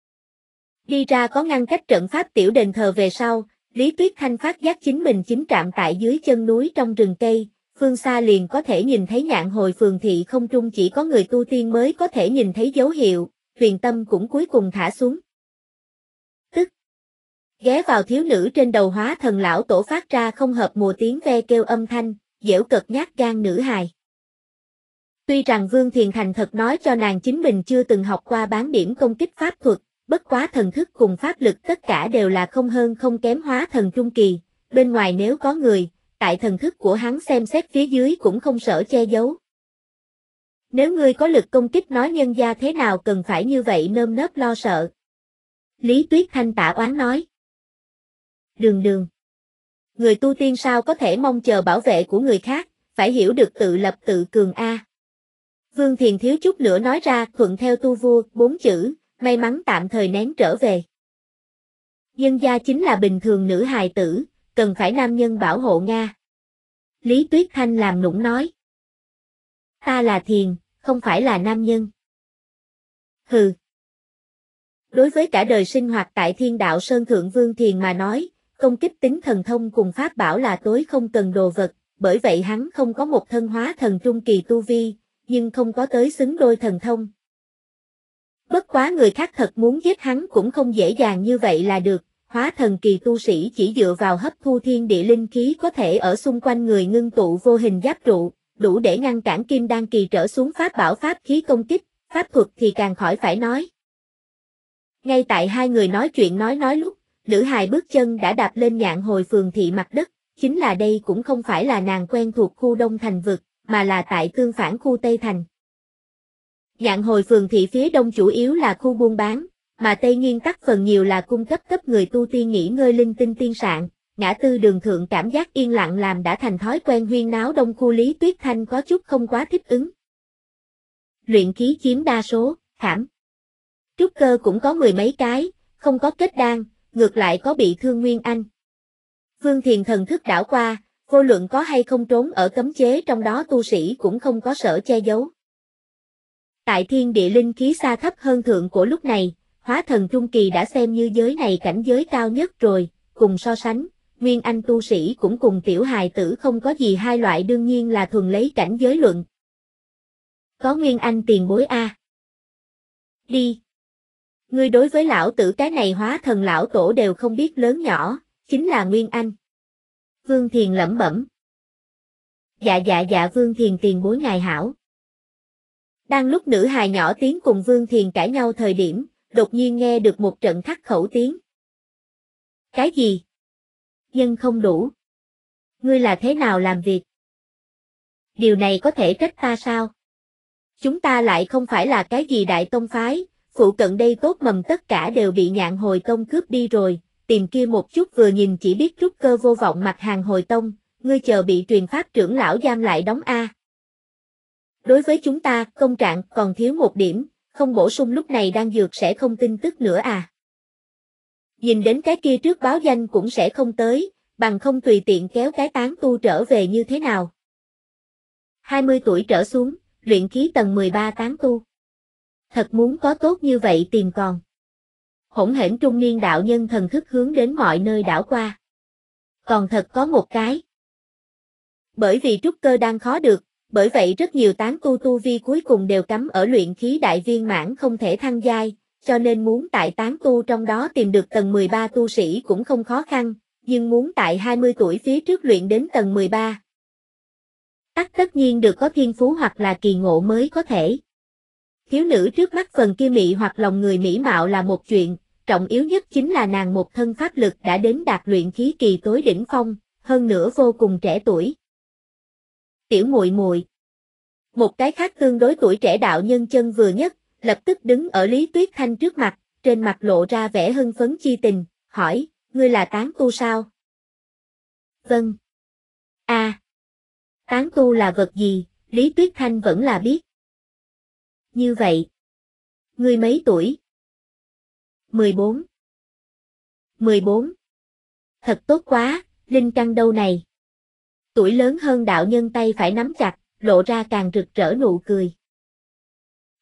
Đi ra có ngăn cách trận pháp tiểu đền thờ về sau, Lý Tuyết Thanh phát giác chính mình chính trạm tại dưới chân núi trong rừng cây, phương xa liền có thể nhìn thấy Nhạn Hồi phường thị không trung chỉ có người tu tiên mới có thể nhìn thấy dấu hiệu, huyền tâm cũng cuối cùng thả xuống. Tức ghé vào thiếu nữ trên đầu Hóa Thần lão tổ phát ra không hợp mùa tiếng ve kêu âm thanh, giễu cợt nhát gan nữ hài. Tuy rằng Vương Thiền thành thật nói cho nàng chính mình chưa từng học qua bán điểm công kích pháp thuật, bất quá thần thức cùng pháp lực tất cả đều là không hơn không kém Hóa Thần trung kỳ, bên ngoài nếu có người, tại thần thức của hắn xem xét phía dưới cũng không sợ che giấu. Nếu ngươi có lực công kích nói nhân gia thế nào cần phải như vậy nơm nớp lo sợ. Lý Tuyết Thanh tả oán nói. Đường. Người tu tiên sao có thể mong chờ bảo vệ của người khác, phải hiểu được tự lập tự cường a. Vương Thiền thiếu chút nữa nói ra thuận theo tu vua 4 chữ, may mắn tạm thời nén trở về. Nhân gia chính là bình thường nữ hài tử, cần phải nam nhân bảo hộ Nga. Lý Tuyết Thanh làm nũng nói. Ta là Thiền, không phải là nam nhân. Hừ. Đối với cả đời sinh hoạt tại Thiên Đạo Sơn Thượng Vương Thiền mà nói, công kích tính thần thông cùng pháp bảo là tối không cần đồ vật, bởi vậy hắn không có một thân Hóa Thần trung kỳ tu vi, nhưng không có tới xứng đôi thần thông. Bất quá người khác thật muốn giết hắn cũng không dễ dàng như vậy là được, Hóa Thần kỳ tu sĩ chỉ dựa vào hấp thu thiên địa linh khí có thể ở xung quanh người ngưng tụ vô hình giáp trụ, đủ để ngăn cản kim đan kỳ trở xuống pháp bảo pháp khí công kích, pháp thuật thì càng khỏi phải nói. Ngay tại hai người nói chuyện nói lúc, nữ hài bước chân đã đạp lên Nhạn Hồi phường thị mặt đất, chính là đây cũng không phải là nàng quen thuộc khu Đông Thành vực, mà là tại tương phản khu Tây Thành. Nhạn Hồi phường thị phía đông chủ yếu là khu buôn bán, mà Tây nghiêng tắc phần nhiều là cung cấp người tu tiên nghỉ ngơi linh tinh tiên sạn, ngã tư đường thượng cảm giác yên lặng làm đã thành thói quen huyên náo đông khu. Lý Tuyết Thanh có chút không quá thích ứng. Luyện khí chiếm đa số, thảm. Trúc cơ cũng có mười mấy cái, không có kết đan, ngược lại có bị thương Nguyên Anh. Vương Thiền thần thức đảo qua, vô luận có hay không trốn ở cấm chế trong đó tu sĩ cũng không có sở che giấu. Tại thiên địa linh khí xa thấp hơn thượng của lúc này, Hóa Thần trung kỳ đã xem như giới này cảnh giới cao nhất rồi, cùng so sánh, Nguyên Anh tu sĩ cũng cùng tiểu hài tử không có gì hai loại đương nhiên là thuần lấy cảnh giới luận. Có Nguyên Anh tiền bối a. Đi. Ngươi đối với lão tử cái này Hóa Thần lão tổ đều không biết lớn nhỏ, chính là Nguyên Anh. Vương Thiền lẩm bẩm. Dạ Vương Thiền tiền bối ngài hảo. Đang lúc nữ hài nhỏ tiếng cùng Vương Thiền cãi nhau thời điểm, đột nhiên nghe được một trận khắc khẩu tiếng. Cái gì? Nhân không đủ. Ngươi là thế nào làm việc? Điều này có thể trách ta sao? Chúng ta lại không phải là cái gì đại tông phái, phụ cận đây tốt mầm tất cả đều bị Nhạn Hồi Tông cướp đi rồi, tìm kia một chút vừa nhìn chỉ biết trúc cơ vô vọng mặt hàng Hồi Tông, ngươi chờ bị truyền pháp trưởng lão giam lại đóng a. Đối với chúng ta, công trạng còn thiếu một điểm, không bổ sung lúc này đang dược sẽ không tin tức nữa à. Nhìn đến cái kia trước báo danh cũng sẽ không tới, bằng không tùy tiện kéo cái tán tu trở về như thế nào. 20 tuổi trở xuống, luyện khí tầng 13 tán tu. Thật muốn có tốt như vậy tìm còn. Hỗn hển trung niên đạo nhân thần thức hướng đến mọi nơi đảo qua. Còn thật có một cái. Bởi vì trúc cơ đang khó được, bởi vậy rất nhiều tán tu vi cuối cùng đều cắm ở luyện khí đại viên mãn không thể thăng giai, cho nên muốn tại tán tu trong đó tìm được tầng 13 tu sĩ cũng không khó khăn, nhưng muốn tại 20 tuổi phía trước luyện đến tầng 13. Tất nhiên được có thiên phú hoặc là kỳ ngộ mới có thể. Thiếu nữ trước mắt phần kia mị hoặc lòng người mỹ mạo là một chuyện, trọng yếu nhất chính là nàng một thân pháp lực đã đến đạt luyện khí kỳ tối đỉnh phong, hơn nữa vô cùng trẻ tuổi. Tiểu muội muội. Một cái khác tương đối tuổi trẻ đạo nhân chân vừa nhất, lập tức đứng ở Lý Tuyết Thanh trước mặt, trên mặt lộ ra vẻ hưng phấn chi tình, hỏi, ngươi là tán tu sao? Vâng. Tán tu là vật gì, Lý Tuyết Thanh vẫn là biết. Như vậy. Ngươi mấy tuổi? 14. 14. Thật tốt quá, linh căn đâu này. Tuổi lớn hơn đạo nhân tay phải nắm chặt, lộ ra càng rực rỡ nụ cười.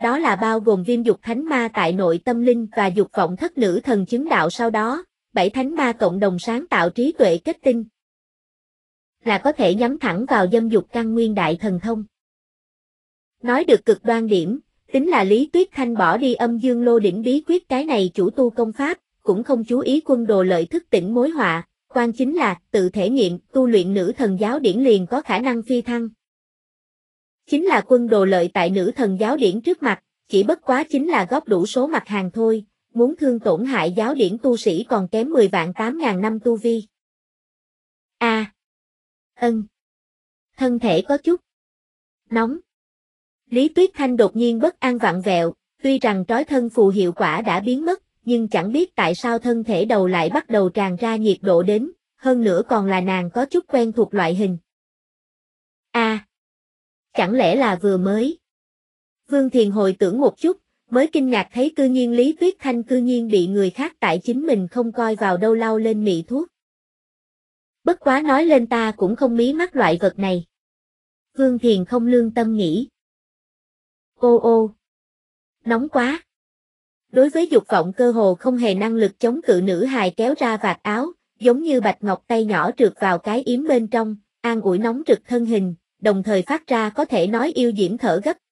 đó là bao gồm viêm dục thánh ma tại nội tâm linh và dục vọng thất nữ thần chứng đạo sau đó, 7 thánh ma cộng đồng sáng tạo trí tuệ kết tinh. Là có thể nhắm thẳng vào dâm dục căn nguyên đại thần thông. Nói được cực đoan điểm, tính là Lý Tuyết Thanh bỏ đi âm dương lô đỉnh bí quyết cái này chủ tu công pháp, cũng không chú ý quân đồ lợi thức tỉnh mối họa, quan chính là tự thể nghiệm tu luyện nữ thần giáo điển liền có khả năng phi thăng. Chính là quân đồ lợi tại nữ thần giáo điển trước mặt, chỉ bất quá chính là góp đủ số mặt hàng thôi, muốn thương tổn hại giáo điển tu sĩ còn kém 10 vạn 8.000 năm tu vi. Thân thể có chút nóng. Lý Tuyết Thanh đột nhiên bất an vặn vẹo, tuy rằng trói thân phù hiệu quả đã biến mất, nhưng chẳng biết tại sao thân thể đầu lại bắt đầu tràn ra nhiệt độ đến, hơn nữa còn là nàng có chút quen thuộc loại hình. Chẳng lẽ là vừa mới? Vương Thiền hồi tưởng một chút, mới kinh ngạc thấy cư nhiên Lý Tuyết Thanh cư nhiên bị người khác tại chính mình không coi vào đâu lau lên mị thuốc. Bất quá nói lên ta cũng không mí mắt loại vật này. Vương Thiền không lương tâm nghĩ. Ô, nóng quá. Đối với dục vọng cơ hồ không hề năng lực chống cự nữ hài kéo ra vạt áo, giống như bạch ngọc tay nhỏ trượt vào cái yếm bên trong, an ủi nóng rực thân hình, đồng thời phát ra có thể nói yêu diễm thở gấp.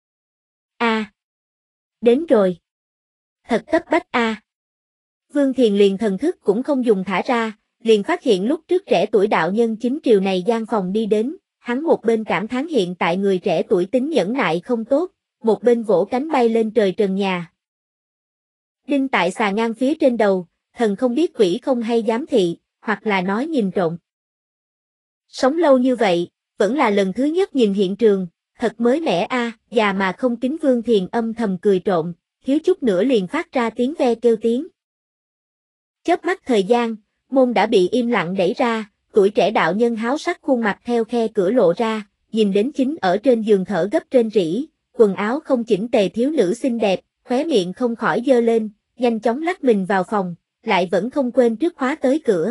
Đến rồi. Thật cấp bách Vương Thiền liền thần thức cũng không dùng thả ra, liền phát hiện lúc trước trẻ tuổi đạo nhân chính triều này gian phòng đi đến, hắn một bên cảm thán hiện tại người trẻ tuổi tính nhẫn nại không tốt, một bên vỗ cánh bay lên trời trần nhà. Đinh tại xà ngang phía trên đầu, thần không biết quỷ không hay giám thị, hoặc là nói nhìn trộm. Sống lâu như vậy, vẫn là lần thứ nhất nhìn hiện trường, thật mới mẻ già mà không kính. Vương Thiền âm thầm cười trộm, thiếu chút nữa liền phát ra tiếng ve kêu tiếng. Chớp mắt thời gian, môn đã bị im lặng đẩy ra, tuổi trẻ đạo nhân háo sắc khuôn mặt theo khe cửa lộ ra, nhìn đến chính ở trên giường thở gấp rên rỉ, quần áo không chỉnh tề thiếu nữ xinh đẹp, khóe miệng không khỏi giơ lên, nhanh chóng lắc mình vào phòng, lại vẫn không quên trước khóa tới cửa.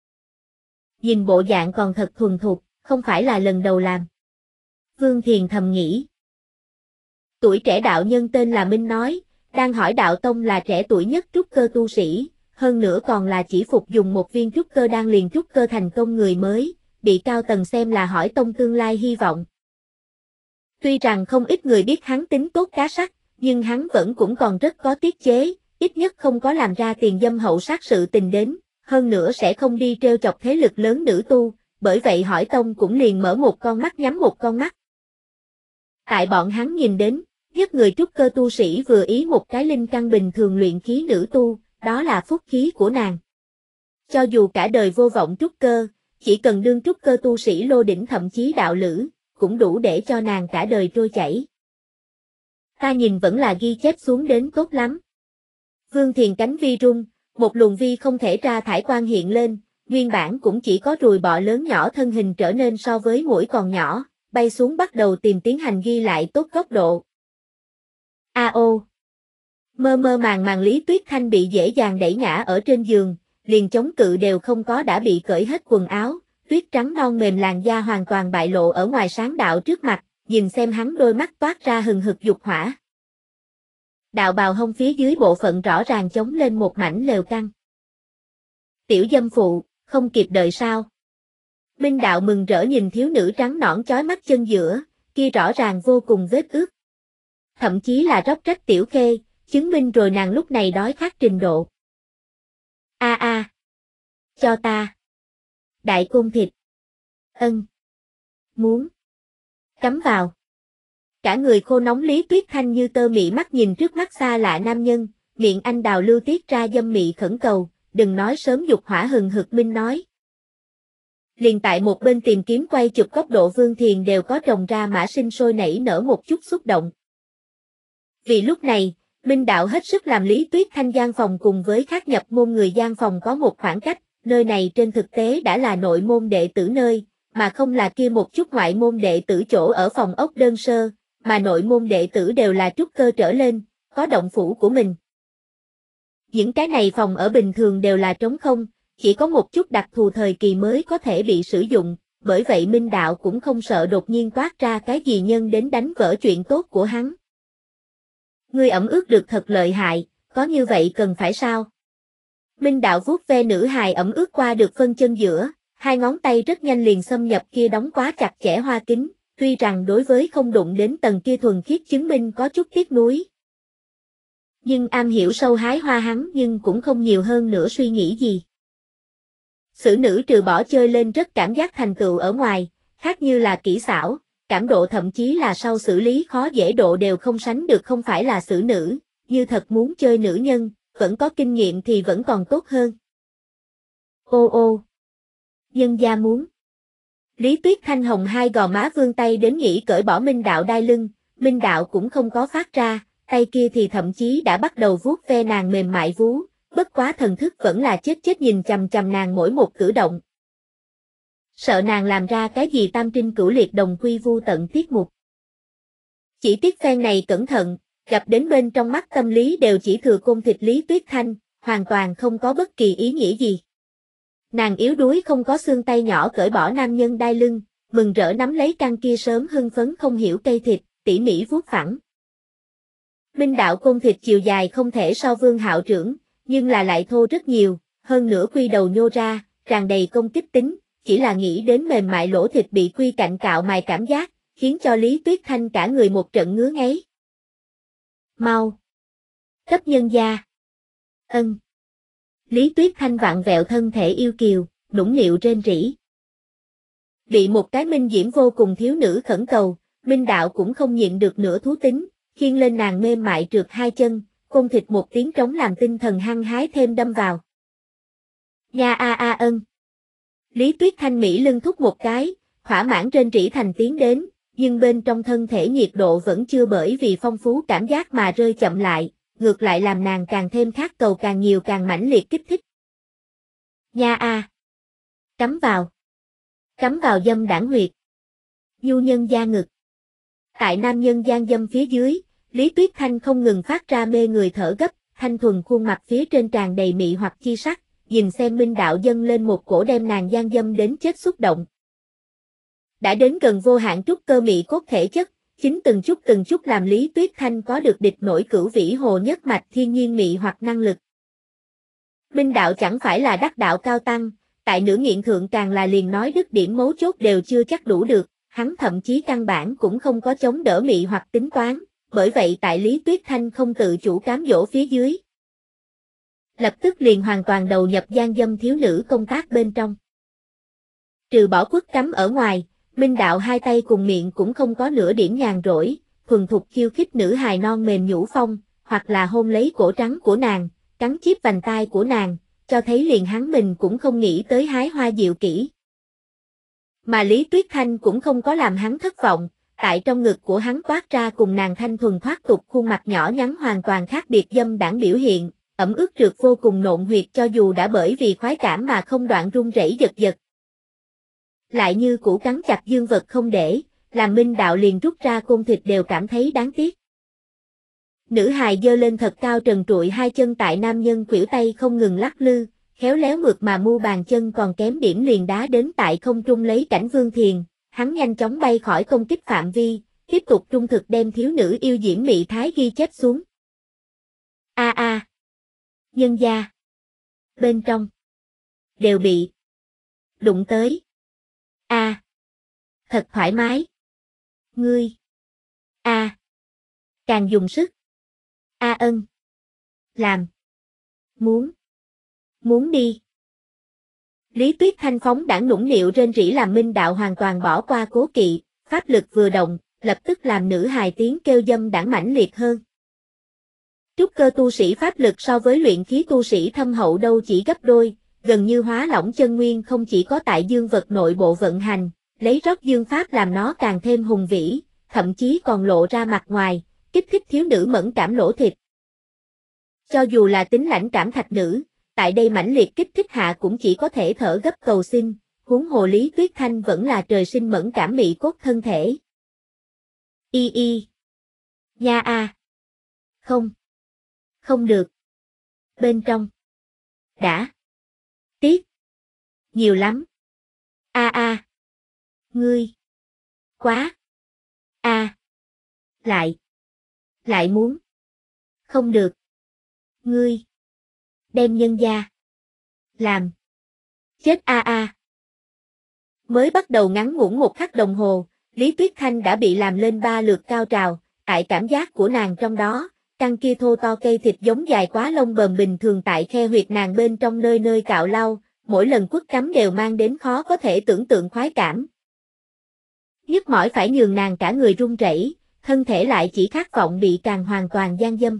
Nhìn bộ dạng còn thật thuần thục, không phải là lần đầu làm. Vương Thiền thầm nghĩ. Tuổi trẻ đạo nhân tên là Minh nói, đang hỏi đạo tông là trẻ tuổi nhất trúc cơ tu sĩ, hơn nữa còn là chỉ phục dùng một viên trúc cơ đan liền trúc cơ thành công người mới, bị cao tầng xem là hỏi tông tương lai hy vọng. Tuy rằng không ít người biết hắn tính tốt cá sắc, nhưng hắn vẫn cũng còn rất có tiết chế, ít nhất không có làm ra tiền dâm hậu sát sự tình đến, hơn nữa sẽ không đi trêu chọc thế lực lớn nữ tu, bởi vậy hỏi tông cũng liền mở một con mắt nhắm một con mắt. Tại bọn hắn nhìn đến, nhất người trúc cơ tu sĩ vừa ý một cái linh căn bình thường luyện khí nữ tu, đó là phúc khí của nàng. Cho dù cả đời vô vọng trúc cơ, chỉ cần đương trúc cơ tu sĩ lô đỉnh thậm chí đạo lữ, cũng đủ để cho nàng cả đời trôi chảy. Ta nhìn vẫn là ghi chép xuống đến tốt lắm. Vương Thiền cánh vi rung, một luồng vi không thể ra thải quang hiện lên, nguyên bản cũng chỉ có ruồi bọ lớn nhỏ thân hình trở nên so với mũi còn nhỏ, bay xuống bắt đầu tìm tiến hành ghi lại tốt góc độ. Mơ mơ màng Lý Tuyết Thanh bị dễ dàng đẩy ngã ở trên giường, liền chống cự đều không có đã bị cởi hết quần áo, tuyết trắng non mềm làn da hoàn toàn bại lộ ở ngoài sáng đạo trước mặt, nhìn xem hắn đôi mắt toát ra hừng hực dục hỏa. Đạo bào hông phía dưới bộ phận rõ ràng chống lên một mảnh lều căng. Tiểu dâm phụ, không kịp đợi sao? Minh đạo mừng rỡ nhìn thiếu nữ trắng nõn chói mắt chân giữa, kia rõ ràng vô cùng vết ướt. Thậm chí là róc rách tiểu khê, chứng minh rồi nàng lúc này đói khát trình độ. Cho ta. Đại côn thịt. Muốn. Cắm vào. Cả người khô nóng Lý Tuyết Thanh như tơ mị mắt nhìn trước mắt xa lạ nam nhân, miệng anh đào lưu tiết ra dâm mị khẩn cầu, đừng nói sớm dục hỏa hừng hực. Minh nói. Liền tại một bên tìm kiếm quay chụp góc độ Vương Thiền đều có trồng ra mã sinh sôi nảy nở một chút xúc động. Vì lúc này, Minh đạo hết sức làm Lý Tuyết Thanh gian phòng cùng với khác nhập môn người gian phòng có một khoảng cách, nơi này trên thực tế đã là nội môn đệ tử nơi, mà không là kia một chút ngoại môn đệ tử chỗ ở phòng ốc đơn sơ, mà nội môn đệ tử đều là trúc cơ trở lên, có động phủ của mình. Những cái này phòng ở bình thường đều là trống không, chỉ có một chút đặc thù thời kỳ mới có thể bị sử dụng, bởi vậy Minh đạo cũng không sợ đột nhiên toát ra cái gì nhân đến đánh vỡ chuyện tốt của hắn. Ngươi ẩm ướt được thật lợi hại, có như vậy cần phải sao? Minh Đạo vuốt ve nữ hài ẩm ướt qua được phân chân giữa, hai ngón tay rất nhanh liền xâm nhập kia đóng quá chặt chẽ hoa kính, tuy rằng đối với không đụng đến tầng kia thuần khiết chứng minh có chút tiếc nuối. Nhưng am hiểu sâu hái hoa hắn nhưng cũng không nhiều hơn nữa suy nghĩ gì. Xử nữ trừ bỏ chơi lên rất cảm giác thành tựu ở ngoài, khác như là kỹ xảo, cảm độ thậm chí là sau xử lý khó dễ độ đều không sánh được không phải là xử nữ, như thật muốn chơi nữ nhân, vẫn có kinh nghiệm thì vẫn còn tốt hơn. Ô ô! Nhân gia muốn. Lý Tuyết Thanh hồng hai gò má vươn tay đến nghĩ cởi bỏ Minh Đạo đai lưng, Minh Đạo cũng không có phát ra, tay kia thì thậm chí đã bắt đầu vuốt ve nàng mềm mại vú, bất quá thần thức vẫn là chết nhìn chằm chằm nàng mỗi một cử động. Sợ nàng làm ra cái gì tam trinh cửu liệt đồng quy vu tận tiết mục. Chỉ tiếc phen này cẩn thận, gặp đến bên trong mắt tâm lý đều chỉ thừa côn thịt Lý Tuyết Thanh, hoàn toàn không có bất kỳ ý nghĩa gì. Nàng yếu đuối không có xương tay nhỏ cởi bỏ nam nhân đai lưng, mừng rỡ nắm lấy căn kia sớm hưng phấn không hiểu cây thịt, tỉ mỉ vuốt phẳng. Minh Đạo côn thịt chiều dài không thể so Vương Hạo trưởng, nhưng là lại thô rất nhiều, hơn nữa quy đầu nhô ra, tràn đầy công kích tính, chỉ là nghĩ đến mềm mại lỗ thịt bị quy cạnh cạo mài cảm giác, khiến cho Lý Tuyết Thanh cả người một trận ngứa ngáy. Mau! Cấp nhân gia! Ân! Lý Tuyết Thanh vặn vẹo thân thể yêu kiều, nũng nịu rên rỉ. Bị một cái minh diễm vô cùng thiếu nữ khẩn cầu, Minh Đạo cũng không nhịn được nửa thú tính, khiêng lên nàng mềm mại trượt hai chân, côn thịt một tiếng trống làm tinh thần hăng hái thêm đâm vào. Nha a a ân. Lý Tuyết Thanh mỹ lưng thúc một cái, thỏa mãn rên rỉ thành tiếng đến, nhưng bên trong thân thể nhiệt độ vẫn chưa bởi vì phong phú cảm giác mà rơi chậm lại, ngược lại làm nàng càng thêm khát cầu càng nhiều càng mãnh liệt kích thích. Nha a. Cắm vào. Cắm vào dâm đảng huyệt. Nhu nhân da ngực. Tại nam nhân gian dâm phía dưới, Lý Tuyết Thanh không ngừng phát ra mê người thở gấp, thanh thuần khuôn mặt phía trên tràn đầy mị hoặc chi sắc, nhìn xem Minh Đạo dâng lên một cổ đem nàng gian dâm đến chết xúc động. Đã đến gần vô hạn trúc cơ mị cốt thể chất, chính từng chút làm Lý Tuyết Thanh có được địch nổi cửu vĩ hồ nhất mạch thiên nhiên mị hoặc năng lực. Minh Đạo chẳng phải là đắc đạo cao tăng, tại nửa nghiện thượng càng là liền nói đứt điểm mấu chốt đều chưa chắc đủ được, hắn thậm chí căn bản cũng không có chống đỡ mị hoặc tính toán, bởi vậy tại Lý Tuyết Thanh không tự chủ cám dỗ phía dưới. Lập tức liền hoàn toàn đầu nhập gian dâm thiếu nữ công tác bên trong. Trừ bỏ quất cắm ở ngoài, Minh Đạo hai tay cùng miệng cũng không có nửa điểm nhàn rỗi, thuần thục khiêu khích nữ hài non mềm nhũ phong, hoặc là hôn lấy cổ trắng của nàng, cắn chiếc vành tai của nàng, cho thấy liền hắn mình cũng không nghĩ tới hái hoa diệu kỹ. Mà Lý Tuyết Thanh cũng không có làm hắn thất vọng, tại trong ngực của hắn toát ra cùng nàng thanh thuần thoát tục khuôn mặt nhỏ nhắn hoàn toàn khác biệt dâm đãng biểu hiện, ẩm ướt trượt vô cùng nộn huyệt cho dù đã bởi vì khoái cảm mà không đoạn run rẩy giật giật. Lại như củ cắn chặt dương vật không để, làm Minh Đạo liền rút ra côn thịt đều cảm thấy đáng tiếc. Nữ hài giơ lên thật cao trần trụi hai chân tại nam nhân khuỷu tay không ngừng lắc lư, khéo léo mượt mà mu bàn chân còn kém điểm liền đá đến tại không trung lấy cảnh Vương Thiền, hắn nhanh chóng bay khỏi công kích phạm vi, tiếp tục trung thực đem thiếu nữ yêu diễm mị thái ghi chép xuống. A a. Nhân gia. Bên trong. Đều bị. Đụng tới. A. Thật thoải mái. Ngươi. A. Càng dùng sức. A ân. Làm. Muốn. Muốn đi. Lý Tuyết Thanh phóng đãng nũng nịu rên rỉ làm Minh Đạo hoàn toàn bỏ qua cố kỵ, pháp lực vừa động, lập tức làm nữ hài tiếng kêu dâm đãng mãnh liệt hơn. Trúc cơ tu sĩ pháp lực so với luyện khí tu sĩ thâm hậu đâu chỉ gấp đôi, gần như hóa lỏng chân nguyên không chỉ có tại dương vật nội bộ vận hành, lấy rót dương pháp làm nó càng thêm hùng vĩ, thậm chí còn lộ ra mặt ngoài, kích thích thiếu nữ mẫn cảm lỗ thịt. Cho dù là tính lãnh cảm thạch nữ, tại đây mãnh liệt kích thích hạ cũng chỉ có thể thở gấp cầu xin, huống hồ Lý Tuyết Thanh vẫn là trời sinh mẫn cảm mị cốt thân thể. Y y. Nha a. Không. Không được. Bên trong. Đã. Tiếc. Nhiều lắm. A a. Ngươi. Quá. A. Lại. Lại muốn. Không được. Ngươi. Đem nhân gia. Làm. Chết a a. Mới bắt đầu ngắn ngủn một khắc đồng hồ, Lý Tuyết Thanh đã bị làm lên 3 lượt cao trào, tại cảm giác của nàng trong đó, căn kia thô to cây thịt giống dài quá lông bờm bình thường tại khe huyệt nàng bên trong nơi nơi cạo lau, mỗi lần quất cắm đều mang đến khó có thể tưởng tượng khoái cảm. Nhức mỏi phải nhường nàng cả người run rẩy, thân thể lại chỉ khát vọng bị càng hoàn toàn gian dâm.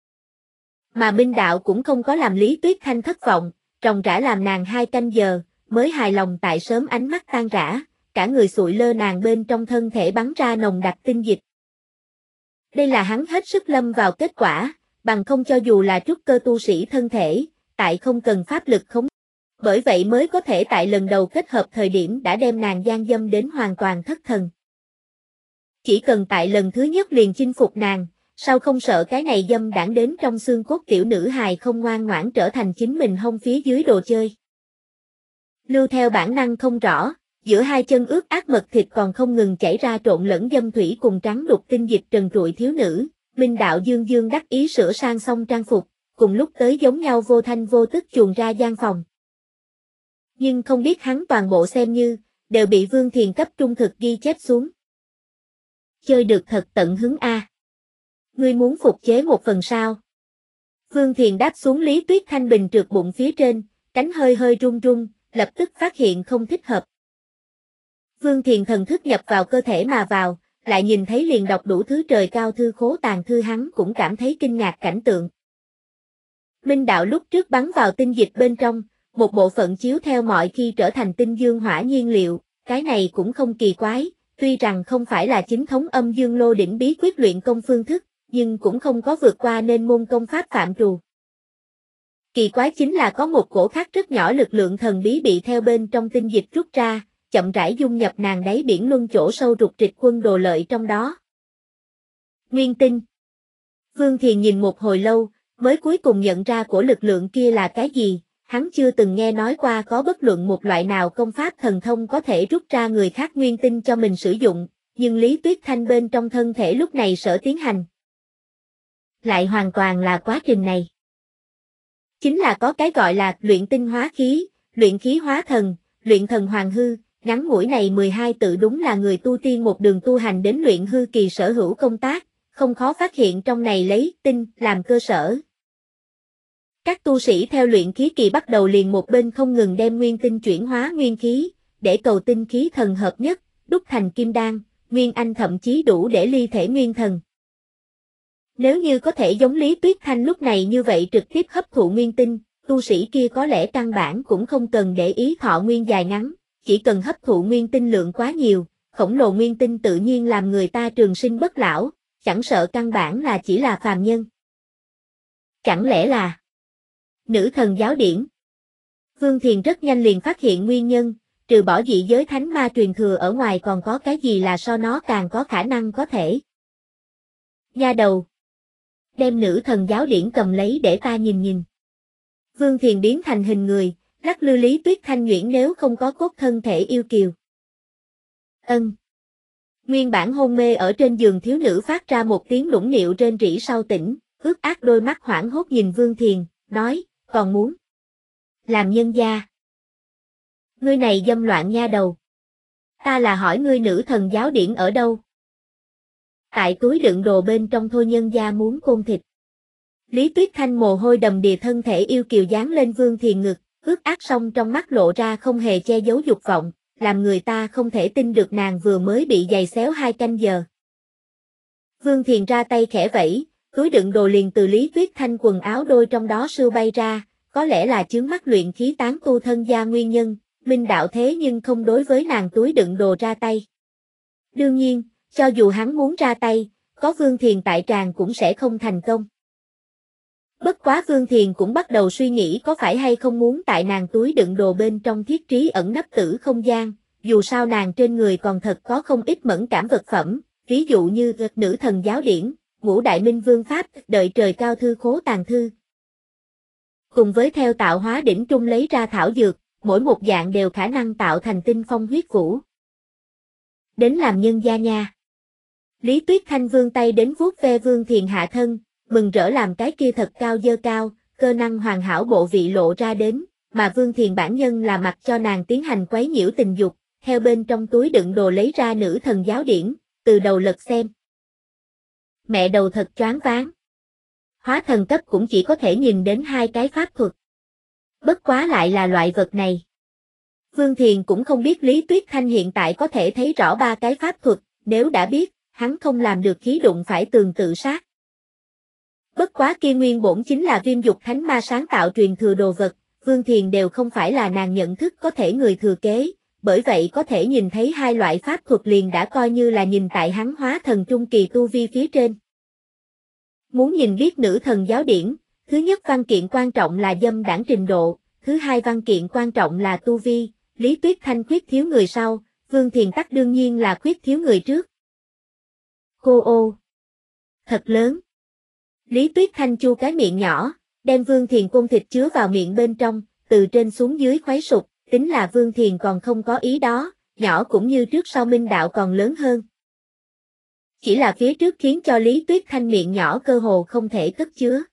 Mà Minh Đạo cũng không có làm Lý Tuyết Thanh thất vọng, ròng rã làm nàng 2 canh giờ, mới hài lòng tại sớm ánh mắt tan rã, cả người sụi lơ nàng bên trong thân thể bắn ra nồng đặc tinh dịch. Đây là hắn hết sức lâm vào kết quả, bằng không cho dù là trúc cơ tu sĩ thân thể, tại không cần pháp lực khống. Bởi vậy mới có thể tại lần đầu kết hợp thời điểm đã đem nàng gian dâm đến hoàn toàn thất thần. Chỉ cần tại lần thứ nhất liền chinh phục nàng, sao không sợ cái này dâm đãng đến trong xương cốt tiểu nữ hài không ngoan ngoãn trở thành chính mình hông phía dưới đồ chơi. Lưu theo bản năng không rõ, giữa hai chân ướt át mật thịt còn không ngừng chảy ra trộn lẫn dâm thủy cùng trắng đục tinh dịch trần trụi thiếu nữ, Minh Đạo dương dương đắc ý sửa sang xong trang phục, cùng lúc tới giống nhau vô thanh vô tức chuồn ra gian phòng. Nhưng không biết hắn toàn bộ xem như, đều bị Vương Thiền cấp trung thực ghi chép xuống. Chơi được thật tận hứng a. Ngươi muốn phục chế một phần sao? Vương Thiền đáp xuống Lý Tuyết Thanh bình trượt bụng phía trên, cánh hơi hơi run run, lập tức phát hiện không thích hợp. Vương Thiền thần thức nhập vào cơ thể mà vào, lại nhìn thấy liền đọc đủ thứ trời cao thư khố tàng thư hắn cũng cảm thấy kinh ngạc cảnh tượng. Minh Đạo lúc trước bắn vào tinh dịch bên trong, một bộ phận chiếu theo mọi khi trở thành tinh dương hỏa nhiên liệu, cái này cũng không kỳ quái, tuy rằng không phải là chính thống âm dương lô đỉnh bí quyết luyện công phương thức, nhưng cũng không có vượt qua nên môn công pháp phạm trù. Kỳ quái chính là có một cổ khác rất nhỏ lực lượng thần bí bị theo bên trong tinh dịch rút ra, chậm rãi dung nhập nàng đáy biển luân chỗ sâu rục rịch quân đồ lợi trong đó. Nguyên tinh. Vương Thiền nhìn một hồi lâu, mới cuối cùng nhận ra của lực lượng kia là cái gì, hắn chưa từng nghe nói qua có bất luận một loại nào công pháp thần thông có thể rút ra người khác nguyên tinh cho mình sử dụng, nhưng Lý Tuyết Thanh bên trong thân thể lúc này sở tiến hành. Lại hoàn toàn là quá trình này. Chính là có cái gọi là luyện tinh hóa khí, luyện khí hóa thần, luyện thần hoàng hư, ngắn ngủi này 12 tự đúng là người tu tiên một đường tu hành đến luyện hư kỳ sở hữu công tác, không khó phát hiện trong này lấy tinh làm cơ sở. Các tu sĩ theo luyện khí kỳ bắt đầu liền một bên không ngừng đem nguyên tinh chuyển hóa nguyên khí, để cầu tinh khí thần hợp nhất, đúc thành kim đan, nguyên anh thậm chí đủ để ly thể nguyên thần. Nếu như có thể giống Lý Tuyết Thanh lúc này như vậy trực tiếp hấp thụ nguyên tinh, tu sĩ kia có lẽ căn bản cũng không cần để ý thọ nguyên dài ngắn, chỉ cần hấp thụ nguyên tinh lượng quá nhiều, khổng lồ nguyên tinh tự nhiên làm người ta trường sinh bất lão, chẳng sợ căn bản là chỉ là phàm nhân. Chẳng lẽ là nữ thần giáo điển? Vương Thiền rất nhanh liền phát hiện nguyên nhân, trừ bỏ dị giới thánh ma truyền thừa ở ngoài còn có cái gì là so nó càng có khả năng có thể. Nha đầu. Đem nữ thần giáo điển cầm lấy để ta nhìn nhìn. Vương Thiền biến thành hình người, lắc lư Lý Tuyết Thanh nhuyễn nếu không có cốt thân thể yêu kiều. Ân. Nguyên bản hôn mê ở trên giường thiếu nữ phát ra một tiếng lũng nịu rên rỉ sau tỉnh, ướt át đôi mắt hoảng hốt nhìn Vương Thiền, nói, còn muốn làm nhân gia. Ngươi này dâm loạn nha đầu. Ta là hỏi ngươi nữ thần giáo điển ở đâu? Tại túi đựng đồ bên trong thôi nhân gia muốn côn thịt. Lý Tuyết Thanh mồ hôi đầm đìa thân thể yêu kiều dán lên Vương Thiền ngực, ướt át song trong mắt lộ ra không hề che giấu dục vọng, làm người ta không thể tin được nàng vừa mới bị giày xéo 2 canh giờ. Vương Thiền ra tay khẽ vẫy, túi đựng đồ liền từ Lý Tuyết Thanh quần áo đôi trong đó sưu bay ra, có lẽ là chướng mắt luyện khí tán tu thân gia nguyên nhân, Minh Đạo thế nhưng không đối với nàng túi đựng đồ ra tay. Đương nhiên, cho dù hắn muốn ra tay, có Vương Thiền tại tràng cũng sẽ không thành công. Bất quá Vương Thiền cũng bắt đầu suy nghĩ có phải hay không muốn tại nàng túi đựng đồ bên trong thiết trí ẩn nấp tử không gian, dù sao nàng trên người còn thật có không ít mẫn cảm vật phẩm, ví dụ như nữ thần giáo điển, ngũ đại minh vương pháp, đợi trời cao thư khố tàng thư. Cùng với theo tạo hóa đỉnh trung lấy ra thảo dược, mỗi một dạng đều khả năng tạo thành tinh phong huyết vũ. Đến làm nhân gia nha. Lý Tuyết Thanh vươn tay đến vuốt ve Vương Thiền hạ thân, mừng rỡ làm cái kia thật cao dơ cao, cơ năng hoàn hảo bộ vị lộ ra đến, mà Vương Thiền bản nhân là mặc cho nàng tiến hành quấy nhiễu tình dục, theo bên trong túi đựng đồ lấy ra nữ thần giáo điển, từ đầu lật xem. Mẹ đầu thật choáng váng. Hóa thần cấp cũng chỉ có thể nhìn đến hai cái pháp thuật. Bất quá lại là loại vật này. Vương Thiền cũng không biết Lý Tuyết Thanh hiện tại có thể thấy rõ ba cái pháp thuật, nếu đã biết, hắn không làm được khí đụng phải tường tự sát. Bất quá kia nguyên bổn chính là Viêm Dục Thánh Ma sáng tạo truyền thừa đồ vật, Vương Thiền đều không phải là nàng nhận thức có thể người thừa kế, bởi vậy có thể nhìn thấy hai loại pháp thuật liền đã coi như là nhìn tại hắn hóa thần trung kỳ tu vi phía trên. Muốn nhìn biết nữ thần giáo điển, thứ nhất văn kiện quan trọng là dâm đảng trình độ, thứ hai văn kiện quan trọng là tu vi, Lý Tuyết Thanh khuyết thiếu người sau, Vương Thiền tắc đương nhiên là khuyết thiếu người trước. Cô ô! Thật lớn! Lý Tuyết Thanh chu cái miệng nhỏ, đem Vương Thiền côn thịt chứa vào miệng bên trong, từ trên xuống dưới khuấy sụp, tính là Vương Thiền còn không có ý đó, nhỏ cũng như trước sau minh đạo còn lớn hơn. Chỉ là phía trước khiến cho Lý Tuyết Thanh miệng nhỏ cơ hồ không thể cất chứa.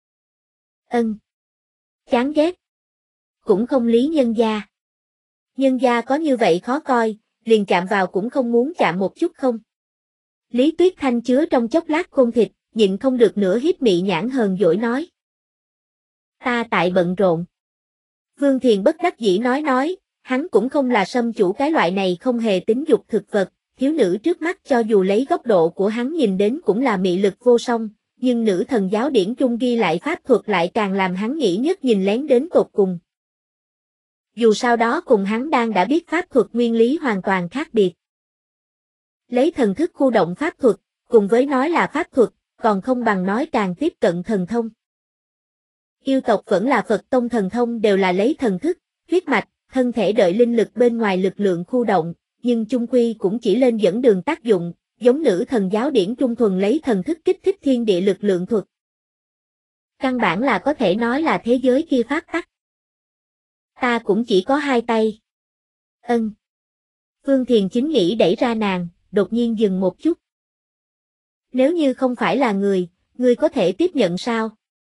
Chán ghét. Cũng không lý nhân gia. Nhân gia có như vậy khó coi, liền chạm vào cũng không muốn chạm một chút không. Lý Tuyết Thanh chứa trong chốc lát côn thịt, nhịn không được nữa hiếp mị nhãn hờn dỗi nói. Ta tại bận rộn. Vương Thiền bất đắc dĩ nói, hắn cũng không là sâm chủ cái loại này không hề tính dục thực vật, thiếu nữ trước mắt cho dù lấy góc độ của hắn nhìn đến cũng là mị lực vô song, nhưng nữ thần giáo điển trung ghi lại pháp thuật lại càng làm hắn nghĩ nhất nhìn lén đến tột cùng. Dù sao đó cùng hắn đang đã biết pháp thuật nguyên lý hoàn toàn khác biệt. Lấy thần thức khu động pháp thuật, cùng với nói là pháp thuật, còn không bằng nói càng tiếp cận thần thông. Yêu tộc vẫn là Phật tông thần thông đều là lấy thần thức, huyết mạch, thân thể đợi linh lực bên ngoài lực lượng khu động, nhưng chung quy cũng chỉ lên dẫn đường tác dụng, giống nữ thần giáo điển trung thuần lấy thần thức kích thích thiên địa lực lượng thuật. Căn bản là có thể nói là thế giới kia pháp tắc. Ta cũng chỉ có hai tay. Vương Thiền chính nghĩ đẩy ra nàng, đột nhiên dừng một chút. Nếu như không phải là người, ngươi có thể tiếp nhận sao?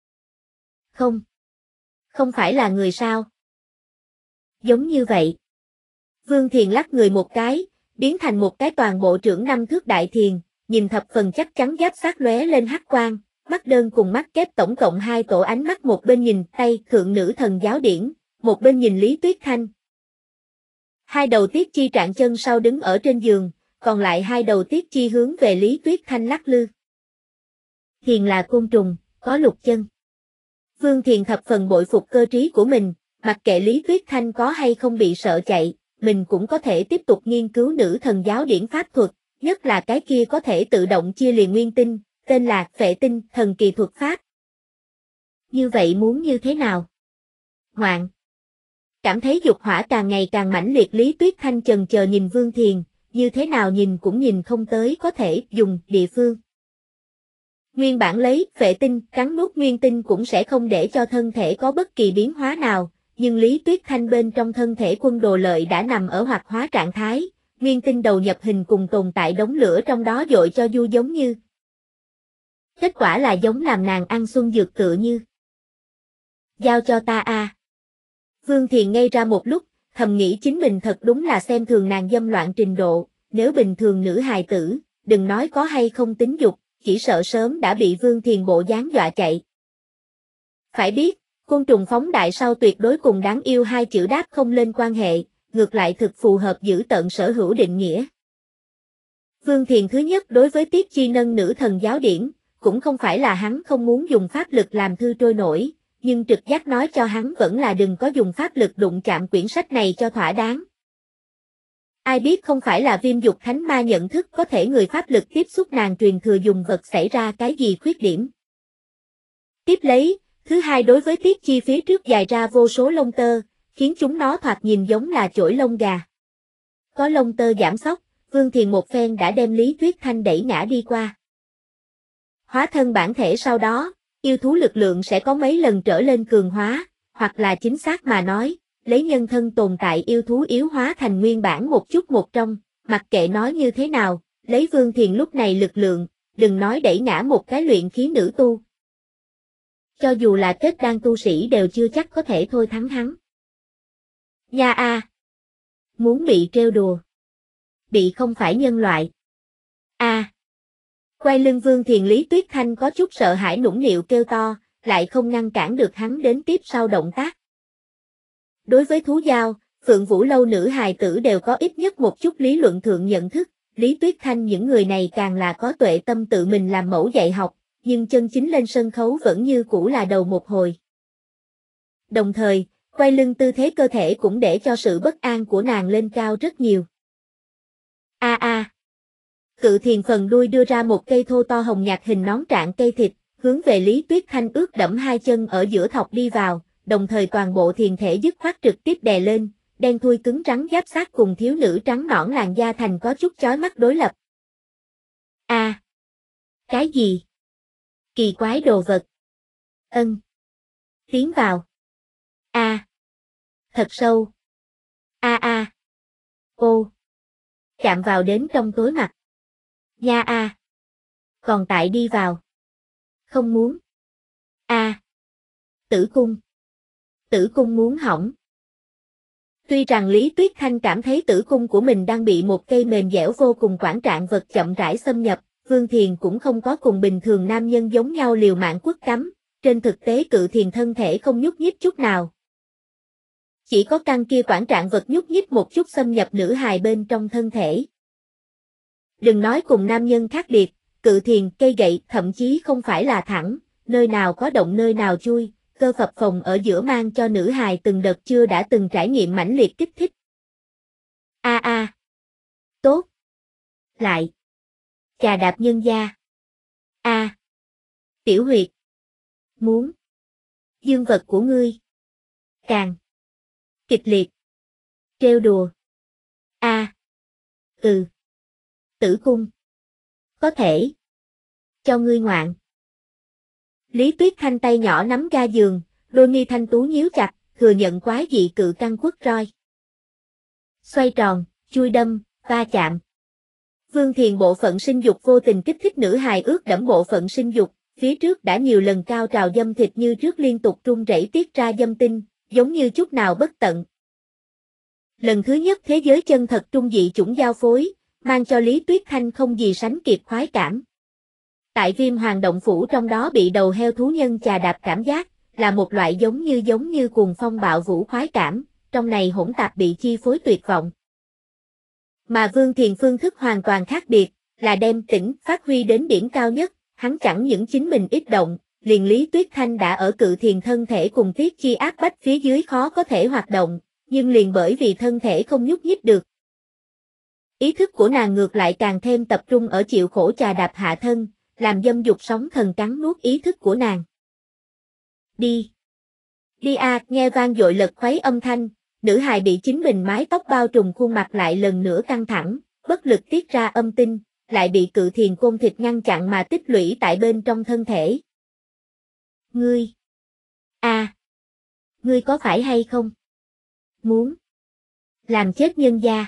Không phải là người sao? Giống như vậy. Vương Thiền lắc người một cái, biến thành một cái toàn bộ trưởng 5 thước đại thiền, nhìn thập phần chắc chắn giáp sát lóe lên hắc quang, mắt đơn cùng mắt kép tổng cộng 2 tổ ánh mắt, một bên nhìn tay thượng nữ thần giáo điển, một bên nhìn Lý Tuyết Thanh. Hai đầu tiết chi trạng chân sau đứng ở trên giường, còn lại hai đầu tiết chi hướng về Lý Tuyết Thanh lắc lư. Thiền là côn trùng, có lục chân. Vương Thiền thập phần bội phục cơ trí của mình, mặc kệ Lý Tuyết Thanh có hay không bị sợ chạy, mình cũng có thể tiếp tục nghiên cứu nữ thần giáo điển pháp thuật, nhất là cái kia có thể tự động chia liền nguyên tinh, tên là Phệ tinh thần kỳ thuật pháp. Như vậy muốn như thế nào? Hoạn. Cảm thấy dục hỏa càng ngày càng mãnh liệt, Lý Tuyết Thanh chần chờ nhìn Vương Thiền, như thế nào nhìn cũng nhìn không tới có thể dùng địa phương. Nguyên bản lấy phệ tinh cắn nuốt nguyên tinh cũng sẽ không để cho thân thể có bất kỳ biến hóa nào, nhưng Lý Tuyết Thanh bên trong thân thể quân đồ lợi đã nằm ở hoạt hóa trạng thái, nguyên tinh đầu nhập hình cùng tồn tại đống lửa trong đó dội cho du giống như. Kết quả là giống làm nàng ăn xuân dược tựa như. Giao cho ta a. Vương Thiền ngây ra một lúc, thầm nghĩ chính mình thật đúng là xem thường nàng dâm loạn trình độ, nếu bình thường nữ hài tử, đừng nói có hay không tính dục, chỉ sợ sớm đã bị Vương Thiền bộ dáng dọa chạy. Phải biết, côn trùng phóng đại sau tuyệt đối cùng đáng yêu hai chữ đáp không lên quan hệ, ngược lại thực phù hợp giữ tận sở hữu định nghĩa. Vương Thiền thứ nhất đối với Tiết Chi nâng nữ thần giáo điển, cũng không phải là hắn không muốn dùng pháp lực làm thư trôi nổi, nhưng trực giác nói cho hắn vẫn là đừng có dùng pháp lực đụng chạm quyển sách này cho thỏa đáng. Ai biết không phải là Viêm Dục Thánh Ma nhận thức có thể người pháp lực tiếp xúc nàng truyền thừa dùng vật xảy ra cái gì khuyết điểm. Tiếp lấy, thứ hai đối với Tiết Chi phía trước dài ra vô số lông tơ, khiến chúng nó thoạt nhìn giống là chổi lông gà. Có lông tơ giảm sóc, Vương Thiền một phen đã đem Lý Tuyết Thanh đẩy ngã đi qua. Hóa thân bản thể sau đó, yêu thú lực lượng sẽ có mấy lần trở lên cường hóa, hoặc là chính xác mà nói, lấy nhân thân tồn tại yêu thú yếu hóa thành nguyên bản một chút một trong, mặc kệ nói như thế nào, lấy Vương Thiền lúc này lực lượng, đừng nói đẩy ngã một cái luyện khí nữ tu, cho dù là kết đan tu sĩ đều chưa chắc có thể thôi thắng hắn. Nha a! Muốn bị trêu đùa. Bị không phải nhân loại. A! Quay lưng Vương Thiền, Lý Tuyết Thanh có chút sợ hãi nũng nịu kêu to, lại không ngăn cản được hắn đến tiếp sau động tác. Đối với thú giao, Phượng Vũ Lâu nữ hài tử đều có ít nhất một chút lý luận thượng nhận thức, Lý Tuyết Thanh những người này càng là có tuệ tâm tự mình làm mẫu dạy học, nhưng chân chính lên sân khấu vẫn như cũ là đầu một hồi. Đồng thời, quay lưng tư thế cơ thể cũng để cho sự bất an của nàng lên cao rất nhiều. Cự thiền phần đuôi đưa ra một cây thô to hồng nhạt hình nón trạng cây thịt, hướng về Lý Tuyết Thanh ướt đẫm hai chân ở giữa thọc đi vào, đồng thời toàn bộ thiền thể dứt khoát trực tiếp đè lên, đen thui cứng rắn giáp sát cùng thiếu nữ trắng nõn làn da thành có chút chói mắt đối lập. Cái gì? Kỳ quái đồ vật. Tiến vào. Thật sâu. Ô. Chạm vào đến trong tối mặt. Nha Còn tại đi vào. Không muốn. Tử cung. Tử cung muốn hỏng. Tuy rằng Lý Tuyết Thanh cảm thấy tử cung của mình đang bị một cây mềm dẻo vô cùng quản trạng vật chậm rãi xâm nhập, Vương Thiền cũng không có cùng bình thường nam nhân giống nhau liều mạng quất cắm, trên thực tế cự thiền thân thể không nhúc nhích chút nào. Chỉ có căn kia quản trạng vật nhúc nhích một chút xâm nhập nữ hài bên trong thân thể. Đừng nói cùng nam nhân khác biệt, cự thiền cây gậy thậm chí không phải là thẳng, nơi nào có động nơi nào chui, cơ phập phồng ở giữa mang cho nữ hài từng đợt chưa đã từng trải nghiệm mãnh liệt kích thích. Tốt. Lại. Chà đạp nhân gia. Tiểu huyệt. Muốn. Dương vật của ngươi. Càng. Kịch liệt. Trêu đùa. Tử cung. Có thể. Cho ngươi ngoạn. Lý Tuyết Thanh tay nhỏ nắm ga giường, đôi mi thanh tú nhíu chặt, thừa nhận quái dị cự căn quất roi. Xoay tròn, chui đâm, va chạm. Vương Thiền bộ phận sinh dục vô tình kích thích nữ hài ướt đẫm bộ phận sinh dục, phía trước đã nhiều lần cao trào dâm thịt như trước liên tục run rẩy tiết ra dâm tinh, giống như chút nào bất tận. Lần thứ nhất thế giới chân thật trung dị chủng giao phối, mang cho Lý Tuyết Thanh không gì sánh kịp khoái cảm. Tại Viêm Hoàng động phủ trong đó bị đầu heo thú nhân chà đạp cảm giác, là một loại giống như cuồng phong bạo vũ khoái cảm, trong này hỗn tạp bị chi phối tuyệt vọng. Mà Vương Thiền phương thức hoàn toàn khác biệt, là đem tỉnh phát huy đến điểm cao nhất, hắn chẳng những chính mình ít động, liền Lý Tuyết Thanh đã ở cự thiền thân thể cùng tiết chi áp bách phía dưới khó có thể hoạt động, nhưng liền bởi vì thân thể không nhúc nhích được. Ý thức của nàng ngược lại càng thêm tập trung ở chịu khổ chà đạp hạ thân, làm dâm dục sóng thần cắn nuốt ý thức của nàng. Đi nghe vang dội lật khuấy âm thanh, nữ hài bị chính mình mái tóc bao trùm khuôn mặt lại lần nữa căng thẳng, bất lực tiết ra âm tinh, lại bị cự thiền côn thịt ngăn chặn mà tích lũy tại bên trong thân thể. Ngươi. Ngươi có phải hay không? Muốn. Làm chết nhân gia.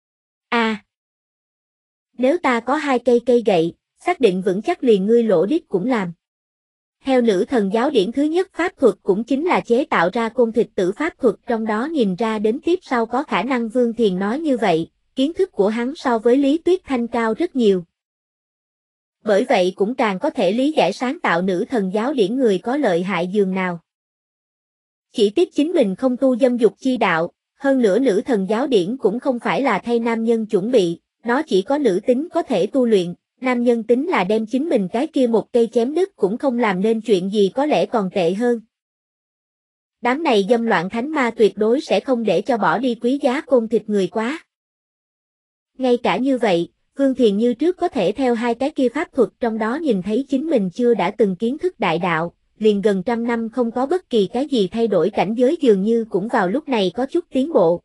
Nếu ta có 2 cây gậy, xác định vững chắc liền ngươi lỗ đít cũng làm. Theo nữ thần giáo điển thứ nhất pháp thuật cũng chính là chế tạo ra côn thịt tử pháp thuật, trong đó nhìn ra đến tiếp sau có khả năng Vương Thiền nói như vậy, kiến thức của hắn so với Lý Tuyết Thanh cao rất nhiều. Bởi vậy cũng càng có thể lý giải sáng tạo nữ thần giáo điển người có lợi hại dường nào. Chỉ tiếc chính mình không tu dâm dục chi đạo, hơn nữa nữ thần giáo điển cũng không phải là thay nam nhân chuẩn bị, nó chỉ có nữ tính có thể tu luyện, nam nhân tính là đem chính mình cái kia một cây chém đứt cũng không làm nên chuyện gì, có lẽ còn tệ hơn. Đám này dâm loạn thánh ma tuyệt đối sẽ không để cho bỏ đi quý giá côn thịt người quá. Ngay cả như vậy, Vương Thiền như trước có thể theo 2 cái kia pháp thuật trong đó nhìn thấy chính mình chưa đã từng kiến thức đại đạo, liền gần 100 năm không có bất kỳ cái gì thay đổi, cảnh giới dường như cũng vào lúc này có chút tiến bộ.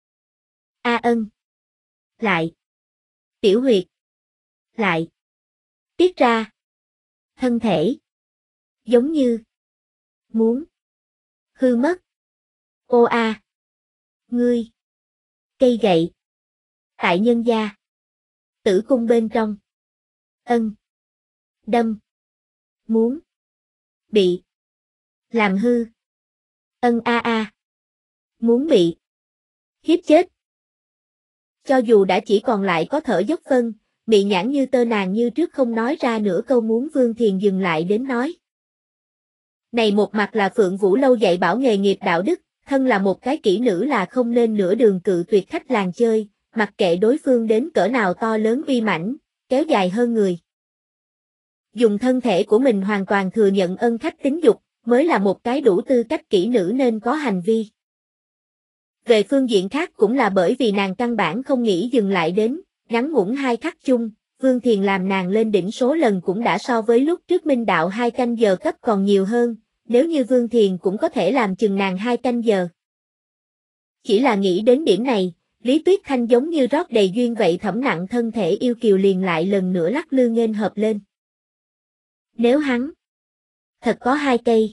Lại. Tiểu huyệt. Lại. Tiết ra. Thân thể. Giống như. Muốn. Hư mất. Ngươi. Cây gậy. Tại nhân gia. Tử cung bên trong. Đâm. Muốn. Bị. Làm hư. Muốn bị hiếp chết. Cho dù đã chỉ còn lại có thở dốc phân, mị nhãn như tơ nàng như trước không nói ra nửa câu muốn Vương Thiền dừng lại đến nói. Này một mặt là Phượng Vũ Lâu dạy bảo nghề nghiệp đạo đức, thân là một cái kỹ nữ là không nên nửa đường cự tuyệt khách làng chơi, mặc kệ đối phương đến cỡ nào to lớn uy mãnh, kéo dài hơn người. Dùng thân thể của mình hoàn toàn thừa nhận ân khách tính dục, mới là một cái đủ tư cách kỹ nữ nên có hành vi. Về phương diện khác cũng là bởi vì nàng căn bản không nghĩ dừng lại đến, ngắn ngủn 2 khắc chung, Vương Thiền làm nàng lên đỉnh số lần cũng đã so với lúc trước minh đạo 2 canh giờ cấp còn nhiều hơn, nếu như Vương Thiền cũng có thể làm chừng nàng 2 canh giờ. Chỉ là nghĩ đến điểm này, Lý Tuyết Thanh giống như rót đầy duyên vậy thẩm nặng thân thể yêu kiều liền lại lần nữa lắc lư nghênh hợp lên. Nếu hắn thật có 2 cây.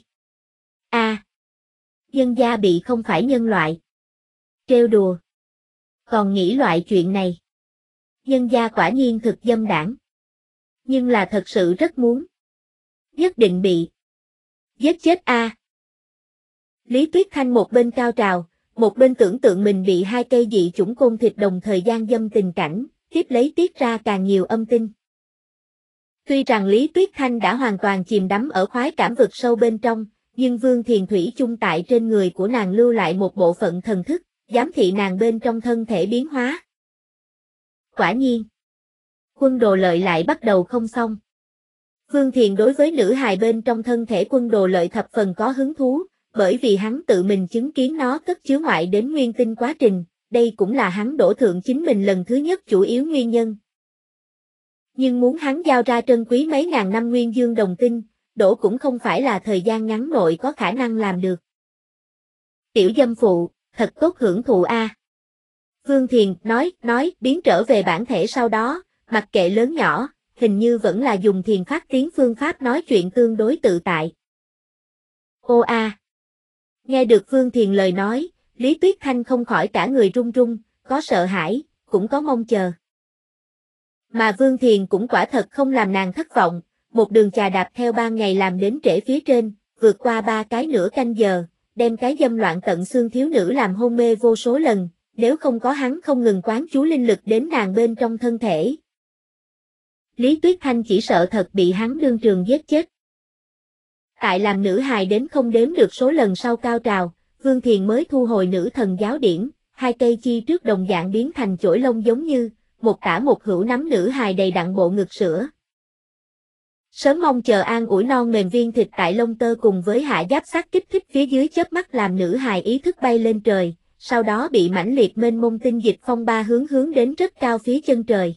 Nhân gia bị không phải nhân loại. Trêu đùa. Còn nghĩ loại chuyện này. Nhân gia quả nhiên thực dâm đảng. Nhưng là thật sự rất muốn. Nhất định bị giết chết Lý Tuyết Thanh một bên cao trào, một bên tưởng tượng mình bị 2 cây dị chủng côn thịt đồng thời gian dâm tình cảnh, tiếp lấy tiết ra càng nhiều âm tinh. Tuy rằng Lý Tuyết Thanh đã hoàn toàn chìm đắm ở khoái cảm vực sâu bên trong, nhưng Vương Thiền thủy chung tại trên người của nàng lưu lại một bộ phận thần thức, giám thị nàng bên trong thân thể biến hóa. Quả nhiên, Quân Đồ Lợi lại bắt đầu không xong. Vương Thiền đối với nữ hài bên trong thân thể Quân Đồ Lợi thập phần có hứng thú, bởi vì hắn tự mình chứng kiến nó cất chứa ngoại đến nguyên tinh quá trình, đây cũng là hắn đổ thượng chính mình lần thứ nhất chủ yếu nguyên nhân. Nhưng muốn hắn giao ra trân quý mấy ngàn năm nguyên dương đồng tinh, đổ cũng không phải là thời gian ngắn nội có khả năng làm được. Tiểu dâm phụ, thật tốt hưởng thụ Vương Thiền nói biến trở về bản thể sau đó, mặc kệ lớn nhỏ, hình như vẫn là dùng thiền phát tiếng phương pháp nói chuyện tương đối tự tại. Nghe được Vương Thiền lời nói, Lý Tuyết Thanh không khỏi cả người run run, có sợ hãi, cũng có mong chờ. Mà Vương Thiền cũng quả thật không làm nàng thất vọng, một đường chà đạp theo ban ngày làm đến trễ phía trên, vượt qua 3 cái nửa canh giờ, đem cái dâm loạn tận xương thiếu nữ làm hôn mê vô số lần, nếu không có hắn không ngừng quán chú linh lực đến nàng bên trong thân thể. Lý Tuyết Thanh chỉ sợ thật bị hắn đương trường giết chết. Tại làm nữ hài đến không đếm được số lần sau cao trào, Vương Thiền mới thu hồi nữ thần giáo điển, 2 cây chi trước đồng dạng biến thành chổi lông giống như, một tả một hữu nắm nữ hài đầy đặn bộ ngực sữa. Sớm mong chờ an ủi non mềm viên thịt tại lông tơ cùng với hạ giáp sắt kích thích phía dưới chớp mắt làm nữ hài ý thức bay lên trời, sau đó bị mãnh liệt mênh mông tinh dịch phong ba hướng đến rất cao phía chân trời.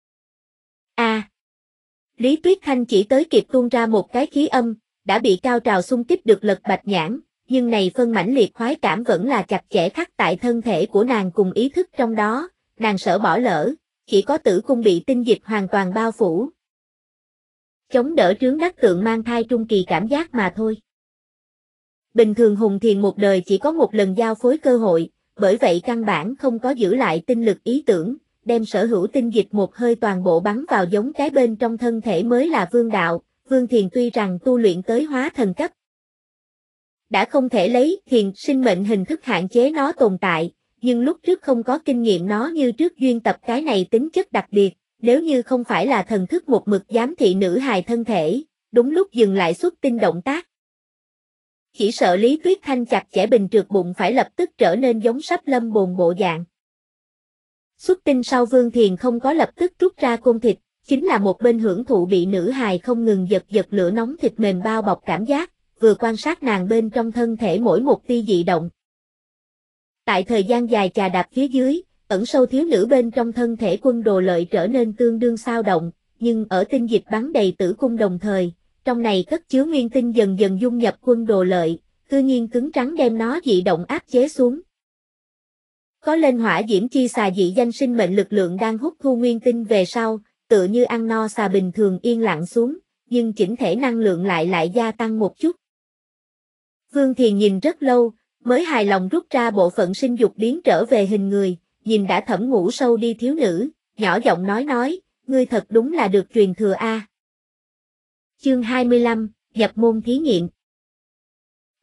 Lý Tuyết Thanh chỉ tới kịp tuôn ra một cái khí âm, đã bị cao trào xung kích được lật bạch nhãn, nhưng này phân mãnh liệt khoái cảm vẫn là chặt chẽ khắc tại thân thể của nàng cùng ý thức trong đó, nàng sợ bỏ lỡ, chỉ có tử cung bị tinh dịch hoàn toàn bao phủ. Chống đỡ trướng đắc tượng mang thai trung kỳ cảm giác mà thôi. Bình thường Hùng Thiền một đời chỉ có một lần giao phối cơ hội, bởi vậy căn bản không có giữ lại tinh lực ý tưởng, đem sở hữu tinh dịch một hơi toàn bộ bắn vào giống cái bên trong thân thể mới là vương đạo. Vương Thiền tuy rằng tu luyện tới hóa thần cấp, đã không thể lấy thiền sinh mệnh hình thức hạn chế nó tồn tại, nhưng lúc trước không có kinh nghiệm nó như trước duyên tập cái này tính chất đặc biệt, nếu như không phải là thần thức một mực giám thị nữ hài thân thể, đúng lúc dừng lại xuất tinh động tác. Chỉ sợ Lý Tuyết Thanh chặt chẽ bình trượt bụng phải lập tức trở nên giống sắp lâm bồn bộ dạng. Xuất tinh sau Vương Thiền không có lập tức rút ra côn thịt, chính là một bên hưởng thụ bị nữ hài không ngừng giật lửa nóng thịt mềm bao bọc cảm giác, vừa quan sát nàng bên trong thân thể mỗi một tia dị động. Tại thời gian dài chà đạp phía dưới, ẩn sâu thiếu nữ bên trong thân thể Quân Đồ Lợi trở nên tương đương sao động, nhưng ở tinh dịch bắn đầy tử cung đồng thời, trong này cất chứa nguyên tinh dần dần dung nhập Quân Đồ Lợi, cư nhiên cứng trắng đem nó dị động áp chế xuống. Có lên hỏa diễm chi xà dị danh sinh mệnh lực lượng đang hút thu nguyên tinh về sau, tựa như ăn no xà bình thường yên lặng xuống, nhưng chỉnh thể năng lượng lại gia tăng một chút. Vương Thiền nhìn rất lâu, mới hài lòng rút ra bộ phận sinh dục biến trở về hình người, nhìn đã thẩm ngủ sâu đi thiếu nữ, nhỏ giọng nói, ngươi thật đúng là được truyền thừa Chương 25, nhập môn thí nghiệm.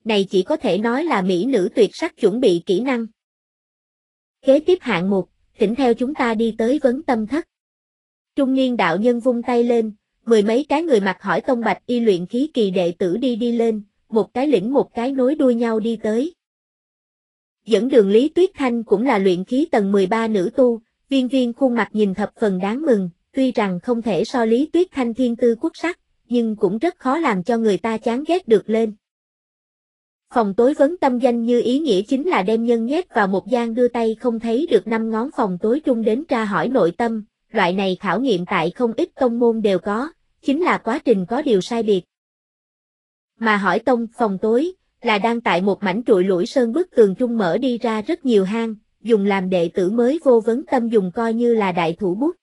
này chỉ có thể nói là mỹ nữ tuyệt sắc chuẩn bị kỹ năng. Kế tiếp hạng mục, thỉnh theo chúng ta đi tới vấn tâm thất. Trung niên đạo nhân vung tay lên, mười mấy cái người mặc hỏi tông bạch y luyện khí kỳ đệ tử đi lên, một cái lĩnh một cái nối đuôi nhau đi tới. Dẫn đường Lý Tuyết Thanh cũng là luyện khí tầng 13 nữ tu, viên khuôn mặt nhìn thập phần đáng mừng, tuy rằng không thể so Lý Tuyết Thanh thiên tư quốc sắc, nhưng cũng rất khó làm cho người ta chán ghét được lên. Phòng tối vấn tâm danh như ý nghĩa chính là đem nhân nhét vào một gian đưa tay không thấy được năm ngón phòng tối trung đến tra hỏi nội tâm, loại này khảo nghiệm tại không ít tông môn đều có, chính là quá trình có điều sai biệt. Mà hỏi tông phòng tối, là đang tại một mảnh trụi lủi sơn bức tường trung mở đi ra rất nhiều hang, dùng làm đệ tử mới vô vấn tâm dùng coi như là đại thủ bút.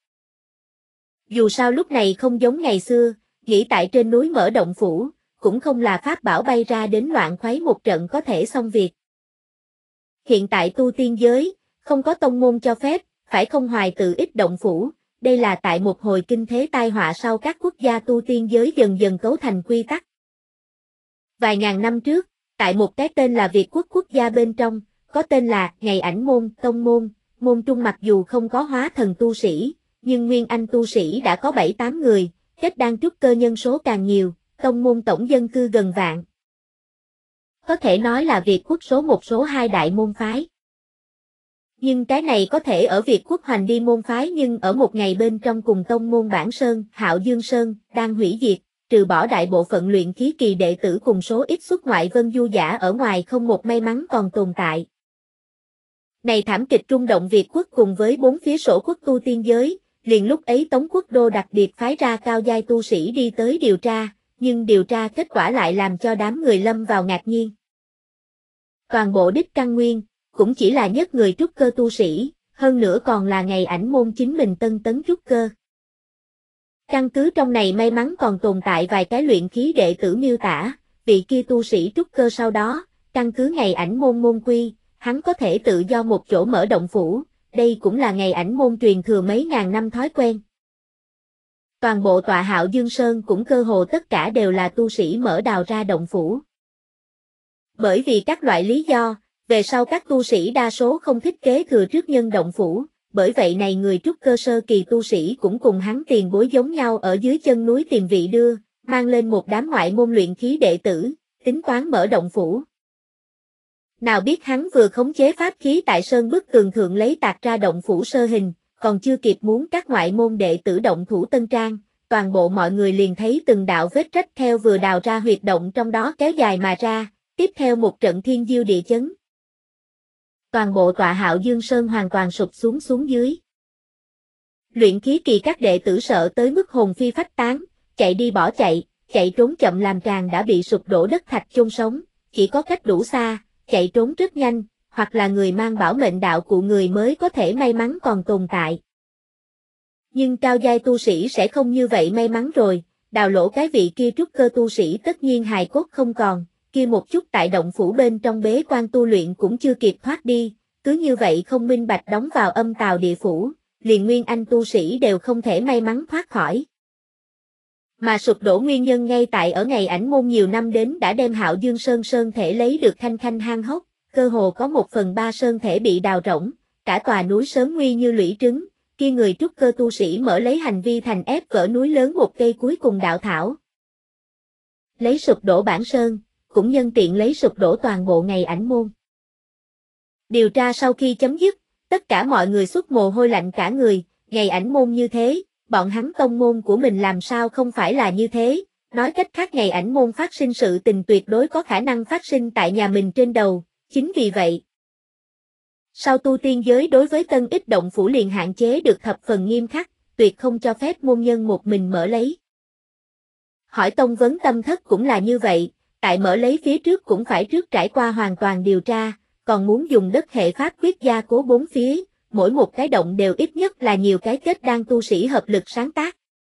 Dù sao lúc này không giống ngày xưa, nghĩ tại trên núi mở động phủ, cũng không là pháp bảo bay ra đến loạn khuấy một trận có thể xong việc. Hiện tại tu tiên giới, không có tông môn cho phép, phải không hoài tự ít động phủ, đây là tại một hồi kinh thế tai họa sau các quốc gia tu tiên giới dần dần cấu thành quy tắc. Vài ngàn năm trước, tại một cái tên là Việt quốc quốc gia bên trong, có tên là Ngày Ảnh môn, tông môn, môn trung mặc dù không có hóa thần tu sĩ, nhưng nguyên anh tu sĩ đã có 7-8 người, kết đan trúc cơ nhân số càng nhiều, tông môn tổng dân cư gần vạn. Có thể nói là Việt quốc số 1 số 2 đại môn phái. Nhưng cái này có thể ở Việt quốc hoành đi môn phái nhưng ở một ngày bên trong cùng tông môn Bản Sơn, Hạo Dương Sơn, đang hủy diệt, trừ bỏ đại bộ phận luyện khí kỳ đệ tử cùng số ít xuất ngoại vân du giả ở ngoài không một may mắn còn tồn tại. Này thảm kịch rung động Việt quốc cùng với bốn phía sổ quốc tu tiên giới, liền lúc ấy Tống quốc đô đặc biệt phái ra cao giai tu sĩ đi tới điều tra, nhưng điều tra kết quả lại làm cho đám người lâm vào ngạc nhiên. Toàn bộ đích căn nguyên, cũng chỉ là nhất người trúc cơ tu sĩ, hơn nữa còn là Ngày Ảnh môn chính mình tân tấn trúc cơ. Căn cứ trong này may mắn còn tồn tại vài cái luyện khí đệ tử miêu tả, vị kia tu sĩ trúc cơ sau đó, căn cứ Ngày Ảnh môn môn quy, hắn có thể tự do một chỗ mở động phủ, đây cũng là Ngày Ảnh môn truyền thừa mấy ngàn năm thói quen. Toàn bộ tọa Hạo Dương Sơn cũng cơ hồ tất cả đều là tu sĩ mở đào ra động phủ. Bởi vì các loại lý do, về sau các tu sĩ đa số không thích kế thừa trước nhân động phủ, bởi vậy này người trúc cơ sơ kỳ tu sĩ cũng cùng hắn tiền bối giống nhau ở dưới chân núi tìm vị đưa, mang lên một đám ngoại môn luyện khí đệ tử, tính toán mở động phủ. Nào biết hắn vừa khống chế pháp khí tại sơn bức tường thượng lấy tạc ra động phủ sơ hình, còn chưa kịp muốn các ngoại môn đệ tử động thủ tân trang, toàn bộ mọi người liền thấy từng đạo vết rách theo vừa đào ra huyệt động trong đó kéo dài mà ra, tiếp theo một trận thiên diêu địa chấn. Toàn bộ tọa Hạo Dương Sơn hoàn toàn sụp xuống dưới. Luyện khí kỳ các đệ tử sợ tới mức hồn phi phách tán, chạy đi bỏ chạy trốn chậm làm tràn đã bị sụp đổ đất thạch chôn sống, chỉ có cách đủ xa, chạy trốn rất nhanh, hoặc là người mang bảo mệnh đạo cụ người mới có thể may mắn còn tồn tại. Nhưng cao giai tu sĩ sẽ không như vậy may mắn rồi, đào lỗ cái vị kia trúc cơ tu sĩ tất nhiên hài cốt không còn, kia một chút tại động phủ bên trong bế quan tu luyện cũng chưa kịp thoát đi, cứ như vậy không minh bạch đóng vào âm tào địa phủ, liền nguyên anh tu sĩ đều không thể may mắn thoát khỏi. Mà sụp đổ nguyên nhân ngay tại ở Ngày Ảnh môn nhiều năm đến đã đem Hạo Dương Sơn sơn thể lấy được khanh hang hốc, cơ hồ có 1/3 sơn thể bị đào rỗng, cả tòa núi sớm nguy như lũy trứng, kia người trúc cơ tu sĩ mở lấy hành vi thành ép vỡ núi lớn một cây cuối cùng đạo thảo. Lấy sụp đổ Bản Sơn, cũng nhân tiện lấy sụp đổ toàn bộ Ngày Ảnh môn. Điều tra sau khi chấm dứt, tất cả mọi người xuất mồ hôi lạnh cả người, Ngày Ảnh môn như thế, bọn hắn tông môn của mình làm sao không phải là như thế, nói cách khác Ngày Ảnh môn phát sinh sự tình tuyệt đối có khả năng phát sinh tại nhà mình trên đầu, chính vì vậy. Sau tu tiên giới đối với tân ít động phủ liền hạn chế được thập phần nghiêm khắc, tuyệt không cho phép môn nhân một mình mở lấy. Hỏi tông vấn tâm thất cũng là như vậy, tại mở lấy phía trước cũng phải trước trải qua hoàn toàn điều tra, còn muốn dùng đất hệ pháp quyết gia cố bốn phía, mỗi một cái động đều ít nhất là nhiều cái kết đan tu sĩ hợp lực sáng tác.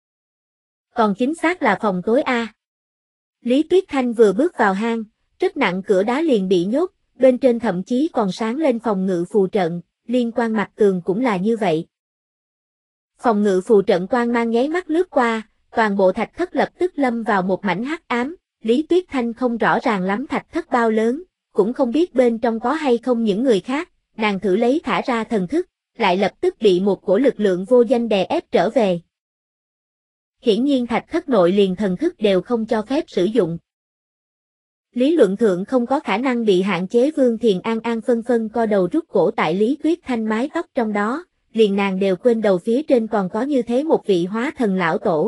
Còn chính xác là phòng tối A. Lý Tuyết Thanh vừa bước vào hang, rất nặng cửa đá liền bị nhốt, bên trên thậm chí còn sáng lên phòng ngự phù trận, liên quan mặt tường cũng là như vậy. Phòng ngự phù trận quang mang nháy mắt lướt qua, toàn bộ thạch thất lập tức lâm vào một mảnh hắc ám, Lý Tuyết Thanh không rõ ràng lắm thạch thất bao lớn, cũng không biết bên trong có hay không những người khác, nàng thử lấy thả ra thần thức, lại lập tức bị một cổ lực lượng vô danh đè ép trở về. Hiển nhiên thạch thất nội liền thần thức đều không cho phép sử dụng. Lý luận thượng không có khả năng bị hạn chế. Vương Thiền An phân phân co đầu rút cổ tại Lý Tuyết Thanh mái tóc trong đó, liền nàng đều quên đầu phía trên còn có như thế một vị hóa thần lão tổ.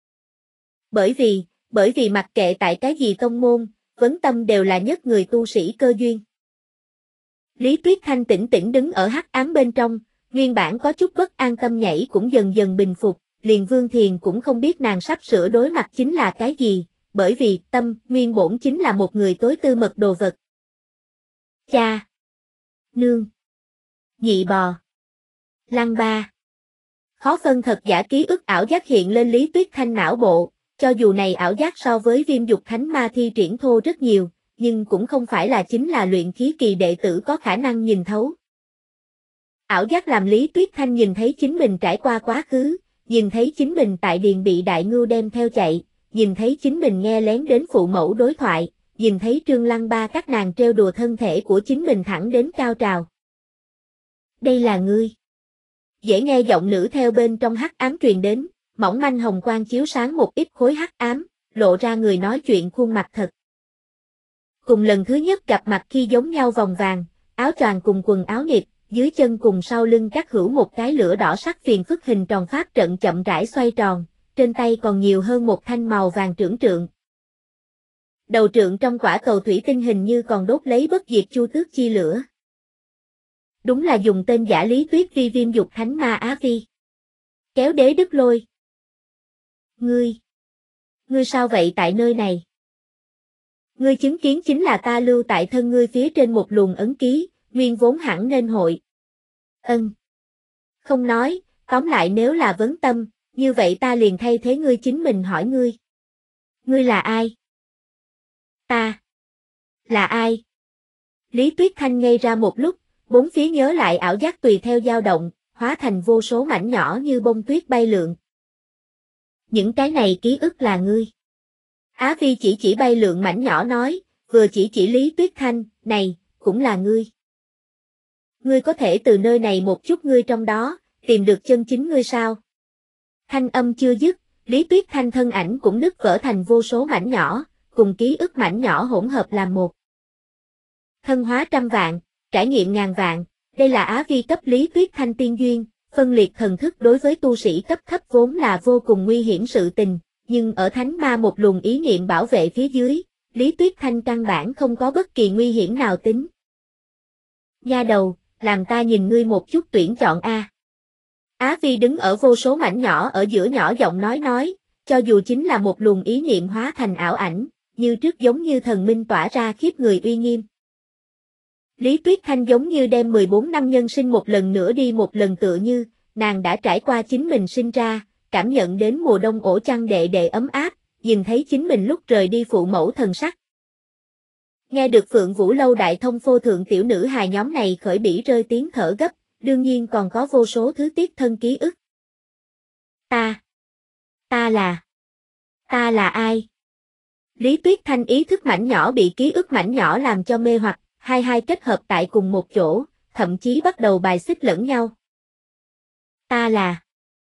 Bởi vì mặc kệ tại cái gì tông môn, vấn tâm đều là nhất người tu sĩ cơ duyên. Lý Tuyết Thanh tĩnh tĩnh đứng ở hắc ám bên trong, nguyên bản có chút bất an tâm nhảy cũng dần dần bình phục, liền Vương Thiền cũng không biết nàng sắp sửa đối mặt chính là cái gì, bởi vì tâm nguyên bổn chính là một người tối tư mật đồ vật. Cha, nương, nhị bò, lăng ba. Khó phân thật giả ký ức ảo giác hiện lên Lý Tuyết Thanh não bộ, cho dù này ảo giác so với Viêm Dục Thánh Ma thi triển thô rất nhiều, nhưng cũng không phải là chính là luyện khí kỳ đệ tử có khả năng nhìn thấu. Ảo giác làm Lý Tuyết Thanh nhìn thấy chính mình trải qua quá khứ, nhìn thấy chính mình tại điền bị đại ngưu đem theo chạy, nhìn thấy chính mình nghe lén đến phụ mẫu đối thoại, nhìn thấy Trương Lăng Ba các nàng trêu đùa thân thể của chính mình thẳng đến cao trào. Đây là ngươi. Dễ nghe giọng nữ theo bên trong hắc ám truyền đến, mỏng manh hồng quang chiếu sáng một ít khối hắc ám, lộ ra người nói chuyện khuôn mặt thật. Cùng lần thứ nhất gặp mặt khi giống nhau vòng vàng, áo choàng cùng quần áo nịt, dưới chân cùng sau lưng các hữu một cái lửa đỏ sắc phiền phức hình tròn pháp trận chậm rãi xoay tròn, trên tay còn nhiều hơn một thanh màu vàng trượng trượng. Đầu trượng trong quả cầu thủy tinh hình như còn đốt lấy bất diệt chu tước chi lửa. Đúng là dùng tên giả Lý Tuyết Vi Viêm Dục Thánh Ma Á Vi. Kéo đế đứt lôi. Ngươi sao vậy tại nơi này? Ngươi chứng kiến chính là ta lưu tại thân ngươi phía trên một luồng ấn ký, nguyên vốn hẳn nên hội. Không nói, tóm lại nếu là vấn tâm, như vậy ta liền thay thế ngươi chính mình hỏi ngươi. Ngươi là ai? Ta. Là ai? Lý Tuyết Thanh ngây ra một lúc, bốn phía nhớ lại ảo giác tùy theo dao động, hóa thành vô số mảnh nhỏ như bông tuyết bay lượn. Những cái này ký ức là ngươi. Á Vi chỉ bay lượn mảnh nhỏ nói, vừa chỉ Lý Tuyết Thanh, này, cũng là ngươi. Ngươi có thể từ nơi này một chút ngươi trong đó, tìm được chân chính ngươi sao? Thanh âm chưa dứt, Lý Tuyết Thanh thân ảnh cũng nứt vỡ thành vô số mảnh nhỏ, cùng ký ức mảnh nhỏ hỗn hợp làm một. Thân hóa trăm vạn, trải nghiệm ngàn vạn, đây là Á Vi cấp Lý Tuyết Thanh tiên duyên, phân liệt thần thức đối với tu sĩ cấp thấp vốn là vô cùng nguy hiểm sự tình, nhưng ở Thánh Ma một luồng ý niệm bảo vệ phía dưới, Lý Tuyết Thanh căn bản không có bất kỳ nguy hiểm nào tính. Nha đầu, làm ta nhìn ngươi một chút tuyển chọn a. Á Vi đứng ở vô số mảnh nhỏ ở giữa nhỏ giọng nói, cho dù chính là một luồng ý niệm hóa thành ảo ảnh, như trước giống như thần minh tỏa ra khiếp người uy nghiêm. Lý Tuyết Thanh giống như đem 14 năm nhân sinh một lần nữa đi một lần tựa như, nàng đã trải qua chính mình sinh ra, cảm nhận đến mùa đông ổ chăn đệ đệ ấm áp, nhìn thấy chính mình lúc rời đi phụ mẫu thần sắc. Nghe được Phượng Vũ Lâu đại thông phô thượng tiểu nữ hài nhóm này khởi bỉ rơi tiếng thở gấp, đương nhiên còn có vô số thứ tiếc thân ký ức. Ta là ai? Lý Tuyết Thanh ý thức mảnh nhỏ bị ký ức mảnh nhỏ làm cho mê hoặc, hai kết hợp tại cùng một chỗ, thậm chí bắt đầu bài xích lẫn nhau. Ta.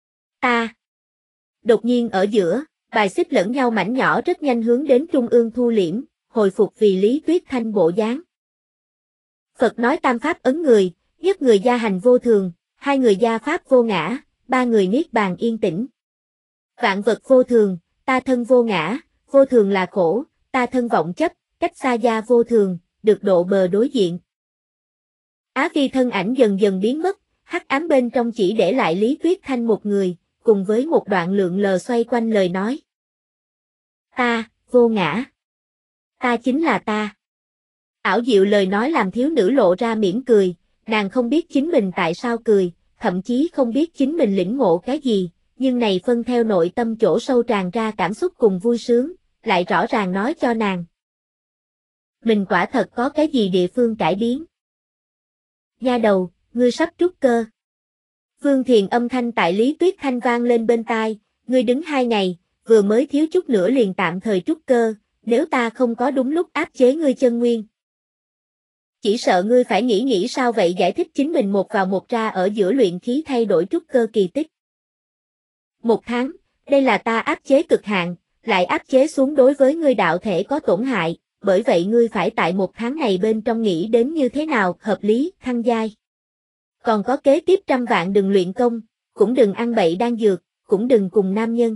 Đột nhiên ở giữa, bài xích lẫn nhau mảnh nhỏ rất nhanh hướng đến trung ương thu liễm, hồi phục vì Lý Tuyết Thanh bộ dáng. Phật nói tam pháp ấn người, nhất người gia hành vô thường, hai người gia pháp vô ngã, ba người niết bàn yên tĩnh. Vạn vật vô thường, ta thân vô ngã, vô thường là khổ, ta thân vọng chấp, cách xa gia vô thường, được độ bờ đối diện. Á Vi thân ảnh dần dần biến mất, hắc ám bên trong chỉ để lại Lý Tuyết Thanh một người, cùng với một đoạn lượn lờ xoay quanh lời nói. Ta, vô ngã. Ta chính là ta. Ảo diệu lời nói làm thiếu nữ lộ ra mỉm cười, nàng không biết chính mình tại sao cười, thậm chí không biết chính mình lĩnh ngộ cái gì, nhưng này phân theo nội tâm chỗ sâu tràn ra cảm xúc cùng vui sướng, lại rõ ràng nói cho nàng. Mình quả thật có cái gì địa phương cải biến. Nha đầu, ngươi sắp trúc cơ. Vương Thiền âm thanh tại Lý Tuyết Thanh vang lên bên tai, ngươi đứng 2 ngày, vừa mới thiếu chút nữa liền tạm thời trúc cơ, nếu ta không có đúng lúc áp chế ngươi chân nguyên. Chỉ sợ ngươi phải nghĩ sao vậy giải thích chính mình một vào một ra ở giữa luyện khí thay đổi trúc cơ kỳ tích. 1 tháng, đây là ta áp chế cực hạn, lại áp chế xuống đối với ngươi đạo thể có tổn hại, bởi vậy ngươi phải tại 1 tháng này bên trong nghĩ đến như thế nào hợp lý, thăng giai. Còn có kế tiếp 100 vạn đừng luyện công, cũng đừng ăn bậy đan dược, cũng đừng cùng nam nhân.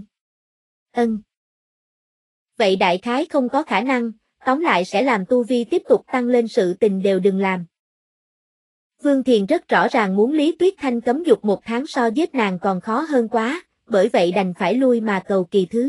Vậy đại khái không có khả năng, tóm lại sẽ làm tu vi tiếp tục tăng lên sự tình đều đừng làm. Vương Thiền rất rõ ràng muốn Lý Tuyết Thanh cấm dục 1 tháng so giết nàng còn khó hơn quá, bởi vậy đành phải lui mà cầu kỳ thứ.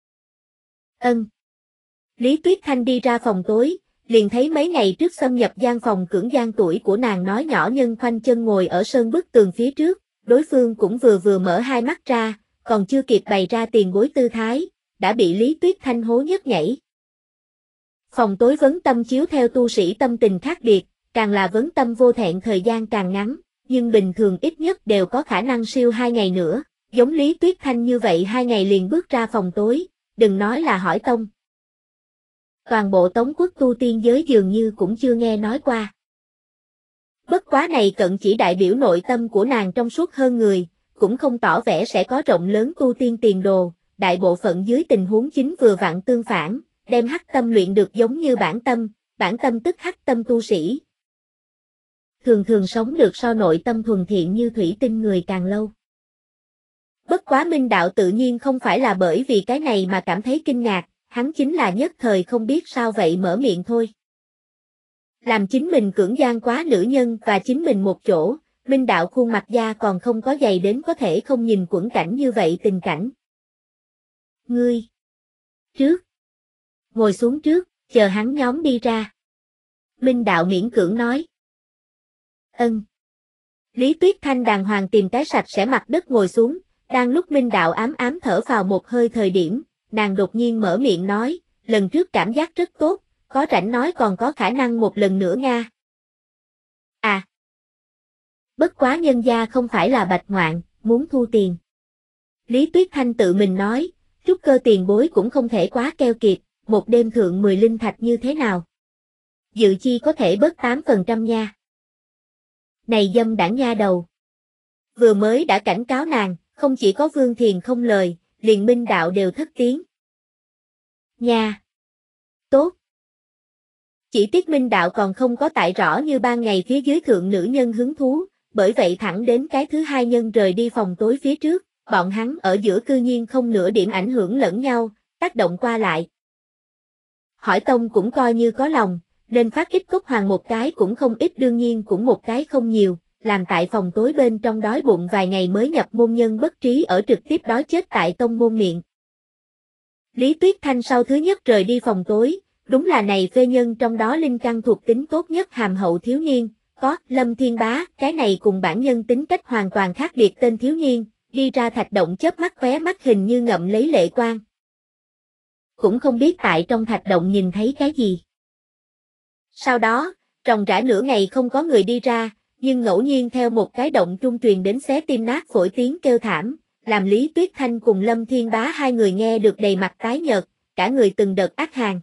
Lý Tuyết Thanh đi ra phòng tối, liền thấy mấy ngày trước xâm nhập gian phòng cưỡng gian tuổi của nàng nói nhỏ nhân khoanh chân ngồi ở sơn bức tường phía trước, đối phương cũng vừa mở hai mắt ra, còn chưa kịp bày ra tiền bối tư thái, đã bị Lý Tuyết Thanh hố nhấc nhảy. Phòng tối vấn tâm chiếu theo tu sĩ tâm tình khác biệt, càng là vấn tâm vô thẹn thời gian càng ngắn, nhưng bình thường ít nhất đều có khả năng siêu 2 ngày nữa, giống Lý Tuyết Thanh như vậy 2 ngày liền bước ra phòng tối, đừng nói là hỏi tông. Toàn bộ Tống quốc tu tiên giới dường như cũng chưa nghe nói qua. Bất quá này cận chỉ đại biểu nội tâm của nàng trong suốt hơn người, cũng không tỏ vẻ sẽ có rộng lớn tu tiên tiền đồ, đại bộ phận dưới tình huống chính vừa vặn tương phản, đem hắc tâm luyện được giống như bản tâm tức hắc tâm tu sĩ. Thường sống được so nội tâm thuần thiện như thủy tinh người càng lâu. Bất quá Minh Đạo tự nhiên không phải là bởi vì cái này mà cảm thấy kinh ngạc, hắn chính là nhất thời không biết sao vậy mở miệng thôi. Làm chính mình cưỡng gian quá nữ nhân và chính mình một chỗ, Minh Đạo khuôn mặt da còn không có dày đến có thể không nhìn quẫn cảnh như vậy tình cảnh. Ngươi! Trước! Ngồi xuống trước, chờ hắn nhóm đi ra. Minh Đạo miễn cưỡng nói. Lý Tuyết Thanh đàng hoàng tìm cái sạch sẽ mặt đất ngồi xuống, đang lúc Minh Đạo ám thở vào một hơi thời điểm, nàng đột nhiên mở miệng nói, lần trước cảm giác rất tốt, có rảnh nói còn có khả năng một lần nữa nha. À! Bất quá nhân gia không phải là bạch ngoạn, muốn thu tiền. Lý Tuyết Thanh tự mình nói, trúc cơ tiền bối cũng không thể quá keo kiệt, một đêm thượng 10 linh thạch như thế nào. Dự chi có thể bớt 8% nha. Này dâm đảng nha đầu. Vừa mới đã cảnh cáo nàng, không chỉ có Vương Thiền không lời, liền Minh Đạo đều thất tiếng. Nha! Tốt! Chỉ tiếc Minh Đạo còn không có tại rõ như ban ngày phía dưới thượng nữ nhân hứng thú, bởi vậy thẳng đến cái thứ hai nhân rời đi phòng tối phía trước, bọn hắn ở giữa cư nhiên không nửa điểm ảnh hưởng lẫn nhau, tác động qua lại. Hỏi tông cũng coi như có lòng, nên phát ít cốc hoàng một cái cũng không ít đương nhiên cũng một cái không nhiều, làm tại phòng tối bên trong đói bụng vài ngày mới nhập môn nhân bất trí ở trực tiếp đói chết tại tông môn miệng. Lý Tuyết Thanh sau thứ nhất rời đi phòng tối, đúng là này phê nhân trong đó linh căn thuộc tính tốt nhất hàm hậu thiếu niên, có Lâm Thiên Bá, cái này cùng bản nhân tính cách hoàn toàn khác biệt tên thiếu niên, đi ra thạch động chớp mắt khóe mắt hình như ngậm lấy lệ quang. Cũng không biết tại trong thạch động nhìn thấy cái gì. Sau đó, ròng rã nửa ngày không có người đi ra, nhưng ngẫu nhiên theo một cái động trung truyền đến xé tim nát phổi tiếng kêu thảm, làm Lý Tuyết Thanh cùng Lâm Thiên Bá hai người nghe được đầy mặt tái nhợt, cả người từng đợt ác hàn.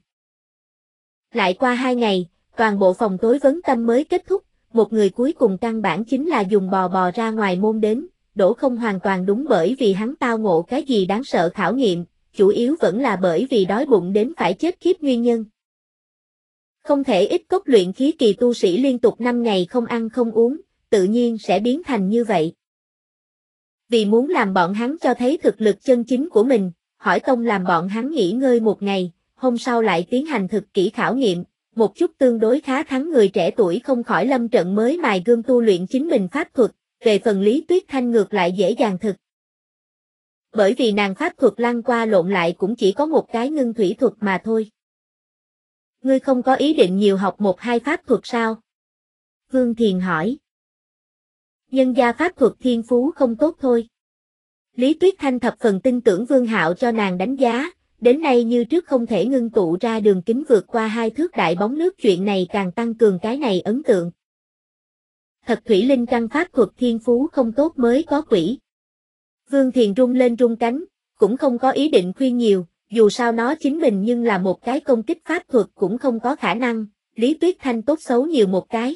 Lại qua 2 ngày, toàn bộ phòng tối vấn tâm mới kết thúc, một người cuối cùng căn bản chính là dùng bò ra ngoài môn đến, đổ không hoàn toàn đúng bởi vì hắn tao ngộ cái gì đáng sợ khảo nghiệm, chủ yếu vẫn là bởi vì đói bụng đến phải chết khiếp nguyên nhân. Không thể ít cốc luyện khí kỳ tu sĩ liên tục 5 ngày không ăn không uống, tự nhiên sẽ biến thành như vậy. Vì muốn làm bọn hắn cho thấy thực lực chân chính của mình, hỏi tông làm bọn hắn nghỉ ngơi 1 ngày, hôm sau lại tiến hành thực kỹ khảo nghiệm, một chút tương đối khá thắng người trẻ tuổi không khỏi lâm trận mới mài gươm tu luyện chính mình pháp thuật, về phần Lý Tuyết Thanh ngược lại dễ dàng thực. Bởi vì nàng pháp thuật lăn qua lộn lại cũng chỉ có một cái ngưng thủy thuật mà thôi. Ngươi không có ý định nhiều học 1-2 pháp thuật sao? Vương Thiền hỏi. Nhân gia pháp thuật thiên phú không tốt thôi. Lý Tuyết Thanh thập phần tin tưởng Vương Hạo cho nàng đánh giá, đến nay như trước không thể ngưng tụ ra đường kính vượt qua 2 thước đại bóng nước chuyện này càng tăng cường cái này ấn tượng. Thật thủy linh căn pháp thuật thiên phú không tốt mới có quỷ. Vương Thiền rung lên rung cánh, cũng không có ý định khuyên nhiều, dù sao nó chính mình nhưng là một cái công kích pháp thuật cũng không có khả năng, Lý Tuyết Thanh tốt xấu nhiều một cái.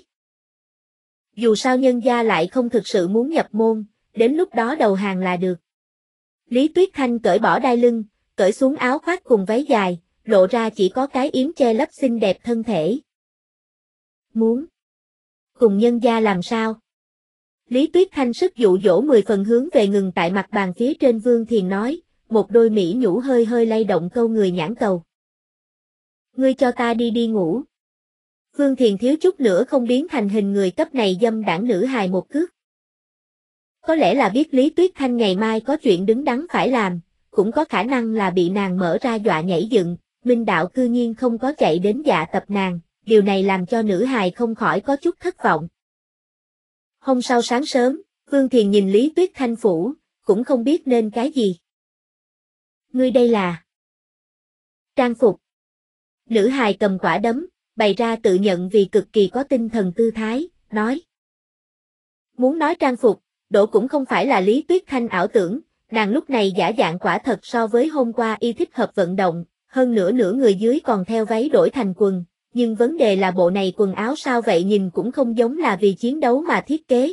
Dù sao nhân gia lại không thực sự muốn nhập môn, đến lúc đó đầu hàng là được. Lý Tuyết Thanh cởi bỏ đai lưng, cởi xuống áo khoác cùng váy dài, lộ ra chỉ có cái yếm che lấp xinh đẹp thân thể. Muốn cùng nhân gia làm sao? Lý Tuyết Thanh sức dụ dỗ 10 phần hướng về ngừng tại mặt bàn phía trên Vương Thiền nói, một đôi mỹ nhũ hơi hơi lay động câu người nhãn cầu. Ngươi cho ta đi ngủ. Vương Thiền thiếu chút nữa không biến thành hình người cấp này dâm đảng nữ hài một cước. Có lẽ là biết Lý Tuyết Thanh ngày mai có chuyện đứng đắn phải làm, cũng có khả năng là bị nàng mở ra dọa nhảy dựng, Minh Đạo cư nhiên không có chạy đến dạ tập nàng, điều này làm cho nữ hài không khỏi có chút thất vọng. Hôm sau sáng sớm, Vương Thiền nhìn Lý Tuyết Thanh phủ, cũng không biết nên cái gì. Ngươi đây là trang phục. Nữ hài cầm quả đấm, bày ra tự nhận vì cực kỳ có tinh thần tư thái, nói. Muốn nói trang phục, độ cũng không phải là Lý Tuyết Thanh ảo tưởng, nàng lúc này giả dạng quả thật so với hôm qua y thích hợp vận động, hơn nữa nửa người dưới còn theo váy đổi thành quần, nhưng vấn đề là bộ này quần áo sao vậy nhìn cũng không giống là vì chiến đấu mà thiết kế.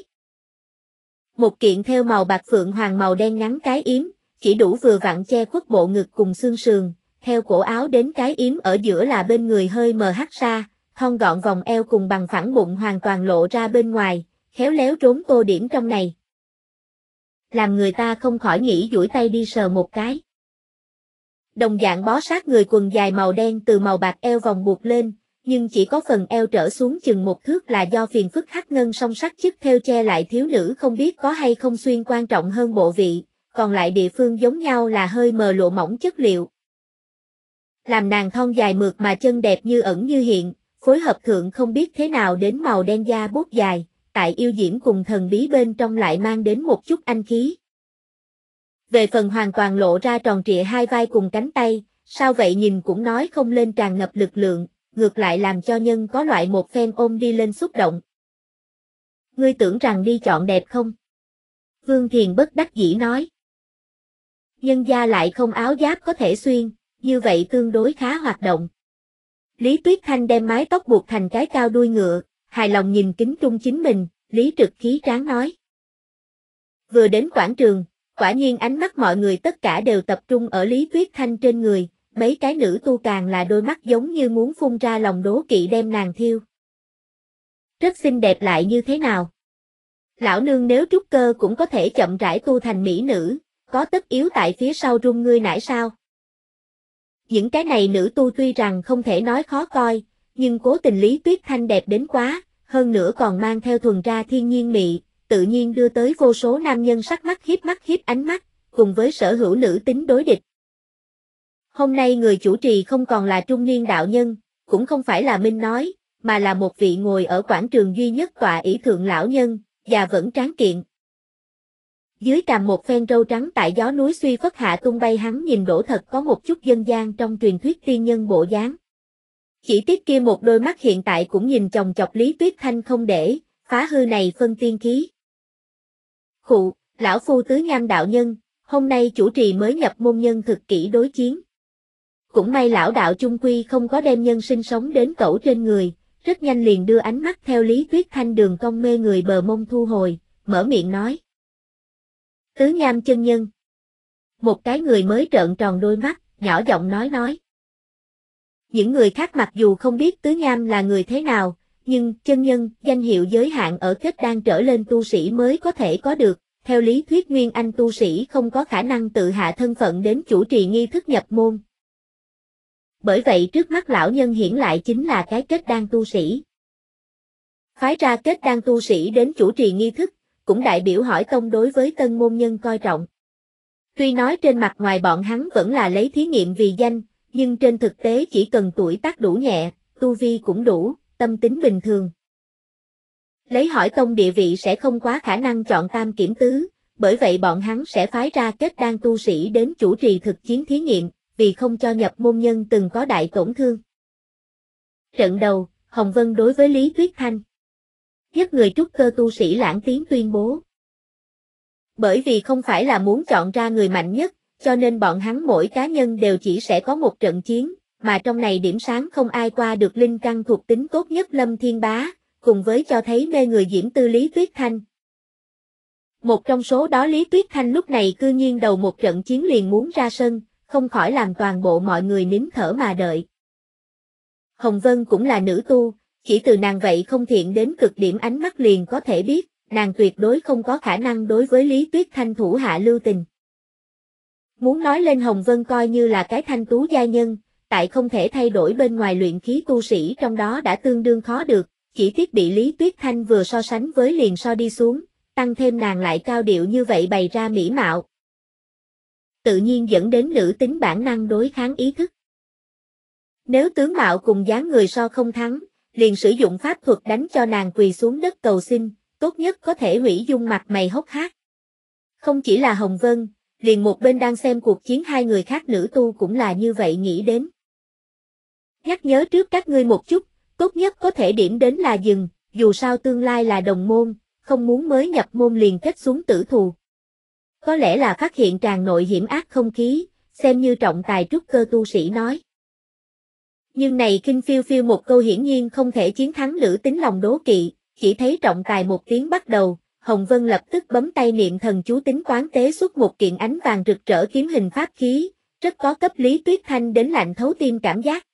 Một kiện theo màu bạc phượng hoàng màu đen ngắn cái yếm, chỉ đủ vừa vặn che khuất bộ ngực cùng xương sườn, theo cổ áo đến cái yếm ở giữa là bên người hơi mờ hắt ra, thon gọn vòng eo cùng bằng phẳng bụng hoàn toàn lộ ra bên ngoài, khéo léo trốn tô điểm trong này. Làm người ta không khỏi nghĩ duỗi tay đi sờ một cái. Đồng dạng bó sát người quần dài màu đen từ màu bạc eo vòng buộc lên, nhưng chỉ có phần eo trở xuống chừng một thước là do phiền phức hắc ngân song sắc chức theo che lại thiếu nữ không biết có hay không xuyên quan trọng hơn bộ vị, còn lại địa phương giống nhau là hơi mờ lộ mỏng chất liệu. Làm nàng thon dài mượt mà chân đẹp như ẩn như hiện, phối hợp thượng không biết thế nào đến màu đen da bốt dài, tại yêu diễm cùng thần bí bên trong lại mang đến một chút anh khí. Về phần hoàn toàn lộ ra tròn trịa hai vai cùng cánh tay, sao vậy nhìn cũng nói không lên tràn ngập lực lượng, ngược lại làm cho nhân có loại một phen ôm đi lên xúc động. Ngươi tưởng rằng đi chọn đẹp không? Vương Thiền bất đắc dĩ nói. Nhân gia lại không áo giáp có thể xuyên, như vậy tương đối khá hoạt động. Lý Tuyết Thanh đem mái tóc buộc thành cái cao đuôi ngựa, hài lòng nhìn kính trung chính mình, Lý Trực khí tráng nói. Vừa đến quảng trường, quả nhiên ánh mắt mọi người tất cả đều tập trung ở Lý Tuyết Thanh trên người, mấy cái nữ tu càng là đôi mắt giống như muốn phun ra lòng đố kỵ đem nàng thiêu. Rất xinh đẹp lại như thế nào? Lão nương nếu trúc cơ cũng có thể chậm rãi tu thành mỹ nữ, có tất yếu tại phía sau rung ngươi nải sao? Những cái này nữ tu tuy rằng không thể nói khó coi, nhưng cố tình Lý Tuyết Thanh đẹp đến quá, hơn nữa còn mang theo thuần ra thiên nhiên mị, tự nhiên đưa tới vô số nam nhân sắc mắt hiếp ánh mắt, cùng với sở hữu nữ tính đối địch. Hôm nay người chủ trì không còn là trung niên đạo nhân, cũng không phải là Minh nói, mà là một vị ngồi ở quảng trường duy nhất tọa ỷ thượng lão nhân, già vẫn tráng kiện. Dưới cằm một phen râu trắng tại gió núi suy phất hạ tung bay hắn nhìn đổ thật có một chút dân gian trong truyền thuyết tiên nhân bộ dáng. Chỉ tiếc kia một đôi mắt hiện tại cũng nhìn chòng chọc Lý Tuyết Thanh không để, phá hư này phân tiên khí. Khụ, lão phu tứ nham đạo nhân, hôm nay chủ trì mới nhập môn nhân thực kỹ đối chiến. Cũng may lão đạo chung quy không có đem nhân sinh sống đến cẩu trên người, rất nhanh liền đưa ánh mắt theo Lý Tuyết Thanh đường cong mê người bờ mông thu hồi, mở miệng nói. Tứ nham chân nhân. Một cái người mới trợn tròn đôi mắt, nhỏ giọng nói. Những người khác mặc dù không biết tứ nham là người thế nào, nhưng chân nhân, danh hiệu giới hạn ở kết đan trở lên tu sĩ mới có thể có được, theo lý thuyết nguyên anh tu sĩ không có khả năng tự hạ thân phận đến chủ trì nghi thức nhập môn. Bởi vậy trước mắt lão nhân hiển lại chính là cái kết đan tu sĩ. Phái ra kết đan tu sĩ đến chủ trì nghi thức, cũng đại biểu hỏi tông đối với tân môn nhân coi trọng. Tuy nói trên mặt ngoài bọn hắn vẫn là lấy thí nghiệm vì danh, nhưng trên thực tế chỉ cần tuổi tác đủ nhẹ, tu vi cũng đủ, tâm tính bình thường. Lấy hỏi tông địa vị sẽ không quá khả năng chọn tam kiểm tứ, bởi vậy bọn hắn sẽ phái ra kết đan tu sĩ đến chủ trì thực chiến thí nghiệm, vì không cho nhập môn nhân từng có đại tổn thương. Trận đầu, Hồng Vân đối với Lý Tuyết Thanh. Nhất người trúc cơ tu sĩ Lãng Tiến tuyên bố. Bởi vì không phải là muốn chọn ra người mạnh nhất, cho nên bọn hắn mỗi cá nhân đều chỉ sẽ có một trận chiến, mà trong này điểm sáng không ai qua được linh căn thuộc tính tốt nhất Lâm Thiên Bá, cùng với cho thấy mê người diễm tư Lý Tuyết Thanh. Một trong số đó Lý Tuyết Thanh lúc này cư nhiên đầu một trận chiến liền muốn ra sân, không khỏi làm toàn bộ mọi người nín thở mà đợi. Hồng Vân cũng là nữ tu, chỉ từ nàng vậy không thiện đến cực điểm ánh mắt liền có thể biết, nàng tuyệt đối không có khả năng đối với Lý Tuyết Thanh thủ hạ lưu tình. Muốn nói lên Hồng Vân coi như là cái thanh tú gia nhân, tại không thể thay đổi bên ngoài luyện khí tu sĩ trong đó đã tương đương khó được, chỉ tiếc bị Lý Tuyết Thanh vừa so sánh với liền so đi xuống, tăng thêm nàng lại cao điệu như vậy bày ra mỹ mạo. Tự nhiên dẫn đến nữ tính bản năng đối kháng ý thức. Nếu tướng mạo cùng dáng người so không thắng, liền sử dụng pháp thuật đánh cho nàng quỳ xuống đất cầu xin, tốt nhất có thể hủy dung mặt mày hốc hác. Không chỉ là Hồng Vân, liền một bên đang xem cuộc chiến hai người khác nữ tu cũng là như vậy nghĩ đến. Nhắc nhớ trước các ngươi một chút, tốt nhất có thể điểm đến là dừng, dù sao tương lai là đồng môn, không muốn mới nhập môn liền kết xuống tử thù. Có lẽ là phát hiện tràn nội hiểm ác không khí, xem như trọng tài trúc cơ tu sĩ nói. Nhưng này khinh phiêu phiêu một câu hiển nhiên không thể chiến thắng nữ tính lòng đố kỵ, chỉ thấy trọng tài một tiếng bắt đầu, Hồng Vân lập tức bấm tay niệm thần chú tính toán tế xuất một kiện ánh vàng rực rỡ kiếm hình pháp khí, rất có cấp Lý Tuyết Thanh đến lạnh thấu tim cảm giác.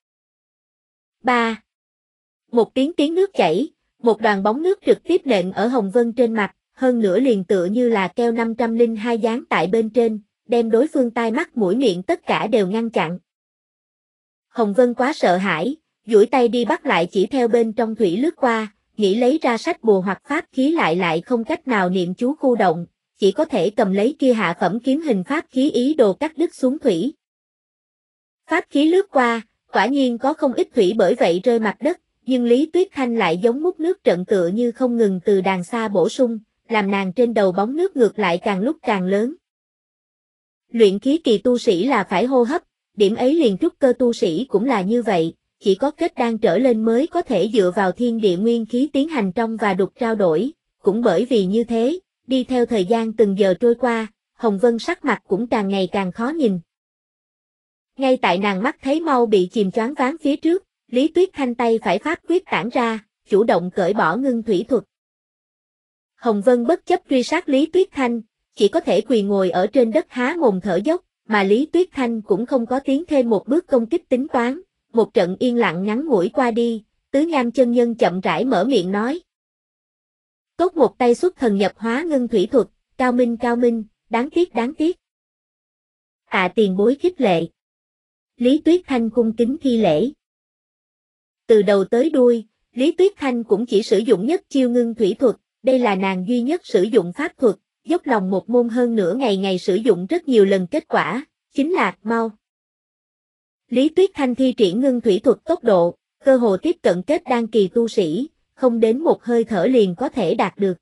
3. Một tiếng nước chảy, một đoàn bóng nước trực tiếp nện ở Hồng Vân trên mặt, hơn nữa liền tựa như là keo 502 dán tại bên trên, đem đối phương tai mắt mũi miệng tất cả đều ngăn chặn. Hồng Vân quá sợ hãi, duỗi tay đi bắt lại chỉ theo bên trong thủy lướt qua, nghĩ lấy ra sách bùa hoặc pháp khí lại không cách nào niệm chú khu động, chỉ có thể cầm lấy kia hạ phẩm kiếm hình pháp khí ý đồ cắt đứt xuống thủy. Pháp khí lướt qua, quả nhiên có không ít thủy bởi vậy rơi mặt đất, nhưng Lý Tuyết Thanh lại giống múc nước trận tựa như không ngừng từ đàng xa bổ sung, làm nàng trên đầu bóng nước ngược lại càng lúc càng lớn. Luyện khí kỳ tu sĩ là phải hô hấp, điểm ấy liền trúc cơ tu sĩ cũng là như vậy, chỉ có kết đan trở lên mới có thể dựa vào thiên địa nguyên khí tiến hành trong và đục trao đổi, cũng bởi vì như thế, đi theo thời gian từng giờ trôi qua, Hồng Vân sắc mặt cũng càng ngày càng khó nhìn. Ngay tại nàng mắt thấy mau bị chìm choáng váng phía trước, Lý Tuyết Thanh tay phải pháp quyết tản ra, chủ động cởi bỏ ngưng thủy thuật. Hồng Vân bất chấp truy sát Lý Tuyết Thanh, chỉ có thể quỳ ngồi ở trên đất há mồm thở dốc, mà Lý Tuyết Thanh cũng không có tiến thêm một bước công kích tính toán, một trận yên lặng ngắn ngủi qua đi, Tứ Nham chân nhân chậm rãi mở miệng nói. Cốt một tay xuất thần nhập hóa ngưng thủy thuật, cao minh, đáng tiếc. Tiền bối khích lệ. Lý Tuyết Thanh cung kính thi lễ. Từ đầu tới đuôi, Lý Tuyết Thanh cũng chỉ sử dụng nhất chiêu ngưng thủy thuật, đây là nàng duy nhất sử dụng pháp thuật, dốc lòng một môn hơn nửa ngày sử dụng rất nhiều lần kết quả, chính là mau. Lý Tuyết Thanh thi triển ngưng thủy thuật tốc độ, cơ hồ tiếp cận kết đan kỳ tu sĩ, không đến một hơi thở liền có thể đạt được.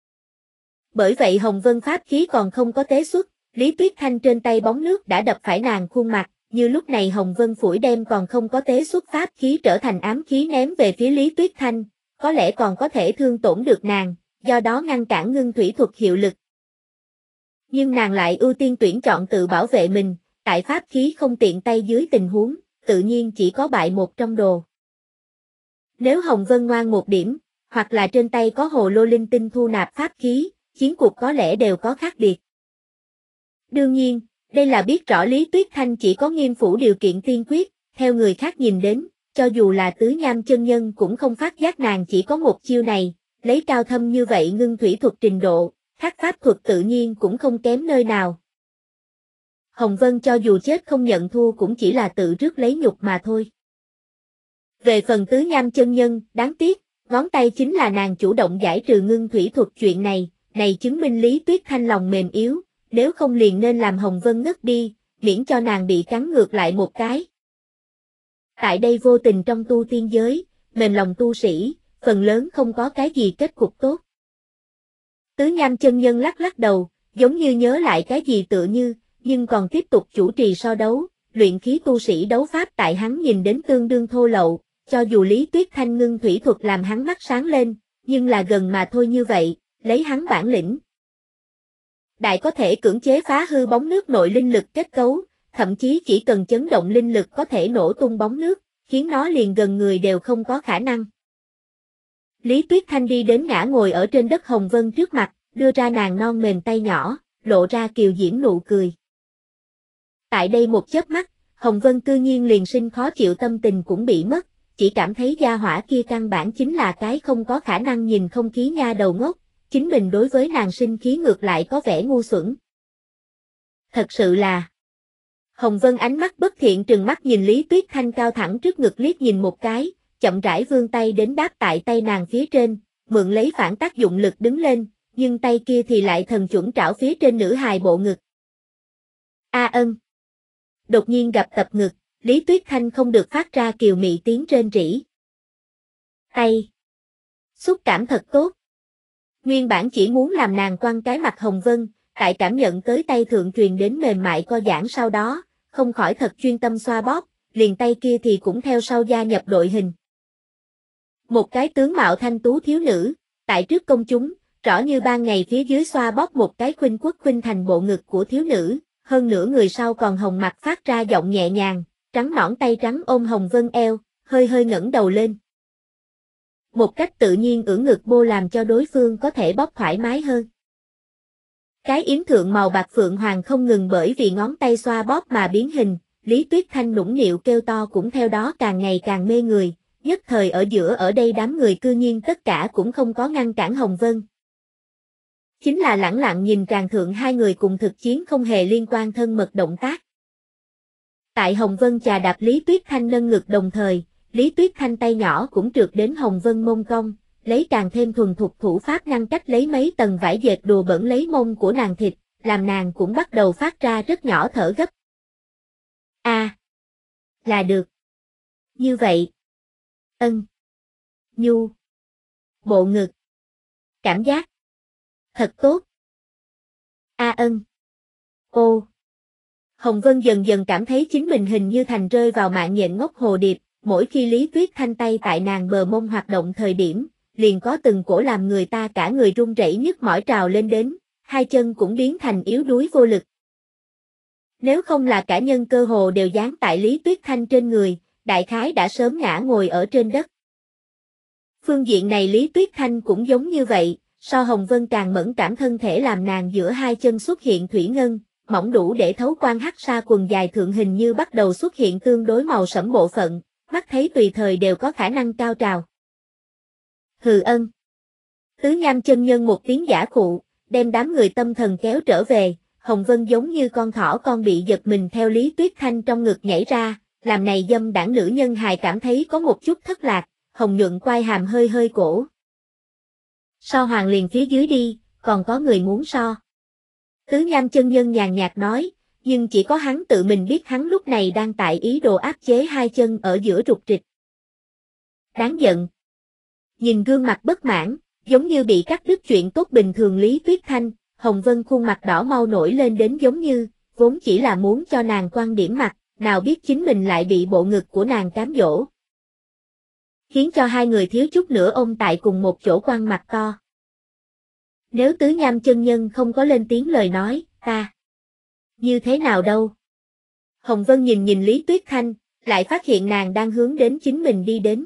Bởi vậy Hồng Vân pháp khí còn không có tế xuất, Lý Tuyết Thanh trên tay bóng nước đã đập phải nàng khuôn mặt, như lúc này Hồng Vân phủi đem còn không có tế xuất pháp khí trở thành ám khí ném về phía Lý Tuyết Thanh, có lẽ còn có thể thương tổn được nàng, do đó ngăn cản ngưng thủy thuật hiệu lực. Nhưng nàng lại ưu tiên tuyển chọn tự bảo vệ mình, tại pháp khí không tiện tay dưới tình huống, tự nhiên chỉ có bại một trong đồ. Nếu Hồng Vân ngoan một điểm, hoặc là trên tay có hồ lô linh tinh thu nạp pháp khí, chiến cuộc có lẽ đều có khác biệt. Đương nhiên, đây là biết rõ Lý Tuyết Thanh chỉ có nghiêm phủ điều kiện tiên quyết, theo người khác nhìn đến, cho dù là Tứ Nham chân nhân cũng không phát giác nàng chỉ có một chiêu này, lấy cao thâm như vậy ngưng thủy thuật trình độ, khác pháp thuật tự nhiên cũng không kém nơi nào. Hồng Vân cho dù chết không nhận thua cũng chỉ là tự rước lấy nhục mà thôi. Về phần Tứ Nham chân nhân, đáng tiếc, ngón tay chính là nàng chủ động giải trừ ngưng thủy thuật chuyện này chứng minh Lý Tuyết Thanh lòng mềm yếu, nếu không liền nên làm Hồng Vân ngất đi, miễn cho nàng bị cắn ngược lại một cái. Tại đây vô tình trong tu tiên giới, mềm lòng tu sĩ, phần lớn không có cái gì kết cục tốt. Tứ Nham chân nhân lắc đầu, giống như nhớ lại cái gì tựa như, nhưng còn tiếp tục chủ trì so đấu, luyện khí tu sĩ đấu pháp tại hắn nhìn đến tương đương thô lậu, cho dù Lý Tuyết Thanh ngưng thủy thuật làm hắn mắt sáng lên, nhưng là gần mà thôi như vậy, lấy hắn bản lĩnh. đại có thể cưỡng chế phá hư bóng nước nội linh lực kết cấu, thậm chí chỉ cần chấn động linh lực có thể nổ tung bóng nước, khiến nó liền gần người đều không có khả năng. Lý Tuyết Thanh đi đến ngã ngồi ở trên đất Hồng Vân trước mặt, đưa ra nàng non mềm tay nhỏ, lộ ra kiều diễm nụ cười. Tại đây một chớp mắt, Hồng Vân cư nhiên liền sinh khó chịu tâm tình cũng bị mất, chỉ cảm thấy gia hỏa kia căn bản chính là cái không có khả năng nhìn không khí nha đầu ngốc, chính mình đối với nàng sinh khí ngược lại có vẻ ngu xuẩn. Thật sự là... Hồng Vân ánh mắt bất thiện trừng mắt nhìn Lý Tuyết Thanh cao thẳng trước ngực liếc nhìn một cái, chậm rãi vươn tay đến đáp tại tay nàng phía trên, mượn lấy phản tác dụng lực đứng lên, nhưng tay kia thì lại thần chuẩn trảo phía trên nữ hài bộ ngực. A ân. Đột nhiên gặp tập ngực, Lý Tuyết Thanh không được phát ra kiều mị tiếng rên rỉ. Tay. Xúc cảm thật tốt. Nguyên bản chỉ muốn làm nàng quăng cái mặt Hồng Vân, tại cảm nhận tới tay thượng truyền đến mềm mại co giãn sau đó, không khỏi thật chuyên tâm xoa bóp, liền tay kia thì cũng theo sau gia nhập đội hình. Một cái tướng mạo thanh tú thiếu nữ, tại trước công chúng, rõ như ban ngày phía dưới xoa bóp một cái khuynh quốc khuynh thành bộ ngực của thiếu nữ, hơn nữa người sau còn hồng mặt phát ra giọng nhẹ nhàng, trắng nõn tay trắng ôm Hồng Vân eo, hơi hơi ngẩng đầu lên. Một cách tự nhiên ưỡn ngực bô làm cho đối phương có thể bóp thoải mái hơn. Cái yếm thượng màu bạc phượng hoàng không ngừng bởi vì ngón tay xoa bóp mà biến hình, Lý Tuyết Thanh nũng nịu kêu to cũng theo đó càng ngày càng mê người, nhất thời ở giữa ở đây đám người cư nhiên tất cả cũng không có ngăn cản Hồng Vân. Chính là lẳng lặng nhìn tràng thượng hai người cùng thực chiến không hề liên quan thân mật động tác. Tại Hồng Vân chà đạp Lý Tuyết Thanh nâng ngực đồng thời, Lý Tuyết Thanh tay nhỏ cũng trượt đến Hồng Vân mông cong, lấy càng thêm thuần thục thủ pháp ngăn cách lấy mấy tầng vải dệt đùa bẩn lấy mông của nàng thịt, làm nàng cũng bắt đầu phát ra rất nhỏ thở gấp. Là được. Như vậy. Ân. Nhu. Bộ ngực. Cảm giác. Thật tốt. Ân. Ô. Hồng Vân dần dần cảm thấy chính mình hình như thành rơi vào mạng nhện ngốc hồ điệp, mỗi khi Lý Tuyết Thanh tay tại nàng bờ mông hoạt động thời điểm, liền có từng cổ làm người ta cả người run rẩy nhức mỏi trào lên đến, hai chân cũng biến thành yếu đuối vô lực. Nếu không là cả nhân cơ hồ đều dán tại Lý Tuyết Thanh trên người, đại khái đã sớm ngã ngồi ở trên đất. Phương diện này Lý Tuyết Thanh cũng giống như vậy, so Hồng Vân càng mẫn cảm thân thể làm nàng giữa hai chân xuất hiện thủy ngân, mỏng đủ để thấu quan hắc sa quần dài thượng hình như bắt đầu xuất hiện tương đối màu sẫm bộ phận, mắt thấy tùy thời đều có khả năng cao trào. Hừ ân. Tứ Nham chân nhân một tiếng giả khụ, đem đám người tâm thần kéo trở về, Hồng Vân giống như con thỏ con bị giật mình theo Lý Tuyết Thanh trong ngực nhảy ra, làm này dâm đảng nữ nhân hài cảm thấy có một chút thất lạc, hồng nhuận quai hàm hơi hơi cổ. So hoàng liền phía dưới đi, còn có người muốn so. Tứ Nham chân nhân nhàn nhạt nói, nhưng chỉ có hắn tự mình biết hắn lúc này đang tại ý đồ áp chế hai chân ở giữa rục rịch. Đáng giận. Nhìn gương mặt bất mãn, giống như bị cắt đứt chuyện tốt bình thường Lý Tuyết Thanh, Hồng Vân khuôn mặt đỏ mau nổi lên đến giống như, vốn chỉ là muốn cho nàng quan điểm mặt, nào biết chính mình lại bị bộ ngực của nàng cám dỗ. Khiến cho hai người thiếu chút nữa ôm tại cùng một chỗ quăng mặt to. Nếu Tứ Nham chân nhân không có lên tiếng lời nói, ta. Như thế nào đâu? Hồng Vân nhìn Lý Tuyết Thanh, lại phát hiện nàng đang hướng đến chính mình đi đến.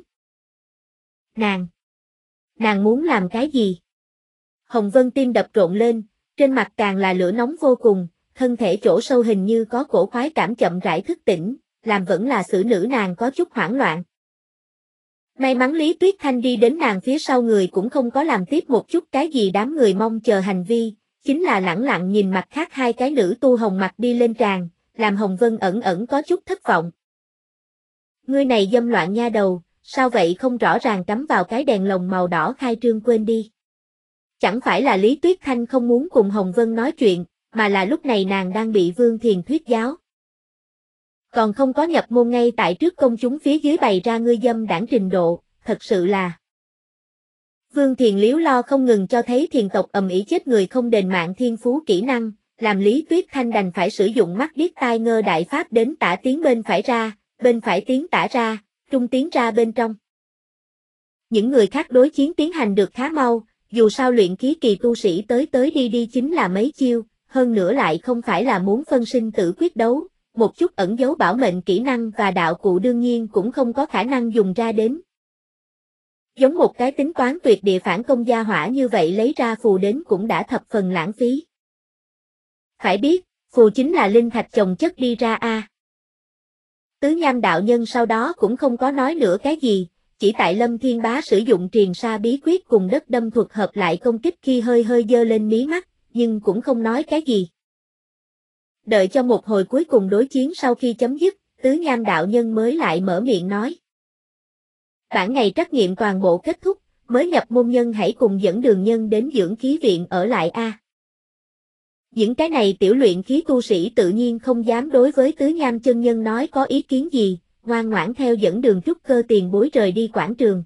Nàng muốn làm cái gì? Hồng Vân tim đập rộn lên, trên mặt càng là lửa nóng vô cùng, thân thể chỗ sâu hình như có cổ khoái cảm chậm rãi thức tỉnh, làm vẫn là xử nữ nàng có chút hoảng loạn. May mắn Lý Tuyết Thanh đi đến nàng phía sau người cũng không có làm tiếp một chút cái gì đám người mong chờ hành vi, chính là lẳng lặng nhìn mặt khác hai cái nữ tu hồng mặt đi lên tràn, làm Hồng Vân ẩn ẩn có chút thất vọng. Ngươi này dâm loạn nha đầu, sao vậy không rõ ràng cắm vào cái đèn lồng màu đỏ khai trương quên đi. Chẳng phải là Lý Tuyết Thanh không muốn cùng Hồng Vân nói chuyện, mà là lúc này nàng đang bị Vương Thiền thuyết giáo. Còn không có nhập môn ngay tại trước công chúng phía dưới bày ra ngươi dâm đảng trình độ, thật sự là. Vương Thiền liếu lo không ngừng cho thấy thiền tộc ầm ĩ chết người không đền mạng thiên phú kỹ năng, làm Lý Tuyết Thanh đành phải sử dụng mắt điếc tai ngơ đại pháp đến tả tiến bên phải ra, bên phải tiến tả ra, trung tiến ra bên trong. Những người khác đối chiến tiến hành được khá mau, dù sao luyện khí kỳ tu sĩ tới đi chính là mấy chiêu, hơn nữa lại không phải là muốn phân sinh tử quyết đấu, một chút ẩn giấu bảo mệnh kỹ năng và đạo cụ đương nhiên cũng không có khả năng dùng ra đến. Giống một cái tính toán tuyệt địa phản công gia hỏa như vậy lấy ra phù đến cũng đã thập phần lãng phí. Phải biết, phù chính là linh thạch chồng chất đi ra a. Tứ Nham đạo nhân sau đó cũng không có nói nữa cái gì, chỉ tại Lâm Thiên Bá sử dụng triền sa bí quyết cùng đất đâm thuật hợp lại công kích khi hơi hơi giơ lên mí mắt, nhưng cũng không nói cái gì. Đợi cho một hồi cuối cùng đối chiến sau khi chấm dứt, Tứ Nham đạo nhân mới lại mở miệng nói. Bản ngày trắc nghiệm toàn bộ kết thúc, mới nhập môn nhân hãy cùng dẫn đường nhân đến dưỡng khí viện ở lại a. Những cái này tiểu luyện khí tu sĩ tự nhiên không dám đối với Tứ Nham chân nhân nói có ý kiến gì, ngoan ngoãn theo dẫn đường trúc cơ tiền bối rời đi quảng trường.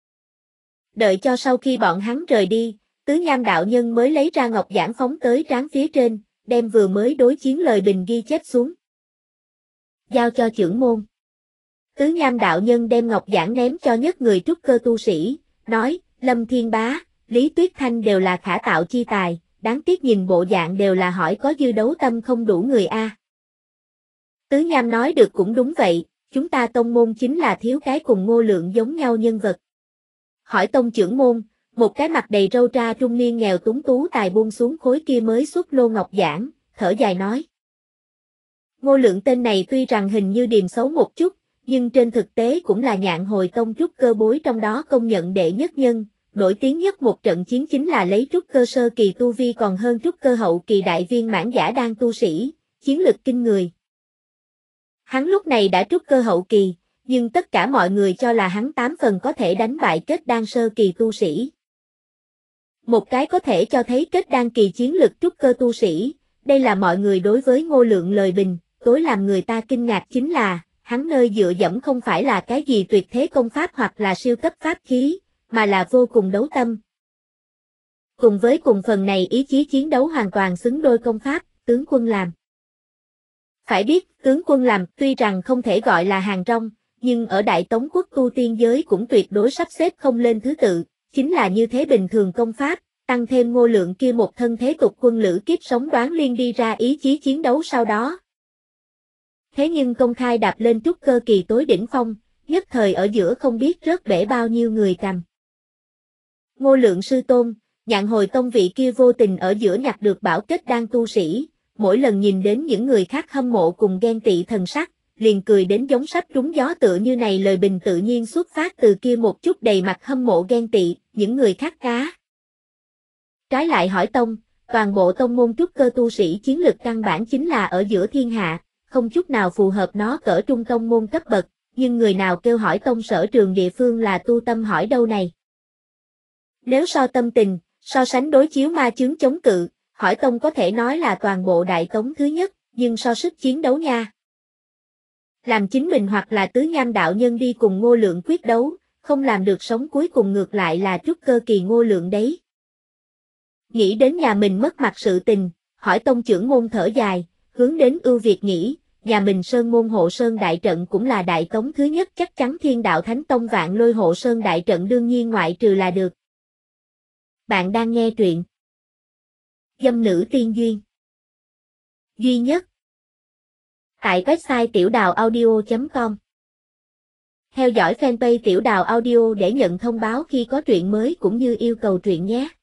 Đợi cho sau khi bọn hắn rời đi, Tứ Nham đạo nhân mới lấy ra ngọc giản phóng tới trán phía trên, đem vừa mới đối chiến lời bình ghi chép xuống. Giao cho trưởng môn. Tứ Nham đạo nhân đem ngọc giản ném cho nhất người trúc cơ tu sĩ, nói, Lâm Thiên Bá, Lý Tuyết Thanh đều là khả tạo chi tài, đáng tiếc nhìn bộ dạng đều là hỏi có dư đấu tâm không đủ người a. Tứ Nham nói được cũng đúng vậy, chúng ta tông môn chính là thiếu cái cùng Ngô Lượng giống nhau nhân vật. Hỏi tông trưởng môn, một cái mặt đầy râu tra trung niên nghèo túng tú tài buông xuống khối kia mới xuất lô ngọc giản, thở dài nói. Ngô Lượng tên này tuy rằng hình như điềm xấu một chút, nhưng trên thực tế cũng là Nhạn Hồi tông trúc cơ bối trong đó công nhận đệ nhất nhân, nổi tiếng nhất một trận chiến chính là lấy trúc cơ sơ kỳ tu vi còn hơn trúc cơ hậu kỳ đại viên mãn giả đan tu sĩ, chiến lực kinh người. Hắn lúc này đã trúc cơ hậu kỳ, nhưng tất cả mọi người cho là hắn 8 phần có thể đánh bại kết đan sơ kỳ tu sĩ. Một cái có thể cho thấy kết đan kỳ chiến lực trúc cơ tu sĩ, đây là mọi người đối với Ngô Lượng lời bình, tối làm người ta kinh ngạc chính là, hắn nơi dựa dẫm không phải là cái gì tuyệt thế công pháp hoặc là siêu cấp pháp khí, mà là vô cùng đấu tâm. Cùng với cùng phần này ý chí chiến đấu hoàn toàn xứng đôi công pháp, tướng quân làm. Phải biết, tướng quân làm tuy rằng không thể gọi là hàng rong, nhưng ở Đại Tống quốc tu tiên giới cũng tuyệt đối sắp xếp không lên thứ tự, chính là như thế bình thường công pháp, tăng thêm Ngô Lượng kia một thân thế tục quân lữ kiếp sống đoán liên đi ra ý chí chiến đấu sau đó. Thế nhưng công khai đạp lên trúc cơ kỳ tối đỉnh phong, nhất thời ở giữa không biết rớt bể bao nhiêu người cầm. Ngô Lượng sư tôn, Nhạn Hồi tông vị kia vô tình ở giữa nhặt được bảo kết đan tu sĩ, mỗi lần nhìn đến những người khác hâm mộ cùng ghen tị thần sắc, liền cười đến giống sắp trúng gió tựa như này lời bình tự nhiên xuất phát từ kia một chút đầy mặt hâm mộ ghen tị, những người khác cá. Trái lại hỏi tông, toàn bộ tông môn trúc cơ tu sĩ chiến lực căn bản chính là ở giữa thiên hạ, không chút nào phù hợp nó cỡ trung tông môn cấp bậc, nhưng người nào kêu hỏi tông sở trường địa phương là tu tâm hỏi đâu này. Nếu so tâm tình, so sánh đối chiếu ma chướng chống cự, hỏi tông có thể nói là toàn bộ Đại Tống thứ nhất, nhưng so sức chiến đấu nha. Làm chính mình hoặc là Tứ Nham đạo nhân đi cùng Ngô Lượng quyết đấu, không làm được sống cuối cùng ngược lại là trúc cơ kỳ Ngô Lượng đấy. Nghĩ đến nhà mình mất mặt sự tình, hỏi tông trưởng môn thở dài, hướng đến ưu việt nghĩ, nhà mình Sơn môn hộ Sơn đại trận cũng là Đại Tống thứ nhất chắc chắn Thiên Đạo Thánh Tông Vạn Lôi hộ Sơn đại trận đương nhiên ngoại trừ là được. Bạn đang nghe truyện Dâm nữ tiên duyên duy nhất tại website tiểuđào audio.com. Theo dõi fanpage Tiểu Đào Audio để nhận thông báo khi có truyện mới cũng như yêu cầu truyện nhé.